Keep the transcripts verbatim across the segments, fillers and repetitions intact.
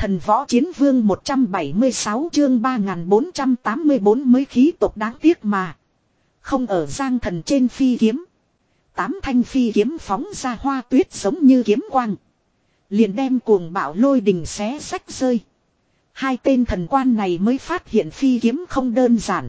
Thần võ chiến vương một trăm bảy mươi sáu chương ba nghìn bốn trăm tám mươi bốn mới khí tộc đáng tiếc mà. Không ở Giang Thần trên phi kiếm. Tám thanh phi kiếm phóng ra hoa tuyết giống như kiếm quang. Liền đem cuồng bạo lôi đình xé sách rơi. Hai tên thần quan này mới phát hiện phi kiếm không đơn giản.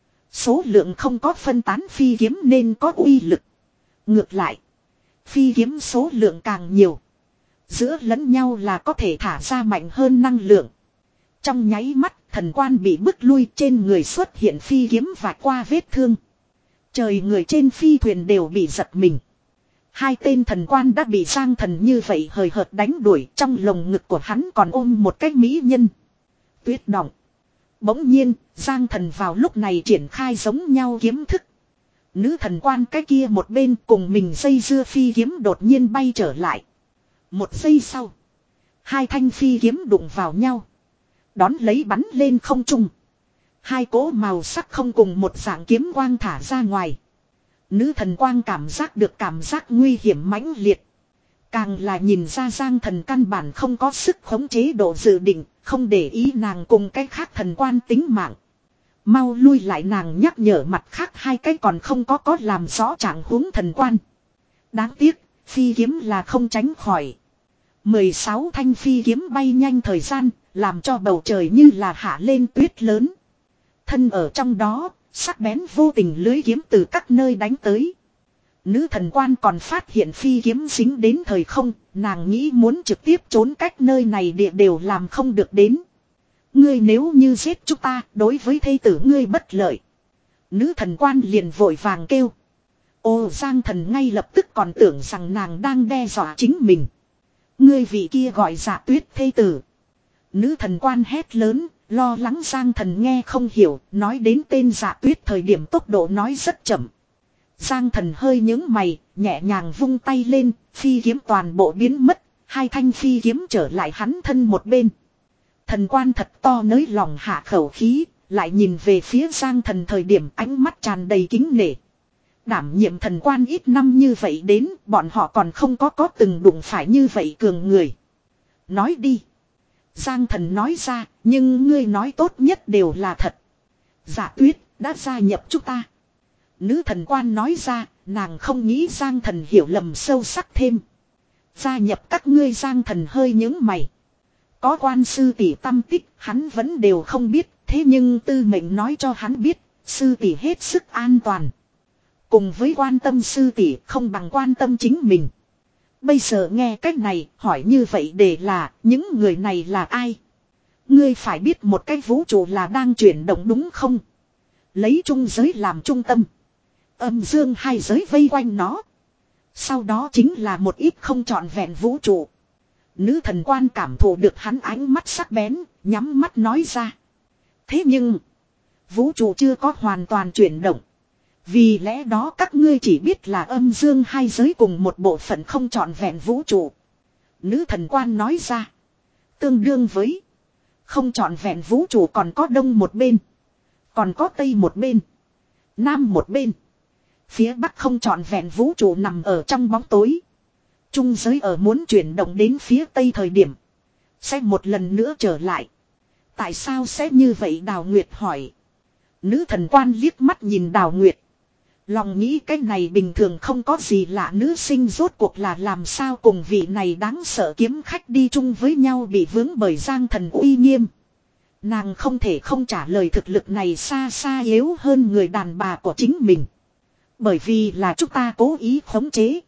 Số lượng không có phân tán phi kiếm nên có uy lực. Ngược lại, phi kiếm số lượng càng nhiều. Giữa lẫn nhau là có thể thả ra mạnh hơn năng lượng. Trong nháy mắt, thần quan bị bức lui, trên người xuất hiện phi kiếm vạch qua vết thương. Trời người trên phi thuyền đều bị giật mình. Hai tên thần quan đã bị Giang Thần như vậy hời hợt đánh đuổi, trong lồng ngực của hắn còn ôm một cái mỹ nhân. Tuyết động. Bỗng nhiên, Giang Thần vào lúc này triển khai giống nhau kiếm thức. Nữ thần quan cái kia một bên cùng mình dây dưa phi kiếm đột nhiên bay trở lại. Một giây sau, hai thanh phi kiếm đụng vào nhau. Đón lấy bắn lên không trung. Hai cỗ màu sắc không cùng một dạng kiếm quang thả ra ngoài. Nữ thần quang cảm giác được cảm giác nguy hiểm mãnh liệt. Càng là nhìn ra Giang Thần căn bản không có sức khống chế độ dự định, không để ý nàng cùng cái khác thần quan tính mạng. Mau lui lại, nàng nhắc nhở mặt khác hai cái còn không có có làm rõ trạng huống thần quan. Đáng tiếc, phi kiếm là không tránh khỏi. mười sáu thanh phi kiếm bay nhanh thời gian, làm cho bầu trời như là hạ lên tuyết lớn. Thân ở trong đó, sắc bén vô tình lưới kiếm từ các nơi đánh tới. Nữ thần quan còn phát hiện phi kiếm dính đến thời không, nàng nghĩ muốn trực tiếp trốn cách nơi này địa đều làm không được đến. Ngươi nếu như giết chúng ta, đối với thê tử ngươi bất lợi. Nữ thần quan liền vội vàng kêu. Ô Giang Thần ngay lập tức còn tưởng rằng nàng đang đe dọa chính mình. Ngươi vị kia gọi Dạ Tuyết thê tử. Nữ thần quan hét lớn, lo lắng Giang Thần nghe không hiểu, nói đến tên Dạ Tuyết thời điểm tốc độ nói rất chậm. Giang Thần hơi nhướng mày, nhẹ nhàng vung tay lên, phi kiếm toàn bộ biến mất, hai thanh phi kiếm trở lại hắn thân một bên. Thần quan thật to nới lòng hạ khẩu khí, lại nhìn về phía Giang Thần thời điểm ánh mắt tràn đầy kính nể. Đảm nhiệm thần quan ít năm như vậy đến, bọn họ còn không có có từng đụng phải như vậy cường người. Nói đi. Giang Thần nói ra, nhưng ngươi nói tốt nhất đều là thật. Dạ Tuyết đã gia nhập chúng ta. Nữ thần quan nói ra, nàng không nghĩ Giang Thần hiểu lầm sâu sắc thêm. Gia nhập các ngươi. Giang Thần hơi nhướng mày. Có quan sư tỷ tâm tích, hắn vẫn đều không biết, thế nhưng tư mệnh nói cho hắn biết, sư tỷ hết sức an toàn. Cùng với quan tâm sư tỷ không bằng quan tâm chính mình. Bây giờ nghe cách này, hỏi như vậy để là, những người này là ai? Ngươi phải biết một cái vũ trụ là đang chuyển động đúng không? Lấy trung giới làm trung tâm. Âm dương hai giới vây quanh nó. Sau đó chính là một ít không trọn vẹn vũ trụ. Nữ thần quan cảm thụ được hắn ánh mắt sắc bén, nhắm mắt nói ra. Thế nhưng, vũ trụ chưa có hoàn toàn chuyển động. Vì lẽ đó các ngươi chỉ biết là âm dương hai giới cùng một bộ phận không trọn vẹn vũ trụ. Nữ thần quan nói ra. Tương đương với không trọn vẹn vũ trụ còn có đông một bên. Còn có tây một bên. Nam một bên. Phía bắc không trọn vẹn vũ trụ nằm ở trong bóng tối. Trung giới ở muốn chuyển động đến phía tây thời điểm. Sẽ một lần nữa trở lại. Tại sao sẽ như vậy? Đào Nguyệt hỏi. Nữ thần quan liếc mắt nhìn Đào Nguyệt. Lòng nghĩ cái này bình thường không có gì lạ, nữ sinh rốt cuộc là làm sao cùng vị này đáng sợ kiếm khách đi chung với nhau bị vướng bởi Giang Thần uy nghiêm. Nàng không thể không trả lời thực lực này xa xa yếu hơn người đàn bà của chính mình. Bởi vì là chúng ta cố ý khống chế.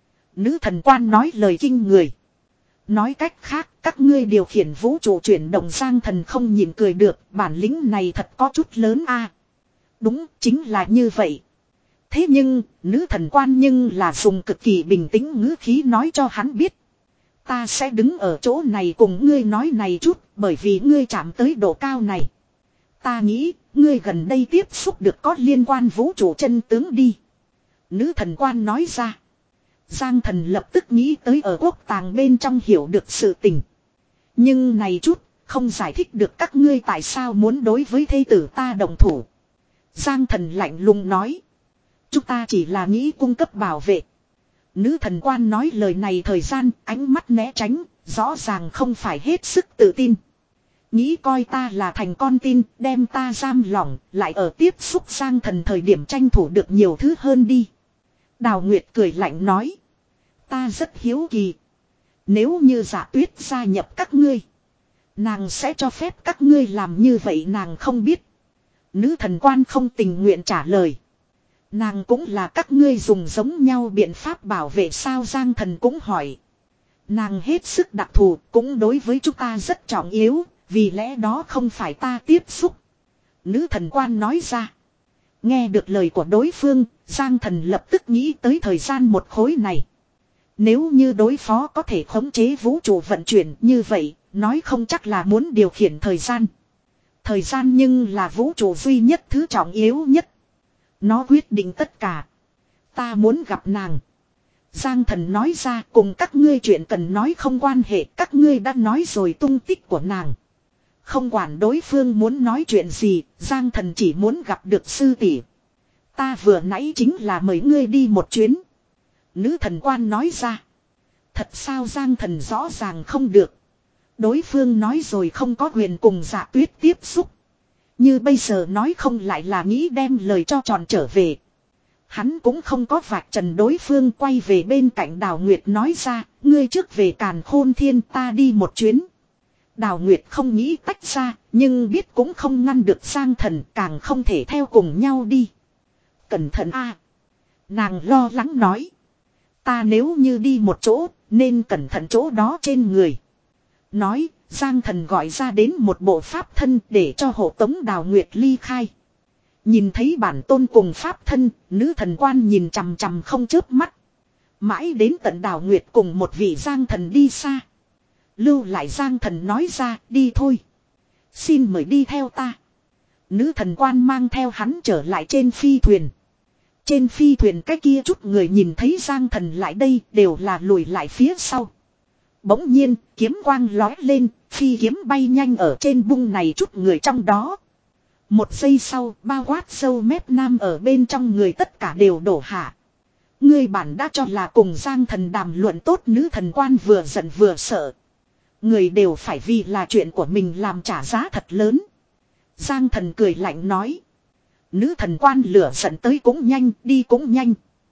Nữ thần quan nói lời kinh người. Nói cách khác, các ngươi điều khiển vũ trụ chuyển động. Giang Thần không nhìn cười được, bản lĩnh này thật có chút lớn a. Đúng, chính là như vậy. Thế nhưng, nữ thần quan nhưng là dùng cực kỳ bình tĩnh ngữ khí nói cho hắn biết. Ta sẽ đứng ở chỗ này cùng ngươi nói này chút, bởi vì ngươi chạm tới độ cao này. Ta nghĩ, ngươi gần đây tiếp xúc được có liên quan vũ trụ chân tướng đi. Nữ thần quan nói ra. Giang Thần lập tức nghĩ tới ở quốc tàng bên trong hiểu được sự tình. Nhưng này chút, không giải thích được các ngươi tại sao muốn đối với thê tử ta đồng thủ. Giang Thần lạnh lùng nói. Chúng ta chỉ là nghĩ cung cấp bảo vệ. Nữ thần quan nói lời này thời gian, ánh mắt né tránh, rõ ràng không phải hết sức tự tin. Nghĩ coi ta là thành con tin, đem ta giam lỏng, lại ở tiếp xúc Giang Thần thời điểm tranh thủ được nhiều thứ hơn đi. Đào Nguyệt cười lạnh nói. Ta rất hiếu kỳ. Nếu như Dạ Tuyết gia nhập các ngươi, nàng sẽ cho phép các ngươi làm như vậy nàng không biết. Nữ thần quan không tình nguyện trả lời. Nàng cũng là các ngươi dùng giống nhau biện pháp bảo vệ sao? Giang Thần cũng hỏi. Nàng hết sức đặc thù, cũng đối với chúng ta rất trọng yếu, vì lẽ đó không phải ta tiếp xúc. Nữ thần quan nói ra. Nghe được lời của đối phương, Giang Thần lập tức nghĩ tới thời gian một khối này. Nếu như đối phó có thể khống chế vũ trụ vận chuyển như vậy, nói không chắc là muốn điều khiển thời gian. Thời gian nhưng là vũ trụ duy nhất thứ trọng yếu nhất. Nó quyết định tất cả. Ta muốn gặp nàng. Giang Thần nói ra, cùng các ngươi chuyện cần nói không quan hệ, các ngươi đã nói rồi tung tích của nàng. Không quản đối phương muốn nói chuyện gì, Giang Thần chỉ muốn gặp được sư tỷ. Ta vừa nãy chính là mời ngươi đi một chuyến. Nữ thần quan nói ra. Thật sao? Giang Thần rõ ràng không được. Đối phương nói rồi không có quyền cùng Dạ Tuyết tiếp xúc. Như bây giờ nói không lại là nghĩ đem lời cho tròn trở về. Hắn cũng không có vạch trần đối phương, quay về bên cạnh Đào Nguyệt nói ra, ngươi trước về Càn Khôn Thiên, ta đi một chuyến. Đào Nguyệt không nghĩ tách ra, nhưng biết cũng không ngăn được Giang Thần, càng không thể theo cùng nhau đi. Cẩn thận a, nàng lo lắng nói. Ta nếu như đi một chỗ, nên cẩn thận chỗ đó trên người. Nói, Giang Thần gọi ra đến một bộ pháp thân để cho hộ tống Đào Nguyệt ly khai. Nhìn thấy bản tôn cùng pháp thân, nữ thần quan nhìn chằm chằm không chớp mắt. Mãi đến tận Đào Nguyệt cùng một vị Giang Thần đi xa. Lưu lại Giang Thần nói ra, đi thôi. Xin mời đi theo ta. Nữ thần quan mang theo hắn trở lại trên phi thuyền. Trên phi thuyền cái kia chút người nhìn thấy Giang Thần lại đây đều là lùi lại phía sau. Bỗng nhiên, kiếm quang lói lên, phi kiếm bay nhanh ở trên bung này chút người trong đó. Một giây sau, bao quát sâu mép nam ở bên trong người tất cả đều đổ hạ. Ngươi bản đã cho là cùng Giang Thần đàm luận tốt, nữ thần quan vừa giận vừa sợ. Người đều phải vì là chuyện của mình làm trả giá thật lớn. Giang Thần cười lạnh nói. Nữ thần quan lửa giận tới cũng nhanh, đi cũng nhanh.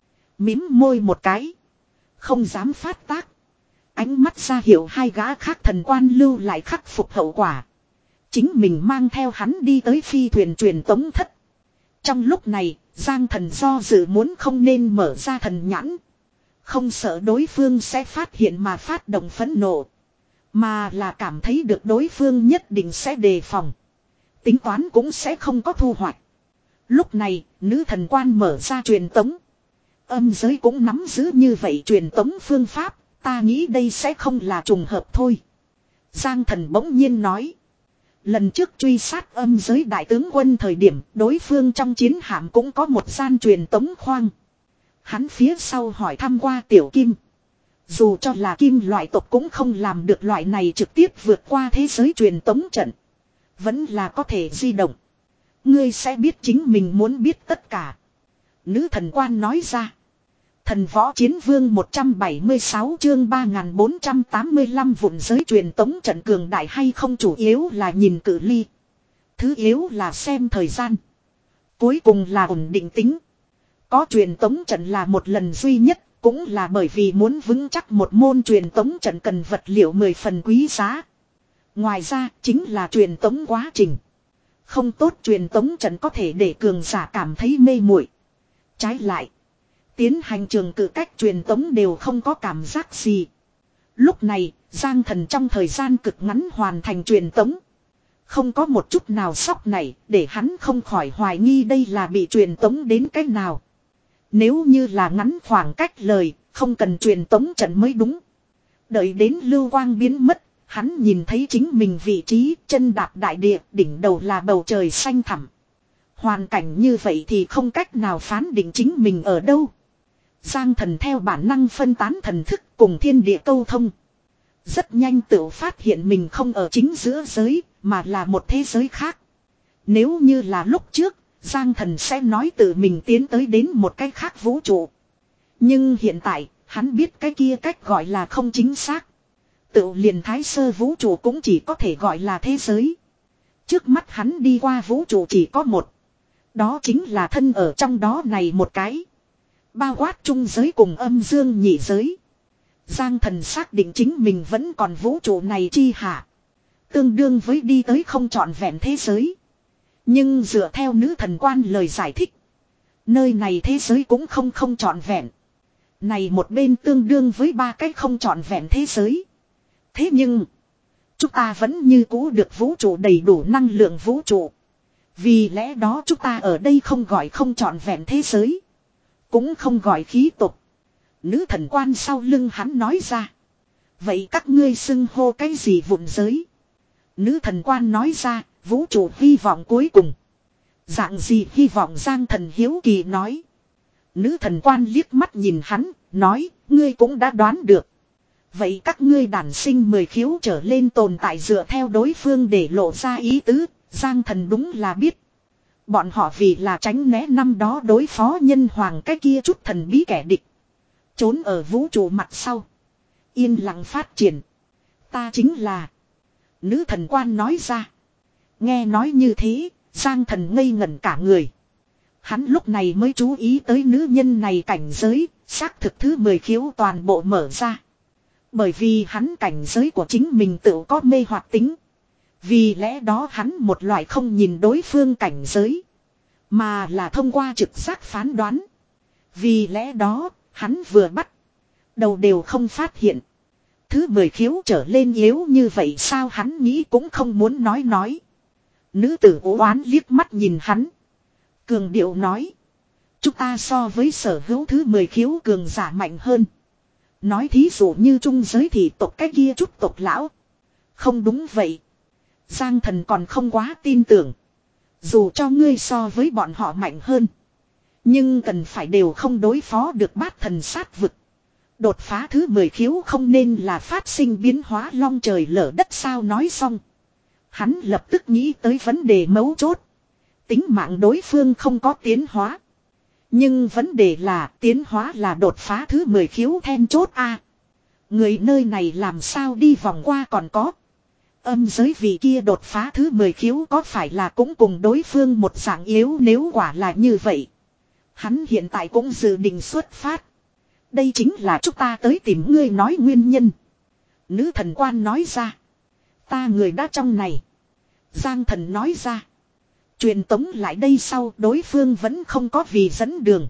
Mím môi một cái. Không dám phát tác. Ánh mắt ra hiệu hai gã khác thần quan lưu lại khắc phục hậu quả. Chính mình mang theo hắn đi tới phi thuyền truyền tống thất. Trong lúc này, Giang Thần do dự muốn không nên mở ra thần nhãn. Không sợ đối phương sẽ phát hiện mà phát động phẫn nộ. Mà là cảm thấy được đối phương nhất định sẽ đề phòng. Tính toán cũng sẽ không có thu hoạch. Lúc này, nữ thần quan mở ra truyền tống. Âm giới cũng nắm giữ như vậy truyền tống phương pháp. Ta nghĩ đây sẽ không là trùng hợp thôi. Giang Thần bỗng nhiên nói. Lần trước truy sát âm giới đại tướng quân thời điểm, đối phương trong chiến hạm cũng có một gian truyền tống khoang. Hắn phía sau hỏi thăm qua Tiểu Kim. Dù cho là kim loại tộc cũng không làm được loại này trực tiếp vượt qua thế giới truyền tống trận. Vẫn là có thể di động. Ngươi sẽ biết chính mình muốn biết tất cả. Nữ thần quan nói ra. Thần võ chiến vương một trăm bảy mươi sáu chương ba nghìn bốn trăm tám mươi lăm vụn giới truyền tống trận cường đại hay không chủ yếu là nhìn cự ly. Thứ yếu là xem thời gian. Cuối cùng là ổn định tính. Có truyền tống trận là một lần duy nhất, cũng là bởi vì muốn vững chắc một môn truyền tống trận cần vật liệu mười phần quý giá. Ngoài ra chính là truyền tống quá trình. Không tốt truyền tống trận có thể để cường giả cảm thấy mê muội. Trái lại, tiến hành trường cự cách truyền tống đều không có cảm giác gì. Lúc này, Giang Thần trong thời gian cực ngắn hoàn thành truyền tống. Không có một chút nào sốc này, để hắn không khỏi hoài nghi đây là bị truyền tống đến cách nào. Nếu như là ngắn khoảng cách lời, không cần truyền tống trận mới đúng. Đợi đến lưu quang biến mất, hắn nhìn thấy chính mình vị trí, chân đạp đại địa, đỉnh đầu là bầu trời xanh thẳm. Hoàn cảnh như vậy thì không cách nào phán định chính mình ở đâu. Giang Thần theo bản năng phân tán thần thức cùng thiên địa câu thông. Rất nhanh tự phát hiện mình không ở chính giữa giới, mà là một thế giới khác. Nếu như là lúc trước, Giang Thần sẽ nói tự mình tiến tới đến một cái khác vũ trụ. Nhưng hiện tại, hắn biết cái kia cách gọi là không chính xác. Tự liền thái sơ vũ trụ cũng chỉ có thể gọi là thế giới. Trước mắt hắn đi qua vũ trụ chỉ có một. Đó chính là thân ở trong đó này một cái. Bao quát trung giới cùng âm dương nhị giới. Giang thần xác định chính mình vẫn còn vũ trụ này chi hạ. Tương đương với đi tới không trọn vẹn thế giới. Nhưng dựa theo nữ thần quan lời giải thích. Nơi này thế giới cũng không không trọn vẹn. Này một bên tương đương với ba cái không trọn vẹn thế giới. Thế nhưng, chúng ta vẫn như cũ được vũ trụ đầy đủ năng lượng vũ trụ. Vì lẽ đó chúng ta ở đây không gọi không trọn vẹn thế giới. Cũng không gọi khí tục. Nữ thần quan sau lưng hắn nói ra. Vậy các ngươi xưng hô cái gì vụn giới? Nữ thần quan nói ra, vũ trụ hy vọng cuối cùng. Dạng gì hy vọng Giang thần hiếu kỳ nói. Nữ thần quan liếc mắt nhìn hắn, nói, ngươi cũng đã đoán được. Vậy các ngươi đản sinh mười khiếu trở lên tồn tại dựa theo đối phương để lộ ra ý tứ, Giang thần đúng là biết. Bọn họ vì là tránh né năm đó đối phó nhân hoàng cái kia chút thần bí kẻ địch. Trốn ở vũ trụ mặt sau. Yên lặng phát triển. Ta chính là. Nữ thần quan nói ra. Nghe nói như thế, Giang thần ngây ngẩn cả người. Hắn lúc này mới chú ý tới nữ nhân này cảnh giới, xác thực thứ mười khiếu toàn bộ mở ra. Bởi vì hắn cảnh giới của chính mình tự có mê hoặc tính. Vì lẽ đó hắn một loại không nhìn đối phương cảnh giới. Mà là thông qua trực giác phán đoán. Vì lẽ đó, hắn vừa bắt. Đầu đều không phát hiện. Thứ mười khiếu trở lên yếu như vậy sao hắn nghĩ cũng không muốn nói nói. Nữ tử ố oán liếc mắt nhìn hắn. Cường điệu nói. Chúng ta so với sở hữu thứ mười khiếu cường giả mạnh hơn. Nói thí dụ như trung giới thì tộc cái kia chút tộc lão. Không đúng vậy. Giang thần còn không quá tin tưởng. Dù cho ngươi so với bọn họ mạnh hơn. Nhưng cần phải đều không đối phó được bát thần sát vực. Đột phá thứ mười khiếu không nên là phát sinh biến hóa long trời lở đất sao nói xong. Hắn lập tức nghĩ tới vấn đề mấu chốt. Tính mạng đối phương không có tiến hóa. Nhưng vấn đề là tiến hóa là đột phá thứ mười khiếu then chốt a. Người nơi này làm sao đi vòng qua còn có. Âm giới vị kia đột phá thứ mười khiếu có phải là cũng cùng đối phương một dạng yếu nếu quả là như vậy. Hắn hiện tại cũng dự định xuất phát. Đây chính là chúng ta tới tìm ngươi nói nguyên nhân. Nữ thần quan nói ra. Ta người đã trong này. Giang thần nói ra. Truyền tống lại đây sau đối phương vẫn không có vì dẫn đường.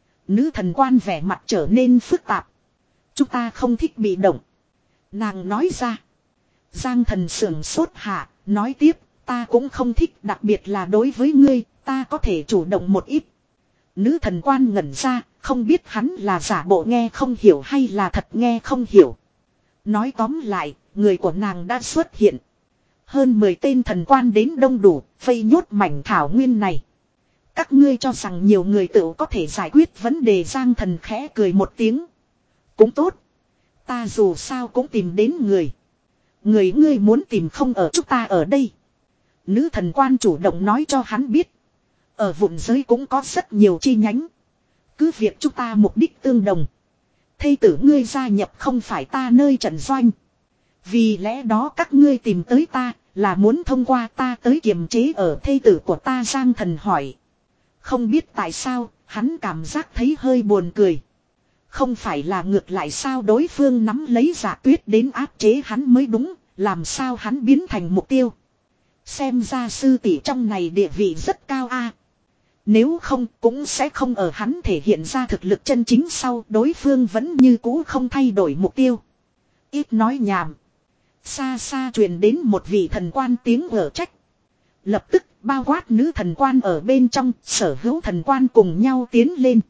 Nữ thần quan vẻ mặt trở nên phức tạp. Chúng ta không thích bị động. Nàng nói ra. Giang thần sưởng sốt hạ, nói tiếp, ta cũng không thích đặc biệt là đối với ngươi, ta có thể chủ động một ít. Nữ thần quan ngẩn ra, không biết hắn là giả bộ nghe không hiểu hay là thật nghe không hiểu. Nói tóm lại, người của nàng đã xuất hiện. Hơn mười tên thần quan đến đông đủ, vây nhốt mảnh thảo nguyên này. Các ngươi cho rằng nhiều người tự có thể giải quyết vấn đề Giang thần khẽ cười một tiếng. Cũng tốt. Ta dù sao cũng tìm đến người. Người ngươi muốn tìm không ở chúng ta ở đây. Nữ thần quan chủ động nói cho hắn biết. Ở vụn giới cũng có rất nhiều chi nhánh. Cứ việc chúng ta mục đích tương đồng. Thây tử ngươi gia nhập không phải ta nơi trận doanh. Vì lẽ đó các ngươi tìm tới ta là muốn thông qua ta tới kiềm chế ở thây tử của ta. Giang thần hỏi. Không biết tại sao hắn cảm giác thấy hơi buồn cười. Không phải là ngược lại sao đối phương nắm lấy Dạ Tuyết đến áp chế hắn mới đúng. Làm sao hắn biến thành mục tiêu. Xem ra sư tỷ trong này địa vị rất cao a. Nếu không cũng sẽ không ở hắn thể hiện ra thực lực chân chính sau đối phương vẫn như cũ không thay đổi mục tiêu. Ít nói nhảm. Xa xa truyền đến một vị thần quan tiếng ở trách. Lập tức bao quát nữ thần quan ở bên trong sở hữu thần quan cùng nhau tiến lên.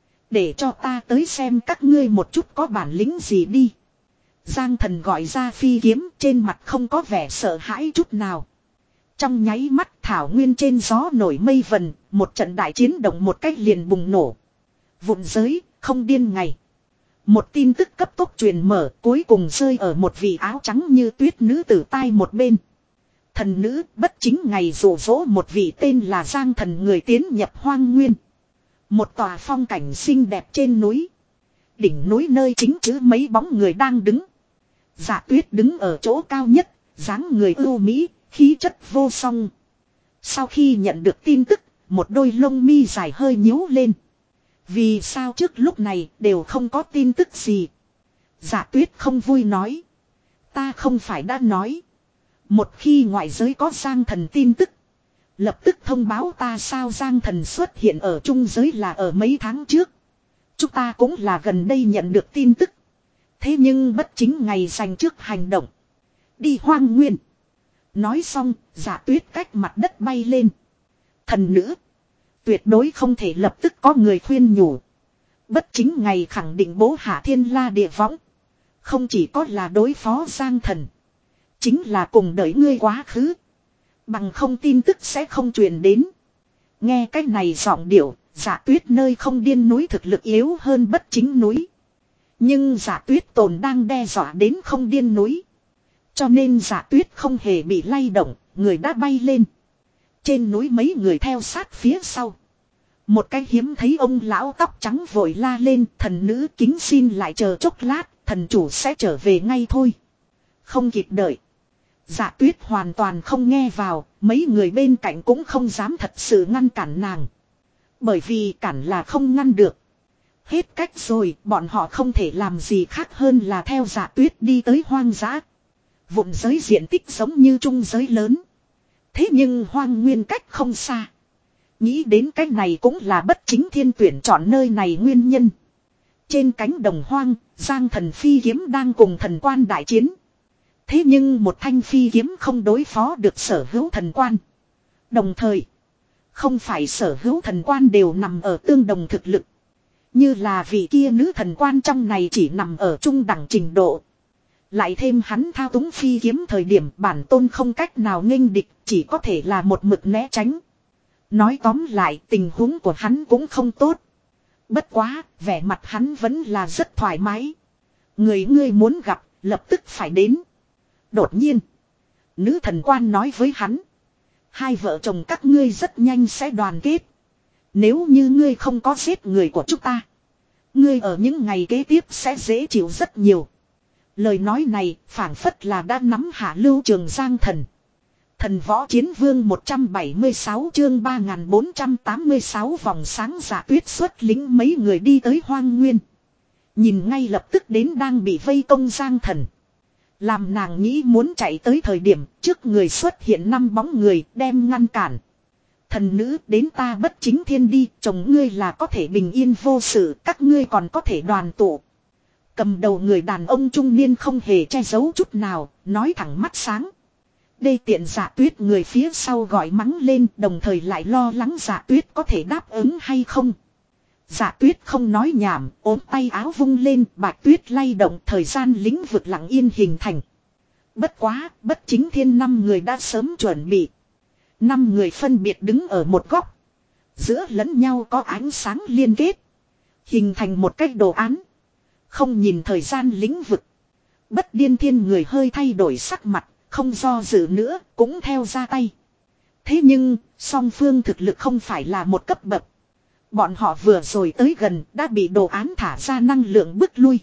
Để cho ta tới xem các ngươi một chút có bản lĩnh gì đi. Giang thần gọi ra phi kiếm trên mặt không có vẻ sợ hãi chút nào. Trong nháy mắt thảo nguyên trên gió nổi mây vần, một trận đại chiến động một cách liền bùng nổ. Vụn giới, không điên ngày. Một tin tức cấp tốc truyền mở cuối cùng rơi ở một vị áo trắng như tuyết nữ tử tai một bên. Thần nữ bất chính ngày rủ rỗ một vị tên là Giang thần người tiến nhập hoang nguyên. Một tòa phong cảnh xinh đẹp trên núi. Đỉnh núi nơi chính chứ mấy bóng người đang đứng. Dạ Tuyết đứng ở chỗ cao nhất, dáng người ưu mỹ, khí chất vô song. Sau khi nhận được tin tức, một đôi lông mi dài hơi nhíu lên. Vì sao trước lúc này đều không có tin tức gì? Dạ Tuyết không vui nói. Ta không phải đã nói. Một khi ngoại giới có Giang Thần tin tức, lập tức thông báo ta sao? Giang Thần xuất hiện ở trung giới là ở mấy tháng trước. Chúng ta cũng là gần đây nhận được tin tức. Thế nhưng bất chính ngày dành trước hành động. Đi Hoang Nguyên. Nói xong, Dạ Tuyết cách mặt đất bay lên. Thần nữ. Tuyệt đối không thể lập tức có người khuyên nhủ. Bất chính ngày khẳng định bố hạ thiên la địa võng. Không chỉ có là đối phó Giang Thần. Chính là cùng đợi ngươi quá khứ. Bằng không tin tức sẽ không truyền đến. Nghe cái này giọng điệu, Dạ Tuyết nơi không điên núi thực lực yếu hơn bất chính núi. Nhưng Dạ Tuyết tồn đang đe dọa đến không điên núi. Cho nên Dạ Tuyết không hề bị lay động, người đã bay lên. Trên núi mấy người theo sát phía sau. Một cái hiếm thấy ông lão tóc trắng vội la lên, thần nữ kính xin lại chờ chốc lát, thần chủ sẽ trở về ngay thôi. Không kịp đợi. Dạ Tuyết hoàn toàn không nghe vào, mấy người bên cạnh cũng không dám thật sự ngăn cản nàng. Bởi vì cản là không ngăn được. Hết cách rồi, bọn họ không thể làm gì khác hơn là theo Dạ Tuyết đi tới hoang dã. Vụn giới diện tích giống như trung giới lớn. Thế nhưng Hoang Nguyên cách không xa. Nghĩ đến cách này cũng là bất chính thiên tuyển chọn nơi này nguyên nhân. Trên cánh đồng hoang, Giang Thần phi kiếm đang cùng thần quan đại chiến. Thế nhưng một thanh phi kiếm không đối phó được sở hữu thần quan. Đồng thời, không phải sở hữu thần quan đều nằm ở tương đồng thực lực. Như là vị kia nữ thần quan trong này chỉ nằm ở trung đẳng trình độ. Lại thêm hắn thao túng phi kiếm thời điểm bản tôn không cách nào nghênh địch, chỉ có thể là một mực né tránh. Nói tóm lại tình huống của hắn cũng không tốt. Bất quá, vẻ mặt hắn vẫn là rất thoải mái. Người ngươi muốn gặp, lập tức phải đến. Đột nhiên, nữ thần quan nói với hắn. Hai vợ chồng các ngươi rất nhanh sẽ đoàn kết. Nếu như ngươi không có giết người của chúng ta, ngươi ở những ngày kế tiếp sẽ dễ chịu rất nhiều. Lời nói này phảng phất là đã nắm hạ Lưu Trường Giang Thần. Thần võ chiến vương một trăm bảy mươi sáu chương ba nghìn bốn trăm tám mươi sáu vòng sáng. Dạ Tuyết xuất lính mấy người đi tới Hoang Nguyên. Nhìn ngay lập tức đến đang bị vây công Giang Thần. Làm nàng nghĩ muốn chạy tới thời điểm trước người xuất hiện năm bóng người đem ngăn cản. Thần nữ đến ta bất chính thiên đi, chồng ngươi là có thể bình yên vô sự, các ngươi còn có thể đoàn tụ. Cầm đầu người đàn ông trung niên không hề che giấu chút nào, nói thẳng mắt sáng. Đây tiện Dạ Tuyết người phía sau gọi mắng lên, đồng thời lại lo lắng Dạ Tuyết có thể đáp ứng hay không. Dạ Tuyết không nói nhảm, ốm tay áo vung lên, Bạch Tuyết lay động, thời gian lĩnh vực lặng yên hình thành. Bất quá, bất chính thiên năm người đã sớm chuẩn bị. Năm người phân biệt đứng ở một góc. Giữa lẫn nhau có ánh sáng liên kết. Hình thành một cách đồ án. Không nhìn thời gian lĩnh vực. Bất điên thiên người hơi thay đổi sắc mặt, không do dự nữa, cũng theo ra tay. Thế nhưng, song phương thực lực không phải là một cấp bậc. Bọn họ vừa rồi tới gần, đã bị đồ án thả ra năng lượng bức lui.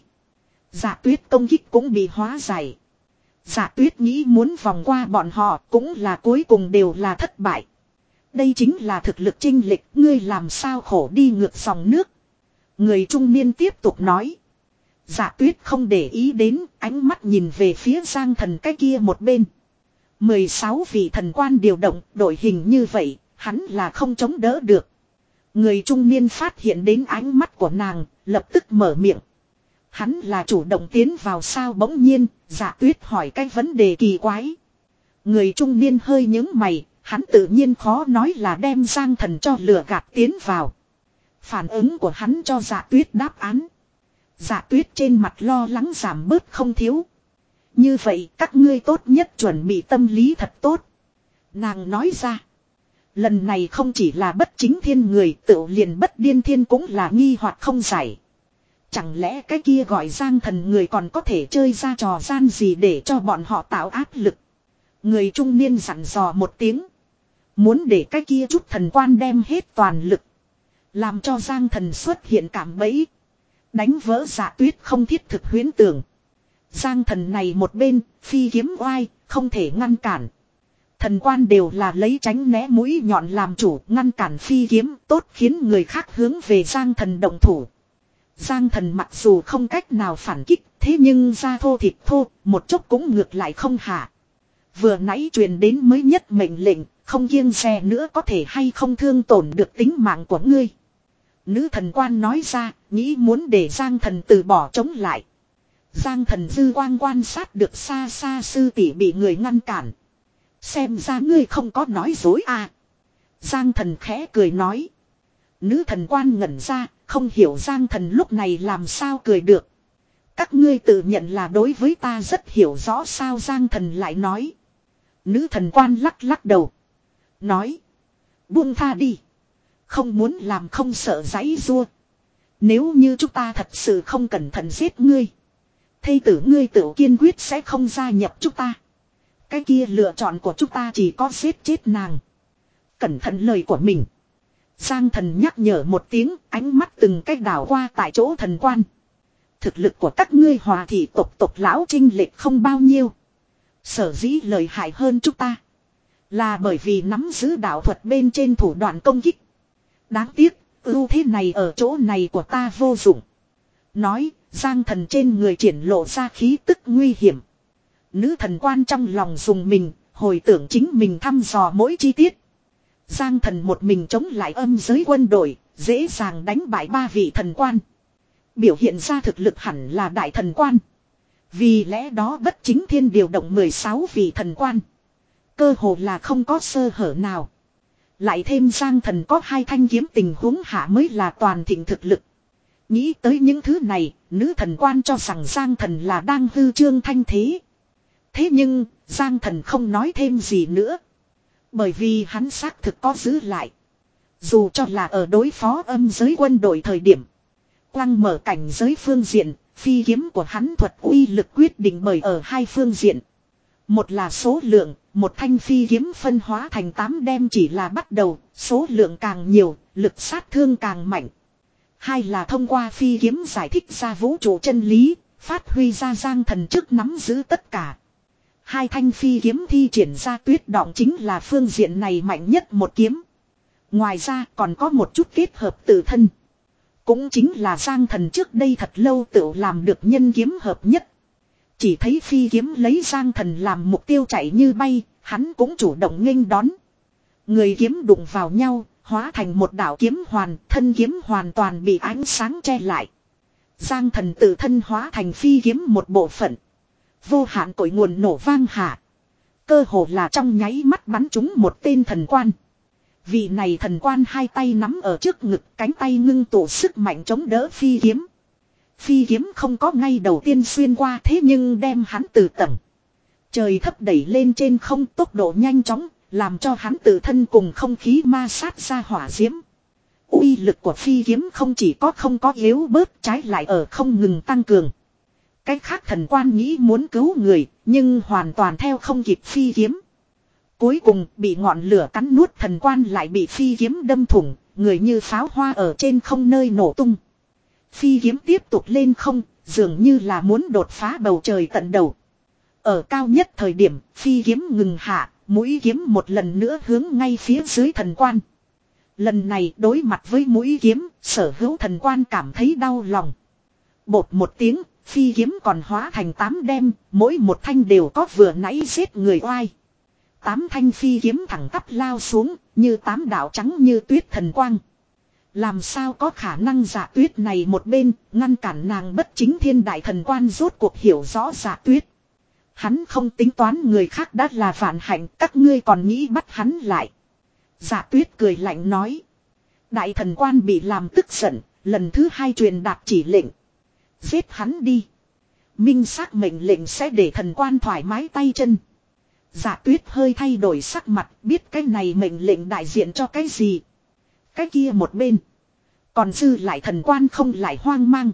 Dạ Tuyết công kích cũng bị hóa giải. Dạ Tuyết nghĩ muốn vòng qua bọn họ, cũng là cuối cùng đều là thất bại. Đây chính là thực lực chênh lệch, ngươi làm sao khổ đi ngược dòng nước. Người trung niên tiếp tục nói. Dạ Tuyết không để ý đến, ánh mắt nhìn về phía Giang Thần cái kia một bên. mười sáu vị thần quan điều động, đội hình như vậy, hắn là không chống đỡ được. Người trung niên phát hiện đến ánh mắt của nàng, lập tức mở miệng. Hắn là chủ động tiến vào sao? Bỗng nhiên, Dạ Tuyết hỏi cái vấn đề kỳ quái. Người trung niên hơi nhướng mày, hắn tự nhiên khó nói là đem Giang Thần cho lừa gạt tiến vào. Phản ứng của hắn cho Dạ Tuyết đáp án. Dạ Tuyết trên mặt lo lắng giảm bớt không thiếu. Như vậy các ngươi tốt nhất chuẩn bị tâm lý thật tốt. Nàng nói ra. Lần này không chỉ là bất chính thiên người, tự liền bất điên thiên cũng là nghi hoặc không giải. Chẳng lẽ cái kia gọi Giang Thần người còn có thể chơi ra trò gian gì để cho bọn họ tạo áp lực. Người trung niên dặn dò một tiếng. Muốn để cái kia chút thần quan đem hết toàn lực. Làm cho Giang Thần xuất hiện cảm bẫy. Đánh vỡ Dạ Tuyết không thiết thực huyễn tưởng. Giang thần này một bên, phi kiếm oai, không thể ngăn cản. Thần quan đều là lấy tránh né mũi nhọn làm chủ, ngăn cản phi kiếm, tốt khiến người khác hướng về Giang thần động thủ. Giang thần mặc dù không cách nào phản kích, thế nhưng da thô thịt thô, một chốc cũng ngược lại không hạ. Vừa nãy truyền đến mới nhất mệnh lệnh, không kiêng dè nữa có thể hay không thương tổn được tính mạng của ngươi. Nữ thần quan nói ra, nghĩ muốn để Giang thần từ bỏ chống lại. Giang thần dư quang quan sát được xa xa sư tỷ bị người ngăn cản. Xem ra ngươi không có nói dối à. Giang thần khẽ cười nói. Nữ thần quan ngẩn ra, không hiểu Giang thần lúc này làm sao cười được. Các ngươi tự nhận là đối với ta rất hiểu rõ sao Giang thần lại nói. Nữ thần quan lắc lắc đầu. Nói. Buông tha đi. Không muốn làm không sợ giãy giụa. Nếu như chúng ta thật sự không cẩn thận giết ngươi. Thây tử ngươi tự kiên quyết sẽ không gia nhập chúng ta. Cái kia lựa chọn của chúng ta chỉ có giết chết nàng. Cẩn thận lời của mình. Giang thần nhắc nhở một tiếng, ánh mắt từng cách đảo qua tại chỗ thần quan. Thực lực của các ngươi Hòa thị tộc tộc lão chênh lệch không bao nhiêu. Sở dĩ lợi hại hơn chúng ta. Là bởi vì nắm giữ đạo thuật bên trên thủ đoạn công kích. Đáng tiếc, ưu thế này ở chỗ này của ta vô dụng. Nói, Giang thần trên người triển lộ ra khí tức nguy hiểm. Nữ thần quan trong lòng dùng mình, hồi tưởng chính mình thăm dò mỗi chi tiết. Giang thần một mình chống lại âm giới quân đội, dễ dàng đánh bại ba vị thần quan. Biểu hiện ra thực lực hẳn là đại thần quan. Vì lẽ đó bất chính thiên điều động mười sáu vị thần quan. Cơ hồ là không có sơ hở nào. Lại thêm Giang thần có hai thanh kiếm tình huống hạ mới là toàn thịnh thực lực. Nghĩ tới những thứ này, nữ thần quan cho rằng Giang thần là đang hư trương thanh thế. Thế nhưng, Giang thần không nói thêm gì nữa. Bởi vì hắn xác thực có giữ lại. Dù cho là ở đối phó âm giới quân đội thời điểm. Quăng mở cảnh giới phương diện, phi kiếm của hắn thuật uy lực quyết định bởi ở hai phương diện. Một là số lượng, một thanh phi kiếm phân hóa thành tám đem chỉ là bắt đầu, số lượng càng nhiều, lực sát thương càng mạnh. Hai là thông qua phi kiếm giải thích ra vũ trụ chân lý, phát huy ra Giang thần trước nắm giữ tất cả. Hai thanh phi kiếm thi triển ra tuyết đọng chính là phương diện này mạnh nhất một kiếm. Ngoài ra còn có một chút kết hợp tự thân. Cũng chính là Giang thần trước đây thật lâu tự làm được nhân kiếm hợp nhất. Chỉ thấy phi kiếm lấy Giang thần làm mục tiêu chạy như bay, hắn cũng chủ động nghênh đón. Người kiếm đụng vào nhau, hóa thành một đạo kiếm hoàn, thân kiếm hoàn toàn bị ánh sáng che lại. Giang thần tự thân hóa thành phi kiếm một bộ phận. Vô hạn cội nguồn nổ vang hạ. Cơ hồ là trong nháy mắt bắn trúng một tên thần quan. Vị này thần quan hai tay nắm ở trước ngực, cánh tay ngưng tụ sức mạnh chống đỡ phi kiếm. Phi kiếm không có ngay đầu tiên xuyên qua thế nhưng đem hắn từ tầng trời thấp đẩy lên trên không, tốc độ nhanh chóng, làm cho hắn tự thân cùng không khí ma sát ra hỏa diễm. Uy lực của phi kiếm không chỉ có không có yếu bớt, trái lại ở không ngừng tăng cường. Cách khác thần quan nghĩ muốn cứu người, nhưng hoàn toàn theo không kịp phi kiếm. Cuối cùng bị ngọn lửa cắn nuốt, thần quan lại bị phi kiếm đâm thủng, người như pháo hoa ở trên không nơi nổ tung. Phi kiếm tiếp tục lên không, dường như là muốn đột phá bầu trời tận đầu. Ở cao nhất thời điểm, phi kiếm ngừng hạ, mũi kiếm một lần nữa hướng ngay phía dưới thần quan. Lần này đối mặt với mũi kiếm, sở hữu thần quan cảm thấy đau lòng. Bột một tiếng, phi kiếm còn hóa thành tám đem, mỗi một thanh đều có vừa nãy giết người oai. Tám thanh phi kiếm thẳng tắp lao xuống, như tám đạo trắng như tuyết thần quang. Làm sao có khả năng Dạ Tuyết này một bên, ngăn cản nàng bất chính thiên đại thần quan rốt cuộc hiểu rõ Dạ Tuyết. Hắn không tính toán người khác đã là vạn hạnh, các ngươi còn nghĩ bắt hắn lại. Dạ Tuyết cười lạnh nói. Đại thần quan bị làm tức giận, lần thứ hai truyền đạt chỉ lệnh. Giết hắn đi. Minh xác mệnh lệnh sẽ để thần quan thoải mái tay chân. Dạ Tuyết hơi thay đổi sắc mặt, biết cái này mệnh lệnh đại diện cho cái gì. Cái kia một bên. Còn dư lại thần quan không lại hoang mang.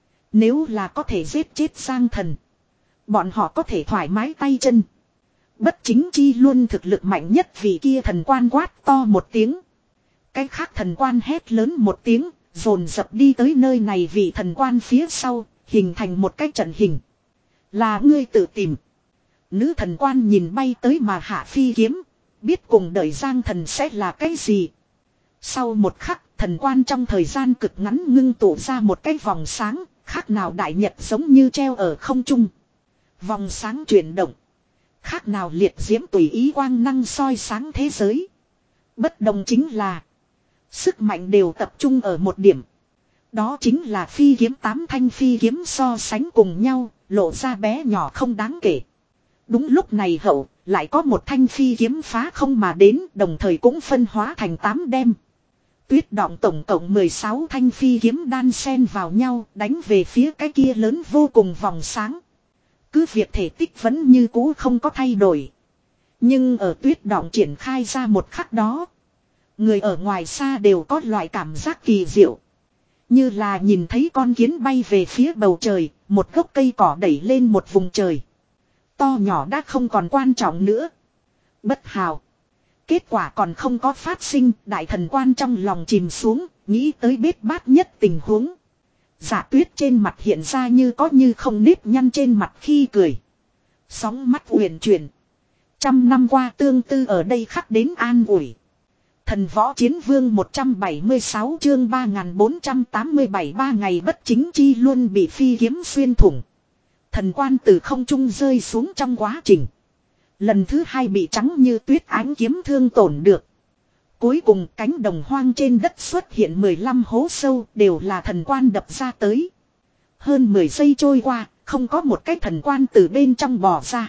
Nếu là có thể giết chết Giang thần. Bọn họ có thể thoải mái tay chân. Bất chính chi luôn thực lực mạnh nhất vì kia thần quan quát to một tiếng. Cái khác thần quan hét lớn một tiếng, dồn dập đi tới nơi này vì thần quan phía sau, hình thành một cái trận hình. Là ngươi tự tìm. Nữ thần quan nhìn bay tới mà hạ phi kiếm. Biết cùng đợi Giang thần sẽ là cái gì. Sau một khắc, thần quan trong thời gian cực ngắn ngưng tụ ra một cái vòng sáng, khác nào đại nhật giống như treo ở không trung. Vòng sáng chuyển động. Khác nào liệt diễm tùy ý quang năng soi sáng thế giới. Bất đồng chính là sức mạnh đều tập trung ở một điểm. Đó chính là phi kiếm tám thanh phi kiếm so sánh cùng nhau, lộ ra bé nhỏ không đáng kể. Đúng lúc này hậu, lại có một thanh phi kiếm phá không mà đến, đồng thời cũng phân hóa thành tám đem. Tuyết động tổng cộng mười sáu thanh phi kiếm đan xen vào nhau, đánh về phía cái kia lớn vô cùng vòng sáng. Cứ việc thể tích vẫn như cũ không có thay đổi. Nhưng ở tuyết động triển khai ra một khắc đó, người ở ngoài xa đều có loại cảm giác kỳ diệu. Như là nhìn thấy con kiến bay về phía bầu trời, một gốc cây cỏ đẩy lên một vùng trời. To nhỏ đã không còn quan trọng nữa. Bất hào. Kết quả còn không có phát sinh, đại thần quan trong lòng chìm xuống, nghĩ tới bết bát nhất tình huống. Dạ tuyết trên mặt hiện ra như có như không nếp nhăn trên mặt khi cười. Sóng mắt uyển chuyển. Trăm năm qua tương tư ở đây khắc đến an ủi. Thần võ chiến vương một trăm bảy mươi sáu chương ba nghìn bốn trăm tám mươi bảy ba ngày bất chính chi luôn bị phi kiếm xuyên thủng. Thần quan từ không trung rơi xuống trong quá trình. Lần thứ hai bị trắng như tuyết ánh kiếm thương tổn được. Cuối cùng cánh đồng hoang trên đất xuất hiện mười lăm hố sâu đều là thần quan đập ra tới. Hơn mười giây trôi qua, không có một cái thần quan từ bên trong bò ra.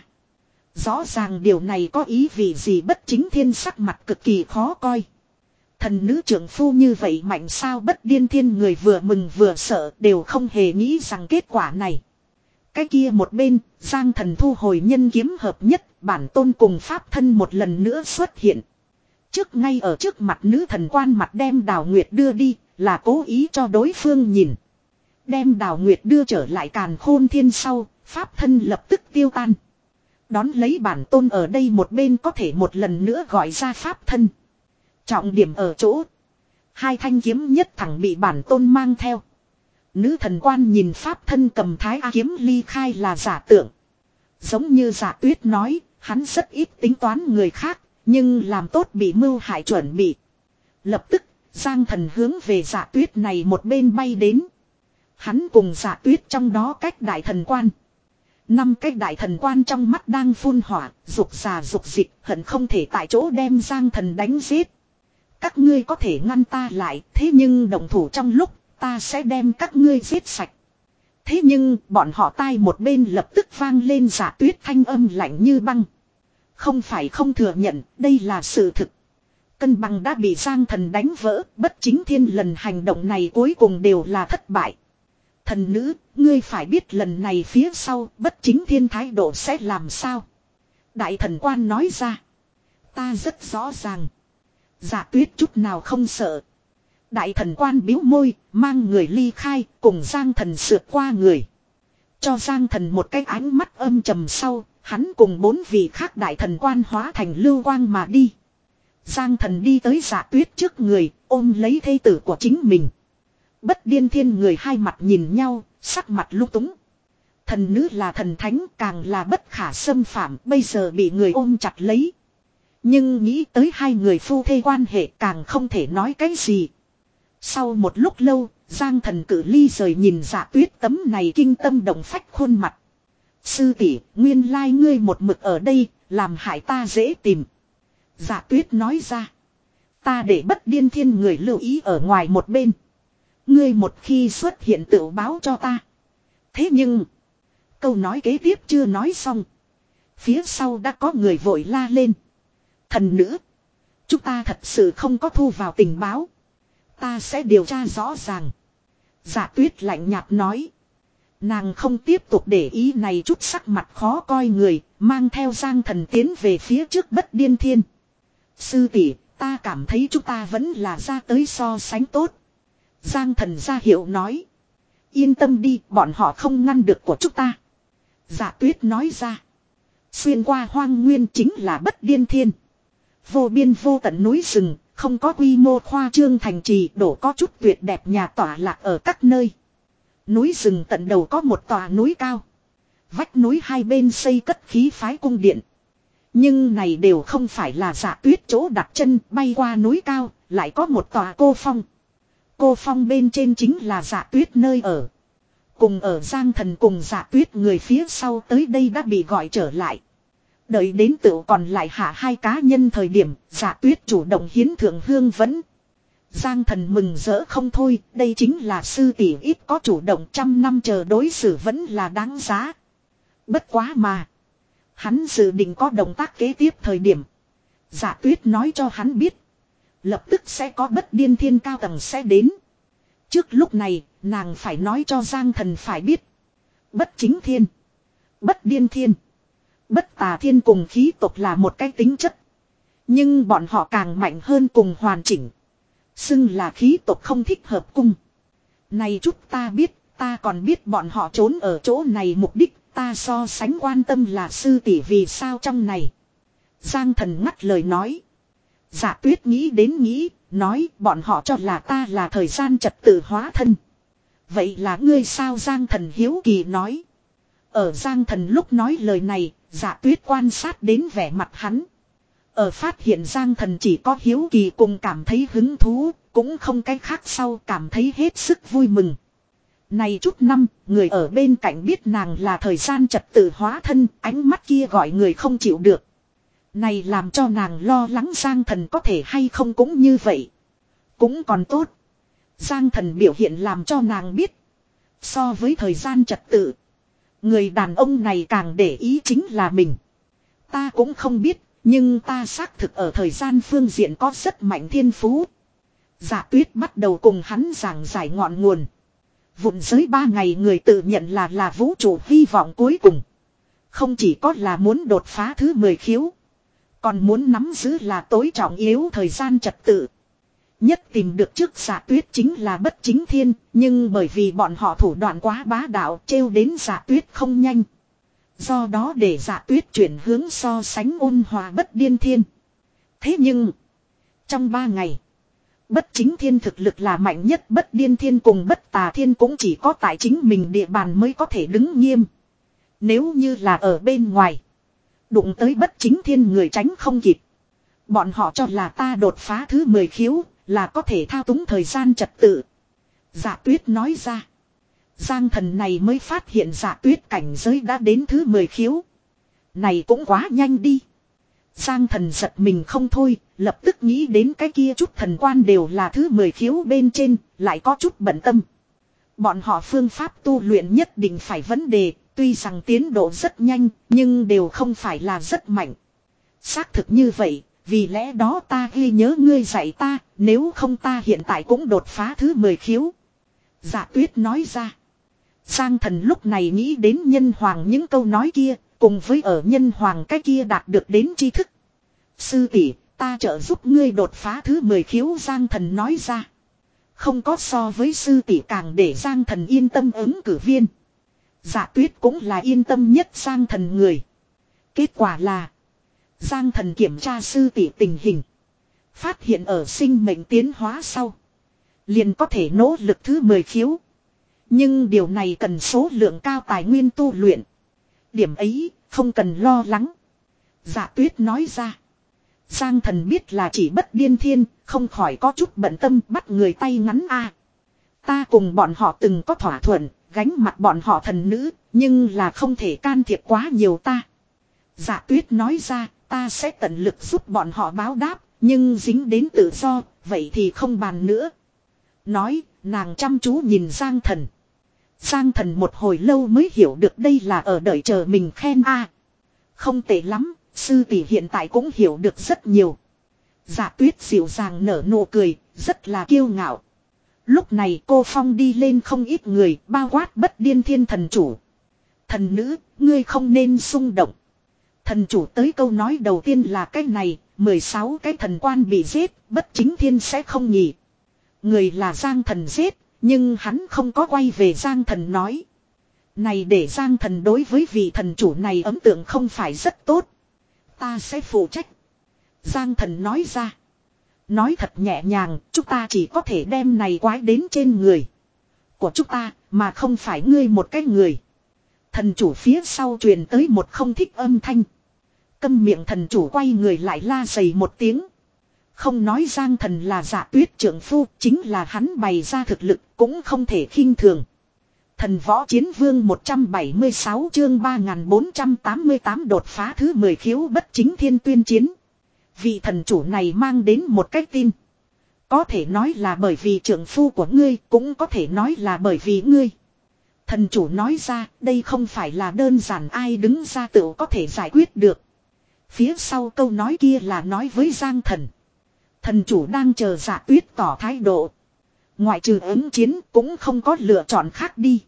Rõ ràng điều này có ý vị gì bất chính thiên sắc mặt cực kỳ khó coi. Thần nữ trưởng phu như vậy mạnh sao bất điên thiên người vừa mừng vừa sợ đều không hề nghĩ rằng kết quả này. Cái kia một bên, Giang thần thu hồi nhân kiếm hợp nhất, bản tôn cùng pháp thân một lần nữa xuất hiện. Trước ngay ở trước mặt nữ thần quan mặt đem Đào Nguyệt đưa đi, là cố ý cho đối phương nhìn. Đem Đào Nguyệt đưa trở lại càn khôn thiên sau, pháp thân lập tức tiêu tan. Đón lấy bản tôn ở đây một bên có thể một lần nữa gọi ra pháp thân. Trọng điểm ở chỗ. Hai thanh kiếm nhất thẳng bị bản tôn mang theo. Nữ thần quan nhìn pháp thân cầm thái A kiếm ly khai là giả tượng. Giống như giả tuyết nói, hắn rất ít tính toán người khác, nhưng làm tốt bị mưu hại chuẩn bị. Lập tức, Giang thần hướng về giả tuyết này một bên bay đến. Hắn cùng giả tuyết trong đó cách đại thần quan. Năm cách đại thần quan trong mắt đang phun hỏa, dục già dục dịch, hận không thể tại chỗ đem Giang thần đánh giết. Các ngươi có thể ngăn ta lại, thế nhưng động thủ trong lúc, ta sẽ đem các ngươi giết sạch. Thế nhưng, bọn họ tai một bên lập tức vang lên giả tuyết thanh âm lạnh như băng. Không phải không thừa nhận, đây là sự thực. Cân bằng đã bị Giang thần đánh vỡ, bất chính thiên lần hành động này cuối cùng đều là thất bại. Thần nữ, ngươi phải biết lần này phía sau, bất chính thiên thái độ sẽ làm sao? Đại thần quan nói ra. Ta rất rõ ràng. Giả tuyết chút nào không sợ. Đại thần quan biếu môi, mang người ly khai, cùng Giang thần sượt qua người. Cho Giang thần một cái ánh mắt âm trầm sau, hắn cùng bốn vị khác đại thần quan hóa thành lưu quang mà đi. Giang thần đi tới giả tuyết trước người, ôm lấy thê tử của chính mình. Bất điên thiên người hai mặt nhìn nhau, sắc mặt lung túng. Thần nữ là thần thánh, càng là bất khả xâm phạm, bây giờ bị người ôm chặt lấy. Nhưng nghĩ tới hai người phu thê quan hệ càng không thể nói cái gì. Sau một lúc lâu, Giang thần cử ly rời nhìn dạ tuyết tấm này kinh tâm động phách khuôn mặt. Sư tỷ, nguyên lai ngươi một mực ở đây, làm hại ta dễ tìm. Dạ tuyết nói ra. Ta để bất điên thiên người lưu ý ở ngoài một bên. Ngươi một khi xuất hiện tự báo cho ta. Thế nhưng, câu nói kế tiếp chưa nói xong. Phía sau đã có người vội la lên. Thần nữ, chúng ta thật sự không có thu vào tình báo. Ta sẽ điều tra rõ ràng. Dạ tuyết lạnh nhạt nói. Nàng không tiếp tục để ý này chút sắc mặt khó coi người, mang theo Giang thần tiến về phía trước bất điên thiên. Sư tỷ, ta cảm thấy chúng ta vẫn là ra tới so sánh tốt. Giang thần ra hiệu nói. Yên tâm đi, bọn họ không ngăn được của chúng ta. Dạ tuyết nói ra. Xuyên qua hoang nguyên chính là bất điên thiên. Vô biên vô tận núi rừng, không có quy mô khoa trương thành trì, đổ có chút tuyệt đẹp nhà tỏa lạc ở các nơi. Núi rừng tận đầu có một tòa núi cao. Vách núi hai bên xây cất khí phái cung điện. Nhưng này đều không phải là Dạ Tuyết chỗ đặt chân, bay qua núi cao, lại có một tòa cô phong. Cô phong bên trên chính là Dạ Tuyết nơi ở. Cùng ở Giang Thần cùng Dạ Tuyết người phía sau tới đây đã bị gọi trở lại. Đợi đến tựu còn lại hạ hai cá nhân thời điểm, Dạ Tuyết chủ động hiến thượng hương vẫn. Giang Thần mừng rỡ không thôi, đây chính là sư tỷ ít có chủ động, trăm năm chờ đối xử vẫn là đáng giá. Bất quá mà. Hắn dự định có động tác kế tiếp thời điểm. Dạ Tuyết nói cho hắn biết. Lập tức sẽ có Bất Điên Thiên cao tầng sẽ đến. Trước lúc này, nàng phải nói cho Giang Thần phải biết. Bất Chính Thiên, Bất Điên Thiên, Bất Tà Thiên cùng khí tộc là một cái tính chất. Nhưng bọn họ càng mạnh hơn cùng hoàn chỉnh. Xưng là khí tộc không thích hợp cung. Này chút ta biết, ta còn biết bọn họ trốn ở chỗ này mục đích. Ta so sánh quan tâm là sư tỷ vì sao trong này. Giang Thần ngắt lời nói. Dạ Tuyết nghĩ đến nghĩ, nói bọn họ cho là ta là thời gian trật tự hóa thân. Vậy là ngươi sao? Giang Thần hiếu kỳ nói. Ở Giang Thần lúc nói lời này, Dạ Tuyết quan sát đến vẻ mặt hắn. Ở phát hiện Giang Thần chỉ có hiếu kỳ cùng cảm thấy hứng thú, cũng không cái khác sau cảm thấy hết sức vui mừng. Này chút năm, người ở bên cạnh biết nàng là thời gian trật tự hóa thân, ánh mắt kia gọi người không chịu được. Này làm cho nàng lo lắng Giang Thần có thể hay không cũng như vậy. Cũng còn tốt. Giang Thần biểu hiện làm cho nàng biết. So với thời gian trật tự, người đàn ông này càng để ý chính là mình. Ta cũng không biết, nhưng ta xác thực ở thời gian phương diện có rất mạnh thiên phú. Dạ Tuyết bắt đầu cùng hắn giảng giải ngọn nguồn. Vụn giới ba ngày người tự nhận là là vũ trụ hy vọng cuối cùng. Không chỉ có là muốn đột phá thứ mười khiếu. Còn muốn nắm giữ là tối trọng yếu thời gian trật tự. Nhất tìm được trước Dạ Tuyết chính là Bất Chính Thiên. Nhưng bởi vì bọn họ thủ đoạn quá bá đạo trêu đến Dạ Tuyết không nhanh. Do đó để Dạ Tuyết chuyển hướng so sánh ôn hòa Bất Điên Thiên. Thế nhưng trong ba ngày, Bất Chính Thiên thực lực là mạnh nhất, Bất Điên Thiên cùng Bất Tà Thiên cũng chỉ có tại chính mình địa bàn mới có thể đứng nghiêm. Nếu như là ở bên ngoài, đụng tới Bất Chính Thiên người tránh không kịp. Bọn họ cho là ta đột phá thứ mười khiếu, là có thể thao túng thời gian trật tự. Dạ Tuyết nói ra. Giang Thần này mới phát hiện Dạ Tuyết cảnh giới đã đến thứ mười khiếu. Này cũng quá nhanh đi. Giang Thần giật mình không thôi, lập tức nghĩ đến cái kia chút thần quan đều là thứ mười khiếu bên trên, lại có chút bận tâm. Bọn họ phương pháp tu luyện nhất định phải vấn đề, tuy rằng tiến độ rất nhanh, nhưng đều không phải là rất mạnh. Xác thực như vậy, vì lẽ đó ta ghi nhớ ngươi dạy ta, nếu không ta hiện tại cũng đột phá thứ mười khiếu. Dạ Tuyết nói ra. Giang Thần lúc này nghĩ đến Nhân Hoàng những câu nói kia, cùng với ở Nhân Hoàng cái kia đạt được đến tri thức. Sư tỷ, ta trợ giúp ngươi đột phá thứ mười khiếu. Giang Thần nói ra. Không có so với sư tỷ càng để Giang Thần yên tâm ứng cử viên. Dạ Tuyết cũng là yên tâm nhất Giang Thần người. Kết quả là Giang Thần kiểm tra sư tỷ tình hình, phát hiện ở sinh mệnh tiến hóa sau liền có thể nỗ lực thứ mười khiếu. Nhưng điều này cần số lượng cao tài nguyên tu luyện. Điểm ấy không cần lo lắng. Dạ Tuyết nói ra. Giang Thần biết là chỉ Bất Điên Thiên, không khỏi có chút bận tâm, bắt người tay ngắn a. Ta cùng bọn họ từng có thỏa thuận, gánh mặt bọn họ thần nữ, nhưng là không thể can thiệp quá nhiều ta. Dạ Tuyết nói ra, ta sẽ tận lực giúp bọn họ báo đáp, nhưng dính đến tự do, vậy thì không bàn nữa. Nói, nàng chăm chú nhìn Giang Thần. Giang Thần một hồi lâu mới hiểu được đây là ở đợi chờ mình khen a. Không tệ lắm, sư tỷ hiện tại cũng hiểu được rất nhiều. Dạ Tuyết dịu dàng nở nụ cười, rất là kiêu ngạo. Lúc này cô Phong đi lên không ít người, bao quát Bất Điên Thiên thần chủ. Thần nữ, ngươi không nên xung động. Thần chủ tới câu nói đầu tiên là cái này, mười sáu cái thần quan bị giết, Bất Chính Thiên sẽ không nhỉ. Người là Giang Thần giết, nhưng hắn không có quay về. Giang Thần nói. Này để Giang Thần đối với vị thần chủ này ấn tượng không phải rất tốt. Ta sẽ phụ trách. Giang Thần nói ra. Nói thật nhẹ nhàng, chúng ta chỉ có thể đem này quái đến trên người của chúng ta, mà không phải ngươi một cái người. Thần chủ phía sau truyền tới một không thích âm thanh. Câm miệng, thần chủ quay người lại la dày một tiếng. Không nói Giang Thần là Dạ Tuyết trưởng phu, chính là hắn bày ra thực lực cũng không thể khinh thường. Thần võ chiến vương một trăm bảy mươi sáu chương ba nghìn bốn trăm tám mươi tám đột phá thứ mười khiếu bất chính thiên tuyên chiến. Vị thần chủ này mang đến một cái tin. Có thể nói là bởi vì trưởng phu của ngươi, cũng có thể nói là bởi vì ngươi. Thần chủ nói ra, đây không phải là đơn giản ai đứng ra tự có thể giải quyết được. Phía sau câu nói kia là nói với Giang Thần. Thần chủ đang chờ Dạ Tuyết tỏ thái độ. Ngoại trừ ứng chiến cũng không có lựa chọn khác đi.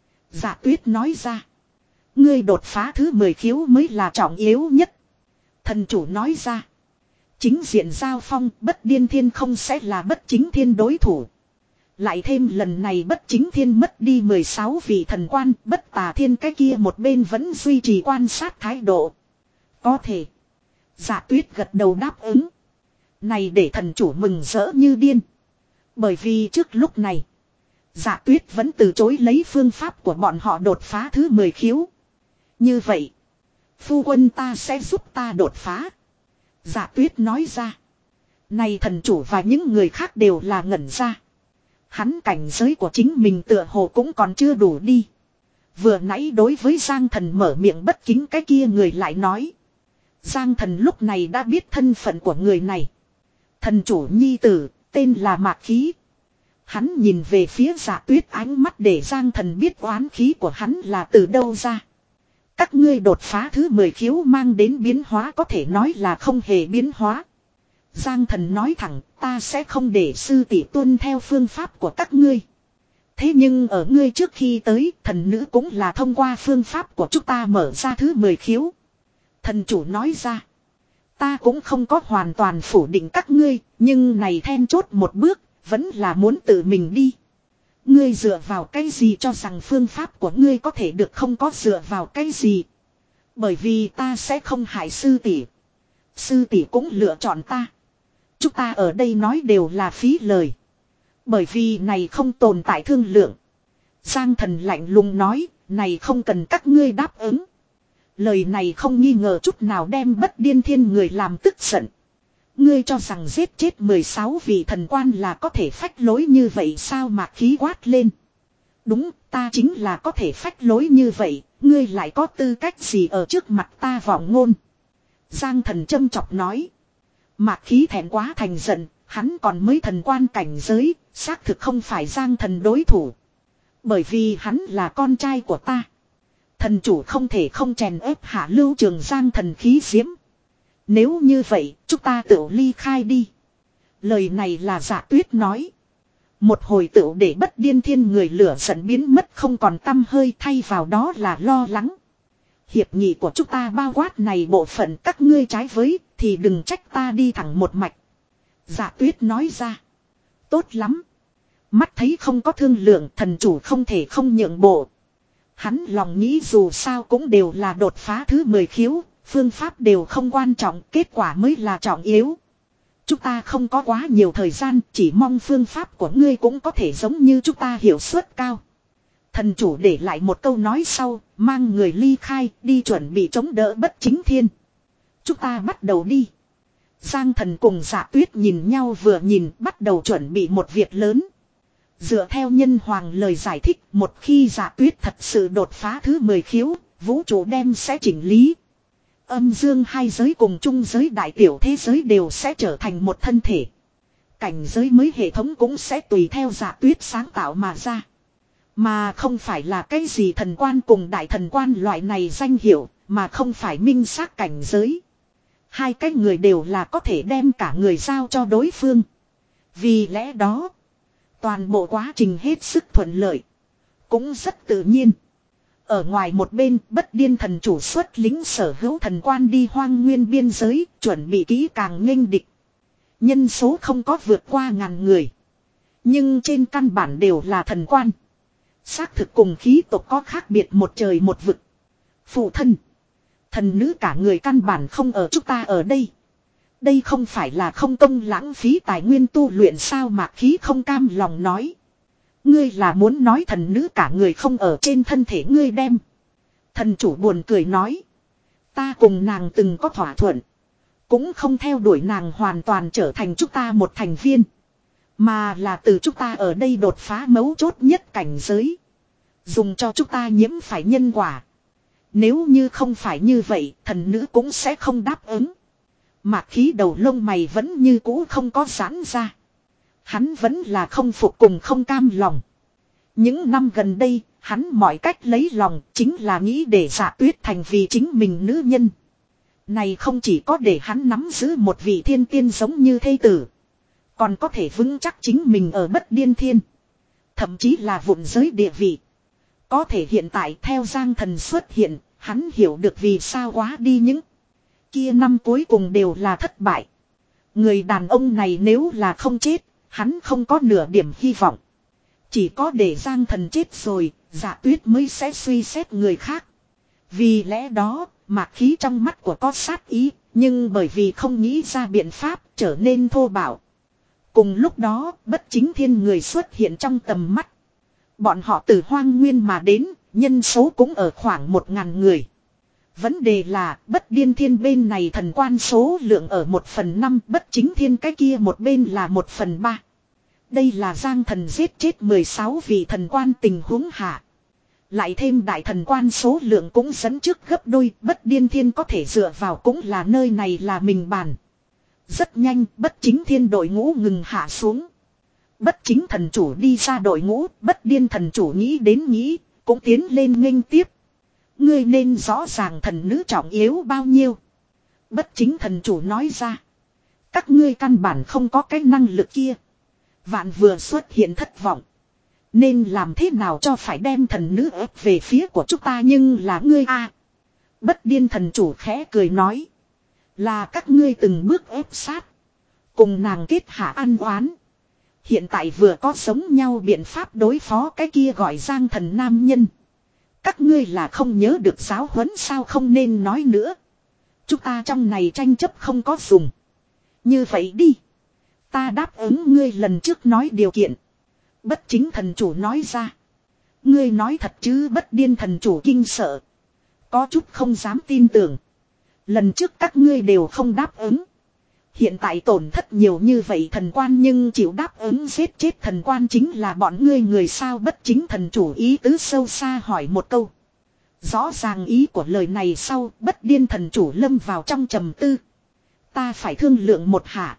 Dạ Tuyết nói ra. Ngươi đột phá thứ mười khiếu mới là trọng yếu nhất. Thần chủ nói ra. Chính diện giao phong, bất điên thiên không sẽ là bất chính thiên đối thủ. Lại thêm lần này bất chính thiên mất đi mười sáu vị thần quan, bất tà thiên cái kia một bên vẫn duy trì quan sát thái độ. Có thể. Dạ Tuyết gật đầu đáp ứng. Này để thần chủ mừng rỡ như điên. Bởi vì trước lúc này, Dạ Tuyết vẫn từ chối lấy phương pháp của bọn họ đột phá thứ mười khiếu. Như vậy, phu quân ta sẽ giúp ta đột phá. Dạ Tuyết nói ra. Này thần chủ và những người khác đều là ngẩn ra. Hắn cảnh giới của chính mình tựa hồ cũng còn chưa đủ đi. Vừa nãy đối với Giang Thần mở miệng bất kính cái kia người lại nói. Giang Thần lúc này đã biết thân phận của người này. Thần chủ nhi tử, tên là Mạc Khí. Hắn nhìn về phía Dạ Tuyết, ánh mắt để Giang Thần biết oán khí của hắn là từ đâu ra. Các ngươi đột phá thứ mười khiếu mang đến biến hóa có thể nói là không hề biến hóa. Giang Thần nói thẳng, ta sẽ không để sư tỷ tuân theo phương pháp của các ngươi. Thế nhưng ở ngươi trước khi tới, thần nữ cũng là thông qua phương pháp của chúng ta mở ra thứ mười khiếu. Thần chủ nói ra. Ta cũng không có hoàn toàn phủ định các ngươi, nhưng này then chốt một bước, vẫn là muốn tự mình đi. Ngươi dựa vào cái gì cho rằng phương pháp của ngươi có thể được, không có dựa vào cái gì. Bởi vì ta sẽ không hại sư tỷ. Sư tỷ cũng lựa chọn ta. Chúng ta ở đây nói đều là phí lời. Bởi vì này không tồn tại thương lượng. Giang Thần lạnh lùng nói, này không cần các ngươi đáp ứng. Lời này không nghi ngờ chút nào đem bất điên thiên người làm tức giận. Ngươi cho rằng giết chết mười sáu vị thần quan là có thể phách lối như vậy sao? Mạc Khí quát lên. Đúng, ta chính là có thể phách lối như vậy, ngươi lại có tư cách gì ở trước mặt ta vọng ngôn. Giang Thần châm chọc nói. Mạc Khí thẹn quá thành giận, hắn còn mới thần quan cảnh giới, xác thực không phải Giang Thần đối thủ. Bởi vì hắn là con trai của ta. Thần chủ không thể không chèn ép hạ lưu trường Giang Thần khí diễm. Nếu như vậy, chúng ta tự ly khai đi. Lời này là Dạ Tuyết nói. Một hồi tựu để bất điên thiên người lửa giận biến mất không còn tăm hơi, thay vào đó là lo lắng. Hiệp nghị của chúng ta bao quát này bộ phận các ngươi trái với, thì đừng trách ta đi thẳng một mạch. Dạ Tuyết nói ra. Tốt lắm. Mắt thấy không có thương lượng, thần chủ không thể không nhượng bộ. Hắn lòng nghĩ dù sao cũng đều là đột phá thứ mười khiếu, phương pháp đều không quan trọng, kết quả mới là trọng yếu. Chúng ta không có quá nhiều thời gian, chỉ mong phương pháp của ngươi cũng có thể giống như chúng ta hiệu suất cao. Thần chủ để lại một câu nói sau, mang người ly khai, đi chuẩn bị chống đỡ bất chính thiên. Chúng ta bắt đầu đi. Giang Thần cùng Dạ Tuyết nhìn nhau vừa nhìn, bắt đầu chuẩn bị một việc lớn. Dựa theo nhân hoàng lời giải thích, một khi Dạ Tuyết thật sự đột phá thứ mười khiếu, vũ trụ đem sẽ chỉnh lý. Âm dương hai giới cùng chung giới đại tiểu thế giới đều sẽ trở thành một thân thể. Cảnh giới mới hệ thống cũng sẽ tùy theo Dạ Tuyết sáng tạo mà ra. Mà không phải là cái gì thần quan cùng đại thần quan loại này danh hiệu, mà không phải minh xác cảnh giới. Hai cái người đều là có thể đem cả người giao cho đối phương. Vì lẽ đó, toàn bộ quá trình hết sức thuận lợi. Cũng rất tự nhiên. Ở ngoài một bên, bất điên thần chủ xuất lính sở hữu thần quan đi hoang nguyên biên giới, chuẩn bị kỹ càng nghênh địch. Nhân số không có vượt qua ngàn người. Nhưng trên căn bản đều là thần quan. Xác thực cùng khí tộc có khác biệt một trời một vực. Phụ thân. Thần nữ cả người căn bản không ở chúng ta ở đây. Đây không phải là không công lãng phí tài nguyên tu luyện sao? Mạc Khí không cam lòng nói. Ngươi là muốn nói thần nữ cả người không ở trên thân thể ngươi đem. Thần chủ buồn cười nói. Ta cùng nàng từng có thỏa thuận. Cũng không theo đuổi nàng hoàn toàn trở thành chúng ta một thành viên. Mà là từ chúng ta ở đây đột phá mấu chốt nhất cảnh giới. Dùng cho chúng ta nhiễm phải nhân quả. Nếu như không phải như vậy, thần nữ cũng sẽ không đáp ứng. Mạc khí đầu lông mày vẫn như cũ không có giãn ra. Hắn vẫn là không phục cùng không cam lòng. Những năm gần đây, hắn mọi cách lấy lòng chính là nghĩ để Dạ Tuyết thành vì chính mình nữ nhân. Này không chỉ có để hắn nắm giữ một vị thiên tiên giống như thê tử. Còn có thể vững chắc chính mình ở bất điên thiên. Thậm chí là vụn giới địa vị. Có thể hiện tại theo Giang Thần xuất hiện, hắn hiểu được vì sao quá đi những kia năm cuối cùng đều là thất bại. Người đàn ông này nếu là không chết, hắn không có nửa điểm hy vọng. Chỉ có để Giang Thần chết rồi, Dạ Tuyết mới sẽ suy xét người khác. Vì lẽ đó, mạc khí trong mắt của có sát ý, nhưng bởi vì không nghĩ ra biện pháp trở nên thô bạo. Cùng lúc đó, bất chính thiên người xuất hiện trong tầm mắt. Bọn họ từ hoang nguyên mà đến, nhân số cũng ở khoảng một ngàn người. Vấn đề là bất điên thiên bên này thần quan số lượng ở một phần năm, bất chính thiên cái kia một bên là một phần ba. Đây là Giang Thần giết chết mười sáu vị thần quan tình huống hạ. Lại thêm đại thần quan số lượng cũng dẫn trước gấp đôi, bất điên thiên có thể dựa vào cũng là nơi này là mình bàn. Rất nhanh, bất chính thiên đội ngũ ngừng hạ xuống. Bất chính thần chủ đi ra đội ngũ, bất điên thần chủ nghĩ đến nghĩ, cũng tiến lên nghênh tiếp. Ngươi nên rõ ràng thần nữ trọng yếu bao nhiêu. Bất chính thần chủ nói ra. Các ngươi căn bản không có cái năng lực kia. Vạn vừa xuất hiện thất vọng. Nên làm thế nào cho phải đem thần nữ ép về phía của chúng ta nhưng là ngươi a. Bất điên thần chủ khẽ cười nói. Là các ngươi từng bước ép sát. Cùng nàng kết hạ ăn oán. Hiện tại vừa có giống nhau biện pháp đối phó cái kia gọi Giang Thần nam nhân. Các ngươi là không nhớ được giáo huấn sao không nên nói nữa. Chúng ta trong này tranh chấp không có dùng. Như vậy đi. Ta đáp ứng ngươi lần trước nói điều kiện. Bất chính thần chủ nói ra. Ngươi nói thật chứ bất điên thần chủ kinh sợ. Có chút không dám tin tưởng. Lần trước các ngươi đều không đáp ứng. Hiện tại tổn thất nhiều như vậy thần quan nhưng chịu đáp ứng giết chết thần quan chính là bọn ngươi người sao bất chính thần chủ ý tứ sâu xa hỏi một câu. Rõ ràng ý của lời này sau bất điên thần chủ lâm vào trong trầm tư. Ta phải thương lượng một hạ.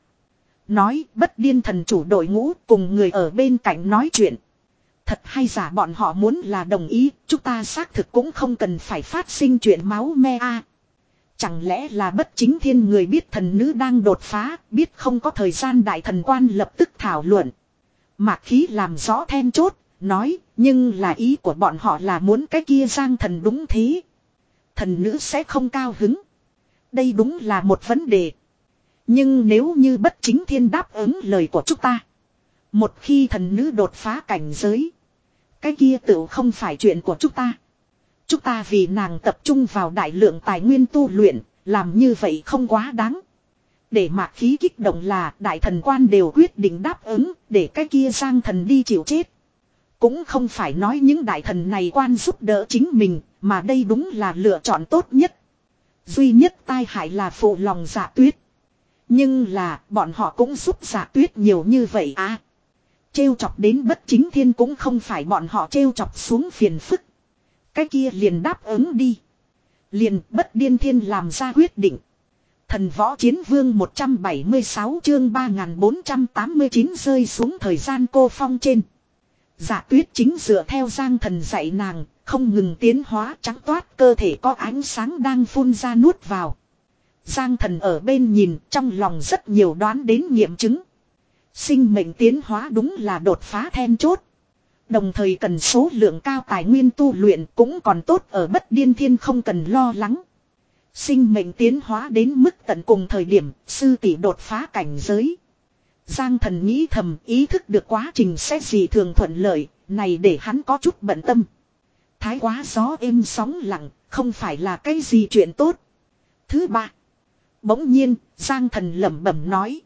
Nói bất điên thần chủ đội ngũ cùng người ở bên cạnh nói chuyện. Thật hay giả bọn họ muốn là đồng ý, chúng ta xác thực cũng không cần phải phát sinh chuyện máu me a. Chẳng lẽ là bất chính thiên người biết thần nữ đang đột phá, biết không có thời gian đại thần quan lập tức thảo luận. Mạc khí làm rõ then chốt, nói, nhưng là ý của bọn họ là muốn cái kia Giang Thần đúng thế. Thần nữ sẽ không cao hứng. Đây đúng là một vấn đề. Nhưng nếu như bất chính thiên đáp ứng lời của chúng ta. Một khi thần nữ đột phá cảnh giới. Cái kia tự không phải chuyện của chúng ta. Chúng ta vì nàng tập trung vào đại lượng tài nguyên tu luyện. Làm như vậy không quá đáng. Để mạc khí kích động là đại thần quan đều quyết định đáp ứng. Để cái kia Giang Thần đi chịu chết. Cũng không phải nói những đại thần này quan giúp đỡ chính mình. Mà đây đúng là lựa chọn tốt nhất. Duy nhất tai hại là phụ lòng Dạ Tuyết. Nhưng là bọn họ cũng giúp Dạ Tuyết nhiều như vậy à. Trêu chọc đến bất chính thiên cũng không phải bọn họ trêu chọc xuống phiền phức. Cái kia liền đáp ứng đi. Liền bất điên thiên làm ra quyết định. Thần võ chiến vương một trăm bảy mươi sáu chương ba nghìn bốn trăm tám mươi chín rơi xuống thời gian cô phong trên. Dạ Tuyết chính dựa theo Giang Thần dạy nàng, không ngừng tiến hóa trắng toát cơ thể có ánh sáng đang phun ra nuốt vào. Giang Thần ở bên nhìn trong lòng rất nhiều đoán đến nghiệm chứng. Sinh mệnh tiến hóa đúng là đột phá then chốt. Đồng thời cần số lượng cao tài nguyên tu luyện cũng còn tốt ở bất điên thiên không cần lo lắng. Sinh mệnh tiến hóa đến mức tận cùng thời điểm sư tỷ đột phá cảnh giới. Giang Thần nghĩ thầm ý thức được quá trình sẽ gì thường thuận lợi, này để hắn có chút bận tâm. Thái quá gió êm sóng lặng, không phải là cái gì chuyện tốt. Thứ ba. Bỗng nhiên, Giang Thần lẩm bẩm nói.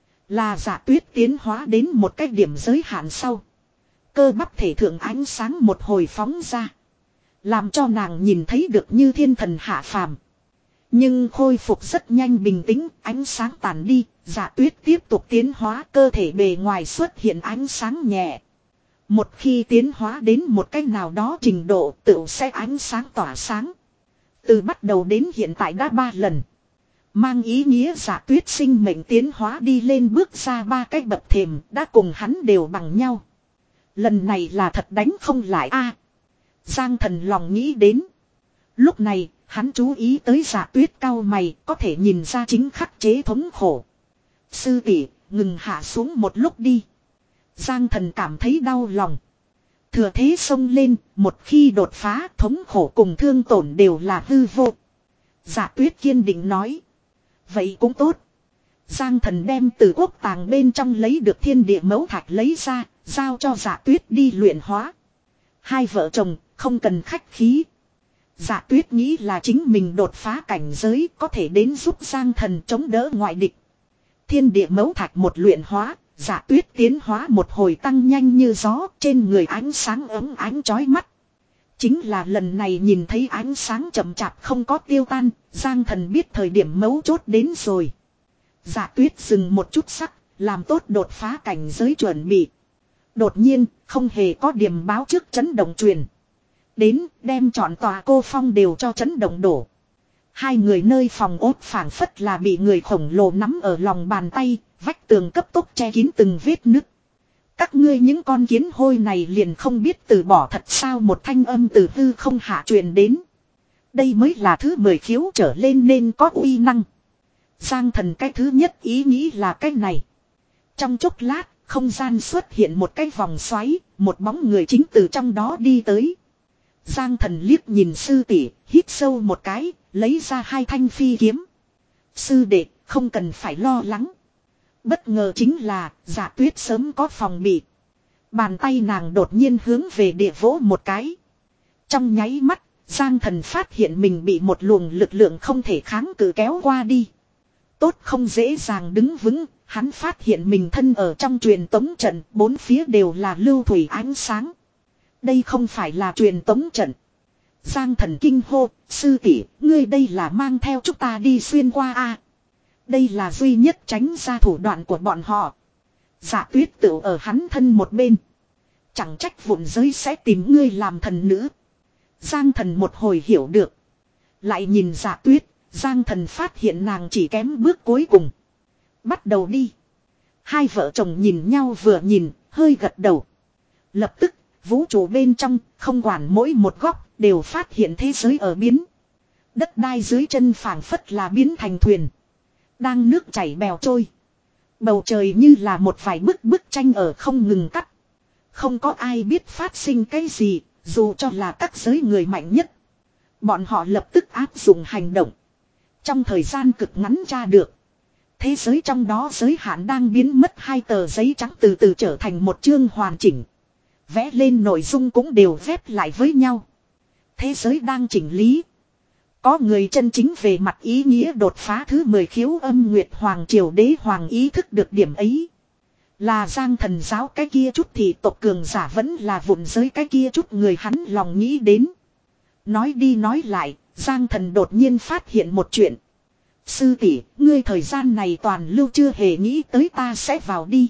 Là Dạ Tuyết tiến hóa đến một cái điểm giới hạn sau. Cơ bắp thể thượng ánh sáng một hồi phóng ra. Làm cho nàng nhìn thấy được như thiên thần hạ phàm. Nhưng khôi phục rất nhanh bình tĩnh, ánh sáng tàn đi, Dạ Tuyết tiếp tục tiến hóa, cơ thể bề ngoài xuất hiện ánh sáng nhẹ. Một khi tiến hóa đến một cách nào đó trình độ, tựu sẽ ánh sáng tỏa sáng. Từ bắt đầu đến hiện tại đã ba lần. Mang ý nghĩa Dạ Tuyết sinh mệnh tiến hóa đi lên bước ra ba cái bậc thềm, đã cùng hắn đều bằng nhau. Lần này là thật đánh không lại a. Giang Thần lòng nghĩ đến. Lúc này, hắn chú ý tới Dạ Tuyết cau mày, có thể nhìn ra chính khắc chế thống khổ. Sư tỷ, ngừng hạ xuống một lúc đi. Giang Thần cảm thấy đau lòng. Thừa thế xông lên, một khi đột phá, thống khổ cùng thương tổn đều là hư vô. Dạ Tuyết kiên định nói. Vậy cũng tốt. Giang Thần đem từ quốc tàng bên trong lấy được thiên địa mẫu thạch lấy ra, giao cho Dạ Tuyết đi luyện hóa. Hai vợ chồng, không cần khách khí. Dạ Tuyết nghĩ là chính mình đột phá cảnh giới có thể đến giúp Giang Thần chống đỡ ngoại địch. Thiên địa mẫu thạch một luyện hóa, Dạ Tuyết tiến hóa một hồi tăng nhanh như gió, trên người ánh sáng ấm ánh chói mắt. Chính là lần này nhìn thấy ánh sáng chậm chạp không có tiêu tan, Giang Thần biết thời điểm mấu chốt đến rồi. Dạ Tuyết dừng một chút sắc, làm tốt đột phá cảnh giới chuẩn bị. Đột nhiên, không hề có điểm báo trước chấn động truyền. Đến, đem trọn tòa cô phong đều cho chấn động đổ. Hai người nơi phòng ốt phảng phất là bị người khổng lồ nắm ở lòng bàn tay, vách tường cấp tốc che kín từng vết nứt. Các ngươi những con kiến hôi này liền không biết từ bỏ thật sao, một thanh âm từ hư không hạ truyền đến. Đây mới là thứ mười khiếu trở lên nên có uy năng. Giang Thần cái thứ nhất ý nghĩ là cái này. Trong chốc lát, không gian xuất hiện một cái vòng xoáy, một bóng người chính từ trong đó đi tới. Giang Thần liếc nhìn sư tỷ, hít sâu một cái, lấy ra hai thanh phi kiếm. Sư đệ, không cần phải lo lắng. Bất ngờ chính là, Dạ Tuyết sớm có phòng bị. Bàn tay nàng đột nhiên hướng về địa vỗ một cái. Trong nháy mắt, Giang Thần phát hiện mình bị một luồng lực lượng không thể kháng cự kéo qua đi. Tốt không dễ dàng đứng vững, hắn phát hiện mình thân ở trong truyền tống trận, bốn phía đều là lưu thủy ánh sáng. Đây không phải là truyền tống trận. Giang Thần kinh hô, sư tỷ, ngươi đây là mang theo chúng ta đi xuyên qua a? Đây là duy nhất tránh ra thủ đoạn của bọn họ. Dạ Tuyết tựu ở hắn thân một bên. Chẳng trách vụn giới sẽ tìm ngươi làm thần nữ. Giang Thần một hồi hiểu được. Lại nhìn Dạ Tuyết, Giang Thần phát hiện nàng chỉ kém bước cuối cùng. Bắt đầu đi. Hai vợ chồng nhìn nhau vừa nhìn, hơi gật đầu. Lập tức, vũ trụ bên trong, không quản mỗi một góc, đều phát hiện thế giới ở biến. Đất đai dưới chân phảng phất là biến thành thuyền. Đang nước chảy bèo trôi. Bầu trời như là một vài bức bức tranh ở không ngừng cắt. Không có ai biết phát sinh cái gì, dù cho là các giới người mạnh nhất. Bọn họ lập tức áp dụng hành động. Trong thời gian cực ngắn tra được. Thế giới trong đó giới hạn đang biến mất, hai tờ giấy trắng từ từ trở thành một chương hoàn chỉnh. Vẽ lên nội dung cũng đều ghép lại với nhau. Thế giới đang chỉnh lý. Có người chân chính về mặt ý nghĩa đột phá thứ mười khiếu âm nguyệt hoàng triều đế hoàng ý thức được điểm ấy. Là Giang Thần giáo cái kia chút thì tộc cường giả vẫn là vụn giới cái kia chút người hắn lòng nghĩ đến. Nói đi nói lại, Giang Thần đột nhiên phát hiện một chuyện. Sư tỷ, ngươi thời gian này toàn lưu chưa hề nghĩ tới ta sẽ vào đi.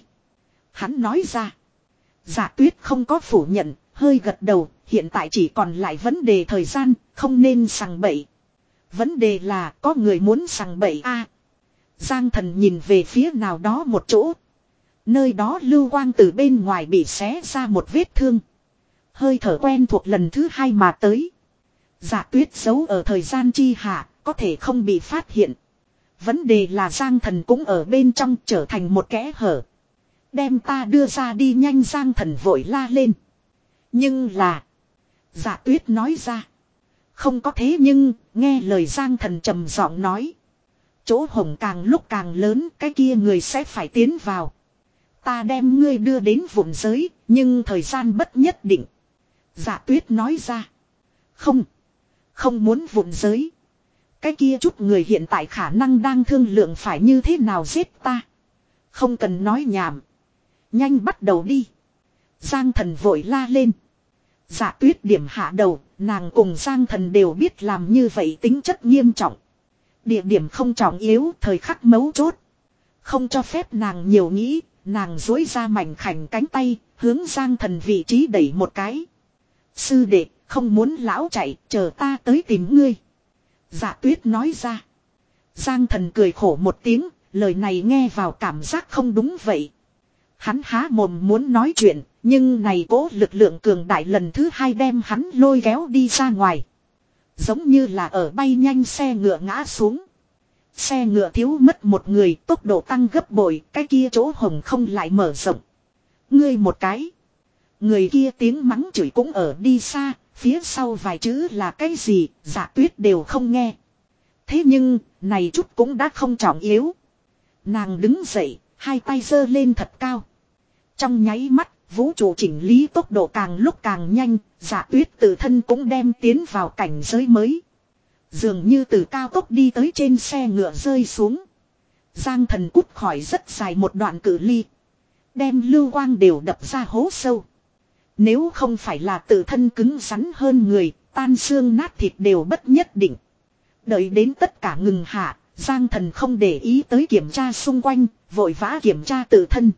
Hắn nói ra. Dạ Tuyết không có phủ nhận, hơi gật đầu, hiện tại chỉ còn lại vấn đề thời gian, không nên sằng bậy. Vấn đề là có người muốn sằng bậy a. Giang Thần nhìn về phía nào đó một chỗ. Nơi đó lưu quang từ bên ngoài bị xé ra một vết thương. Hơi thở quen thuộc lần thứ hai mà tới. Dạ Tuyết giấu ở thời gian chi hạ, có thể không bị phát hiện. Vấn đề là Giang Thần cũng ở bên trong trở thành một kẽ hở. Đem ta đưa ra đi nhanh, Giang Thần vội la lên. Nhưng là. Dạ Tuyết nói ra. Không có thế nhưng, nghe lời Giang Thần trầm giọng nói. Chỗ hổng càng lúc càng lớn, cái kia người sẽ phải tiến vào. Ta đem ngươi đưa đến vụn giới, nhưng thời gian bất nhất định. Dạ Tuyết nói ra. Không. Không muốn vụn giới. Cái kia chút người hiện tại khả năng đang thương lượng phải như thế nào giết ta. Không cần nói nhảm. Nhanh bắt đầu đi. Giang Thần vội la lên. Dạ Tuyết điểm hạ đầu, Nàng cùng Giang Thần đều biết làm như vậy tính chất nghiêm trọng. Địa điểm không trọng yếu, thời khắc mấu chốt. Không cho phép nàng nhiều nghĩ, nàng duỗi ra mảnh khảnh cánh tay, hướng Giang Thần vị trí đẩy một cái. Sư đệ, không muốn lão chạy, chờ ta tới tìm ngươi. Dạ Tuyết nói ra. Giang Thần cười khổ một tiếng, lời này nghe vào cảm giác không đúng vậy. Hắn há mồm muốn nói chuyện, nhưng này cố lực lượng cường đại lần thứ hai đem hắn lôi kéo đi ra ngoài. Giống như là ở bay nhanh xe ngựa ngã xuống. Xe ngựa thiếu mất một người, tốc độ tăng gấp bội, cái kia chỗ hồng không lại mở rộng. Ngươi một cái. Người kia tiếng mắng chửi cũng ở đi xa, phía sau vài chữ là cái gì, Dạ Tuyết đều không nghe. Thế nhưng, này chút cũng đã không trọng yếu. Nàng đứng dậy, hai tay giơ lên thật cao. Trong nháy mắt, vũ trụ chỉnh lý tốc độ càng lúc càng nhanh, Dạ Tuyết tự thân cũng đem tiến vào cảnh giới mới. Dường như từ cao tốc đi tới trên xe ngựa rơi xuống. Giang Thần cút khỏi rất dài một đoạn cự ly. Đem lưu quang đều đập ra hố sâu. Nếu không phải là tự thân cứng rắn hơn người, tan xương nát thịt đều bất nhất định. Đợi đến tất cả ngừng hạ, Giang Thần không để ý tới kiểm tra xung quanh, vội vã kiểm tra tự thân.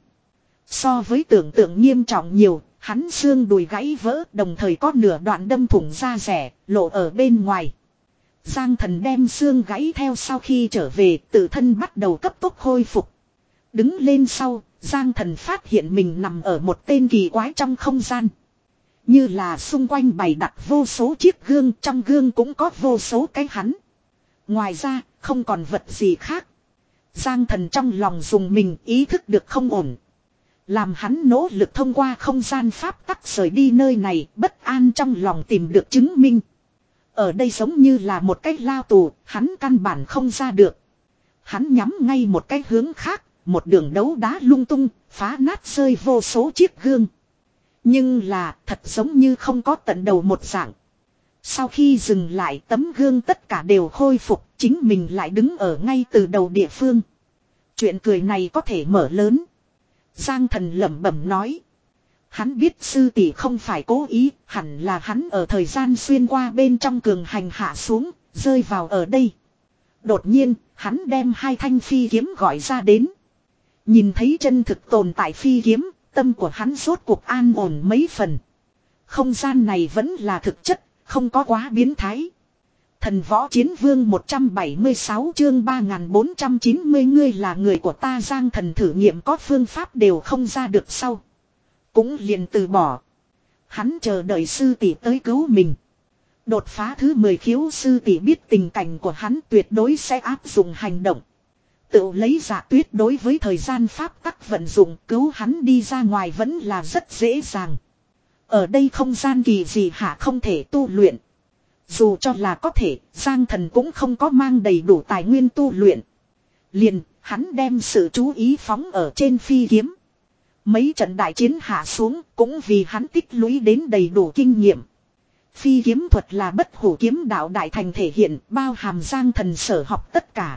So với tưởng tượng nghiêm trọng nhiều, hắn xương đùi gãy vỡ, đồng thời có nửa đoạn đâm thủng da rẻ, lộ ở bên ngoài. Giang Thần đem xương gãy theo sau khi trở về, tự thân bắt đầu cấp tốc khôi phục. Đứng lên sau, Giang Thần phát hiện mình nằm ở một tên kỳ quái trong không gian. Như là xung quanh bày đặt vô số chiếc gương, trong gương cũng có vô số cái hắn. Ngoài ra, không còn vật gì khác. Giang Thần trong lòng dùng mình ý thức được không ổn. Làm hắn nỗ lực thông qua không gian pháp tắc rời đi nơi này, bất an trong lòng tìm được chứng minh. Ở đây giống như là một cái lao tù, hắn căn bản không ra được. Hắn nhắm ngay một cái hướng khác, một đường đấu đá lung tung, phá nát rơi vô số chiếc gương. Nhưng là, thật giống như không có tận đầu một dạng. Sau khi dừng lại, tấm gương tất cả đều khôi phục, chính mình lại đứng ở ngay từ đầu địa phương. Chuyện cười này có thể mở lớn. Giang Thần lẩm bẩm nói. Hắn biết sư tỷ không phải cố ý, hẳn là hắn ở thời gian xuyên qua bên trong cường hành hạ xuống, rơi vào ở đây. Đột nhiên, hắn đem hai thanh phi kiếm gọi ra đến. Nhìn thấy chân thực tồn tại phi kiếm, tâm của hắn rốt cuộc an ổn mấy phần. Không gian này vẫn là thực chất, không có quá biến thái. Thần võ chiến vương một trăm bảy mươi sáu chương ba nghìn bốn trăm chín mươi ngươi là người của ta. Giang Thần thử nghiệm có phương pháp đều không ra được sau. Cũng liền từ bỏ. Hắn chờ đợi sư tỷ tới cứu mình. Đột phá thứ mười khiếu sư tỷ biết tình cảnh của hắn tuyệt đối sẽ áp dụng hành động. Tự lấy Dạ Tuyết đối với thời gian pháp tắc vận dụng cứu hắn đi ra ngoài vẫn là rất dễ dàng. Ở đây không gian kỳ gì hạ không thể tu luyện. Dù cho là có thể, Giang Thần cũng không có mang đầy đủ tài nguyên tu luyện. Liền, hắn đem sự chú ý phóng ở trên phi kiếm. Mấy trận đại chiến hạ xuống cũng vì hắn tích lũy đến đầy đủ kinh nghiệm. Phi kiếm thuật là bất hủ kiếm đạo đại thành thể hiện, bao hàm Giang Thần sở học tất cả.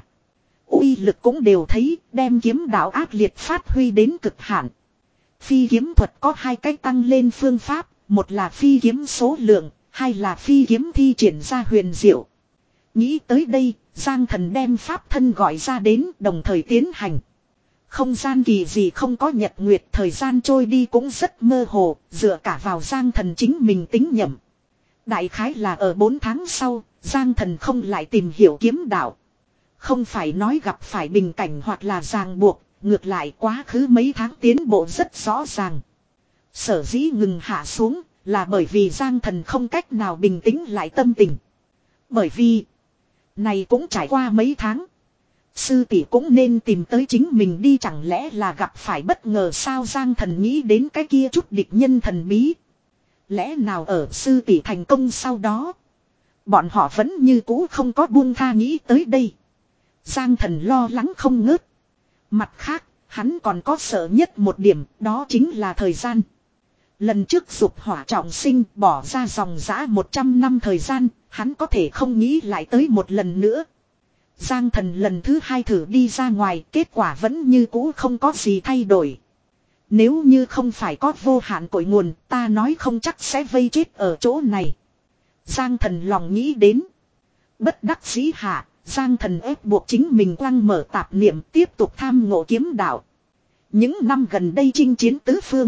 Uy lực cũng đều thấy, đem kiếm đạo ác liệt phát huy đến cực hạn. Phi kiếm thuật có hai cách tăng lên phương pháp, một là phi kiếm số lượng, hai là phi kiếm thi triển ra huyền diệu. Nghĩ tới đây, Giang Thần đem pháp thân gọi ra đến, đồng thời tiến hành. Không gian kỳ gì không có nhật nguyệt, thời gian trôi đi cũng rất mơ hồ, dựa cả vào Giang Thần chính mình tính nhẩm. Đại khái là ở bốn tháng sau, Giang Thần không lại tìm hiểu kiếm đạo. Không phải nói gặp phải bình cảnh hoặc là ràng buộc, ngược lại quá khứ mấy tháng tiến bộ rất rõ ràng. Sở dĩ ngừng hạ xuống, là bởi vì Giang Thần không cách nào bình tĩnh lại tâm tình. Bởi vì, này cũng trải qua mấy tháng. Sư tỷ cũng nên tìm tới chính mình đi, chẳng lẽ là gặp phải bất ngờ sao? Giang Thần nghĩ đến cái kia chút địch nhân thần bí. Lẽ nào ở sư tỷ thành công sau đó, bọn họ vẫn như cũ không có buông tha nghĩ tới đây. Giang Thần lo lắng không ngớt. Mặt khác, hắn còn có sợ nhất một điểm, đó chính là thời gian. Lần trước dục hỏa trọng sinh bỏ ra dòng dã một trăm năm thời gian, hắn có thể không nghĩ lại tới một lần nữa. Giang Thần lần thứ hai thử đi ra ngoài, kết quả vẫn như cũ không có gì thay đổi. Nếu như không phải có vô hạn cội nguồn, ta nói không chắc sẽ vây chết ở chỗ này. Giang Thần lòng nghĩ đến. Bất đắc dĩ hạ, Giang Thần ép buộc chính mình quăng mở tạp niệm tiếp tục tham ngộ kiếm đạo. Những năm gần đây chinh chiến tứ phương.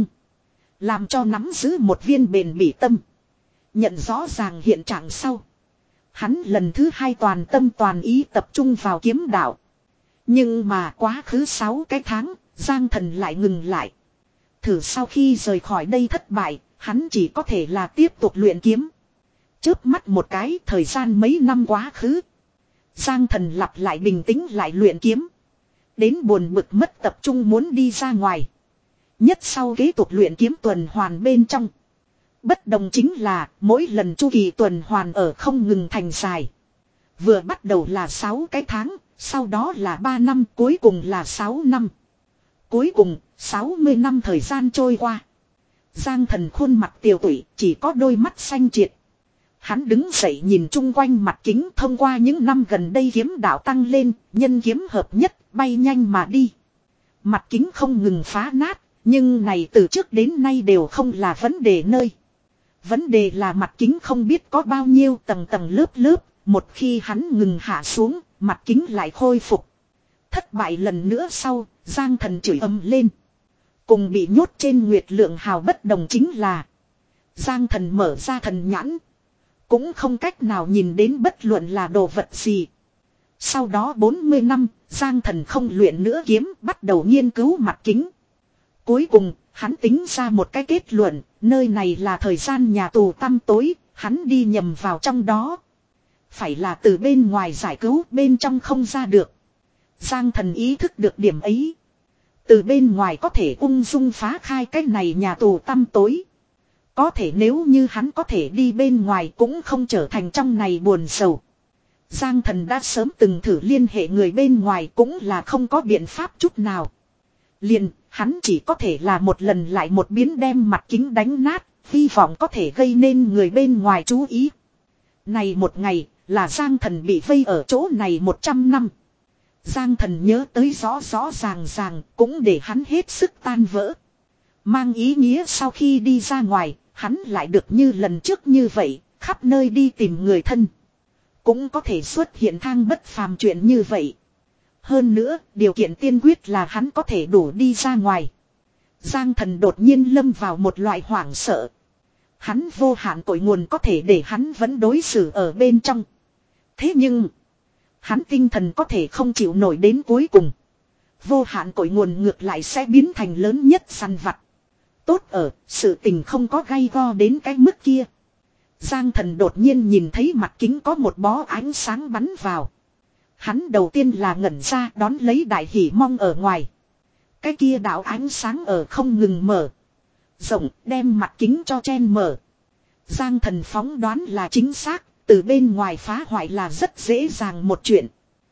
Làm cho nắm giữ một viên bền bỉ tâm. Nhận rõ ràng hiện trạng sau. Hắn lần thứ hai toàn tâm toàn ý tập trung vào kiếm đạo. Nhưng mà quá khứ sáu cái tháng, Giang Thần lại ngừng lại. Thử sau khi rời khỏi đây thất bại, hắn chỉ có thể là tiếp tục luyện kiếm. Chớp mắt một cái, thời gian mấy năm quá khứ. Giang Thần lặp lại bình tĩnh lại luyện kiếm. Đến buồn bực mất tập trung muốn đi ra ngoài. Nhất sau kế tục luyện kiếm tuần hoàn bên trong. Bất đồng chính là mỗi lần chu kỳ tuần hoàn ở không ngừng thành dài. Vừa bắt đầu là sáu cái tháng, sau đó là ba năm, cuối cùng là sáu năm. Cuối cùng, sáu mươi năm thời gian trôi qua. Giang Thần khuôn mặt tiều tụy, chỉ có đôi mắt xanh triệt. Hắn đứng dậy nhìn chung quanh mặt kính, thông qua những năm gần đây kiếm đạo tăng lên, nhân kiếm hợp nhất, bay nhanh mà đi. Mặt kính không ngừng phá nát, nhưng này từ trước đến nay đều không là vấn đề nơi. Vấn đề là mặt kính không biết có bao nhiêu tầng tầng lớp lớp, một khi hắn ngừng hạ xuống, mặt kính lại khôi phục. Thất bại lần nữa sau, Giang Thần chửi ầm lên. Cùng bị nhốt trên Nguyệt Lượng Hào bất đồng chính là Giang Thần mở ra thần nhãn, cũng không cách nào nhìn đến bất luận là đồ vật gì. Sau đó bốn mươi năm, Giang Thần không luyện nữa kiếm, bắt đầu nghiên cứu mặt kính. Cuối cùng, hắn tính ra một cái kết luận, nơi này là thời gian nhà tù tăm tối, hắn đi nhầm vào trong đó. Phải là từ bên ngoài giải cứu, bên trong không ra được. Giang Thần ý thức được điểm ấy. Từ bên ngoài có thể ung dung phá khai cái này nhà tù tăm tối. Có thể nếu như hắn có thể đi bên ngoài cũng không trở thành trong này buồn sầu. Giang Thần đã sớm từng thử liên hệ người bên ngoài cũng là không có biện pháp chút nào. Liền, hắn chỉ có thể là một lần lại một biến đem mặt kính đánh nát, hy vọng có thể gây nên người bên ngoài chú ý. Này một ngày, là Giang Thần bị vây ở chỗ này một trăm năm. Giang Thần nhớ tới rõ rõ ràng ràng, cũng để hắn hết sức tan vỡ. Mang ý nghĩa sau khi đi ra ngoài, hắn lại được như lần trước như vậy, khắp nơi đi tìm người thân. Cũng có thể xuất hiện thang bất phàm chuyện như vậy. Hơn nữa, điều kiện tiên quyết là hắn có thể đủ đi ra ngoài. Giang Thần đột nhiên lâm vào một loại hoảng sợ. Hắn vô hạn cội nguồn có thể để hắn vẫn đối xử ở bên trong. Thế nhưng, hắn tinh thần có thể không chịu nổi đến cuối cùng. Vô hạn cội nguồn ngược lại sẽ biến thành lớn nhất săn vặt. Tốt ở, sự tình không có gay go đến cái mức kia. Giang Thần đột nhiên nhìn thấy mặt kính có một bó ánh sáng bắn vào. Hắn đầu tiên là ngẩn ra đón lấy đại hỉ mong ở ngoài. Cái kia đạo ánh sáng ở không ngừng mở. Rộng đem mặt kính cho chen mở. Giang Thần phóng đoán là chính xác. Từ bên ngoài phá hoại là rất dễ dàng một chuyện.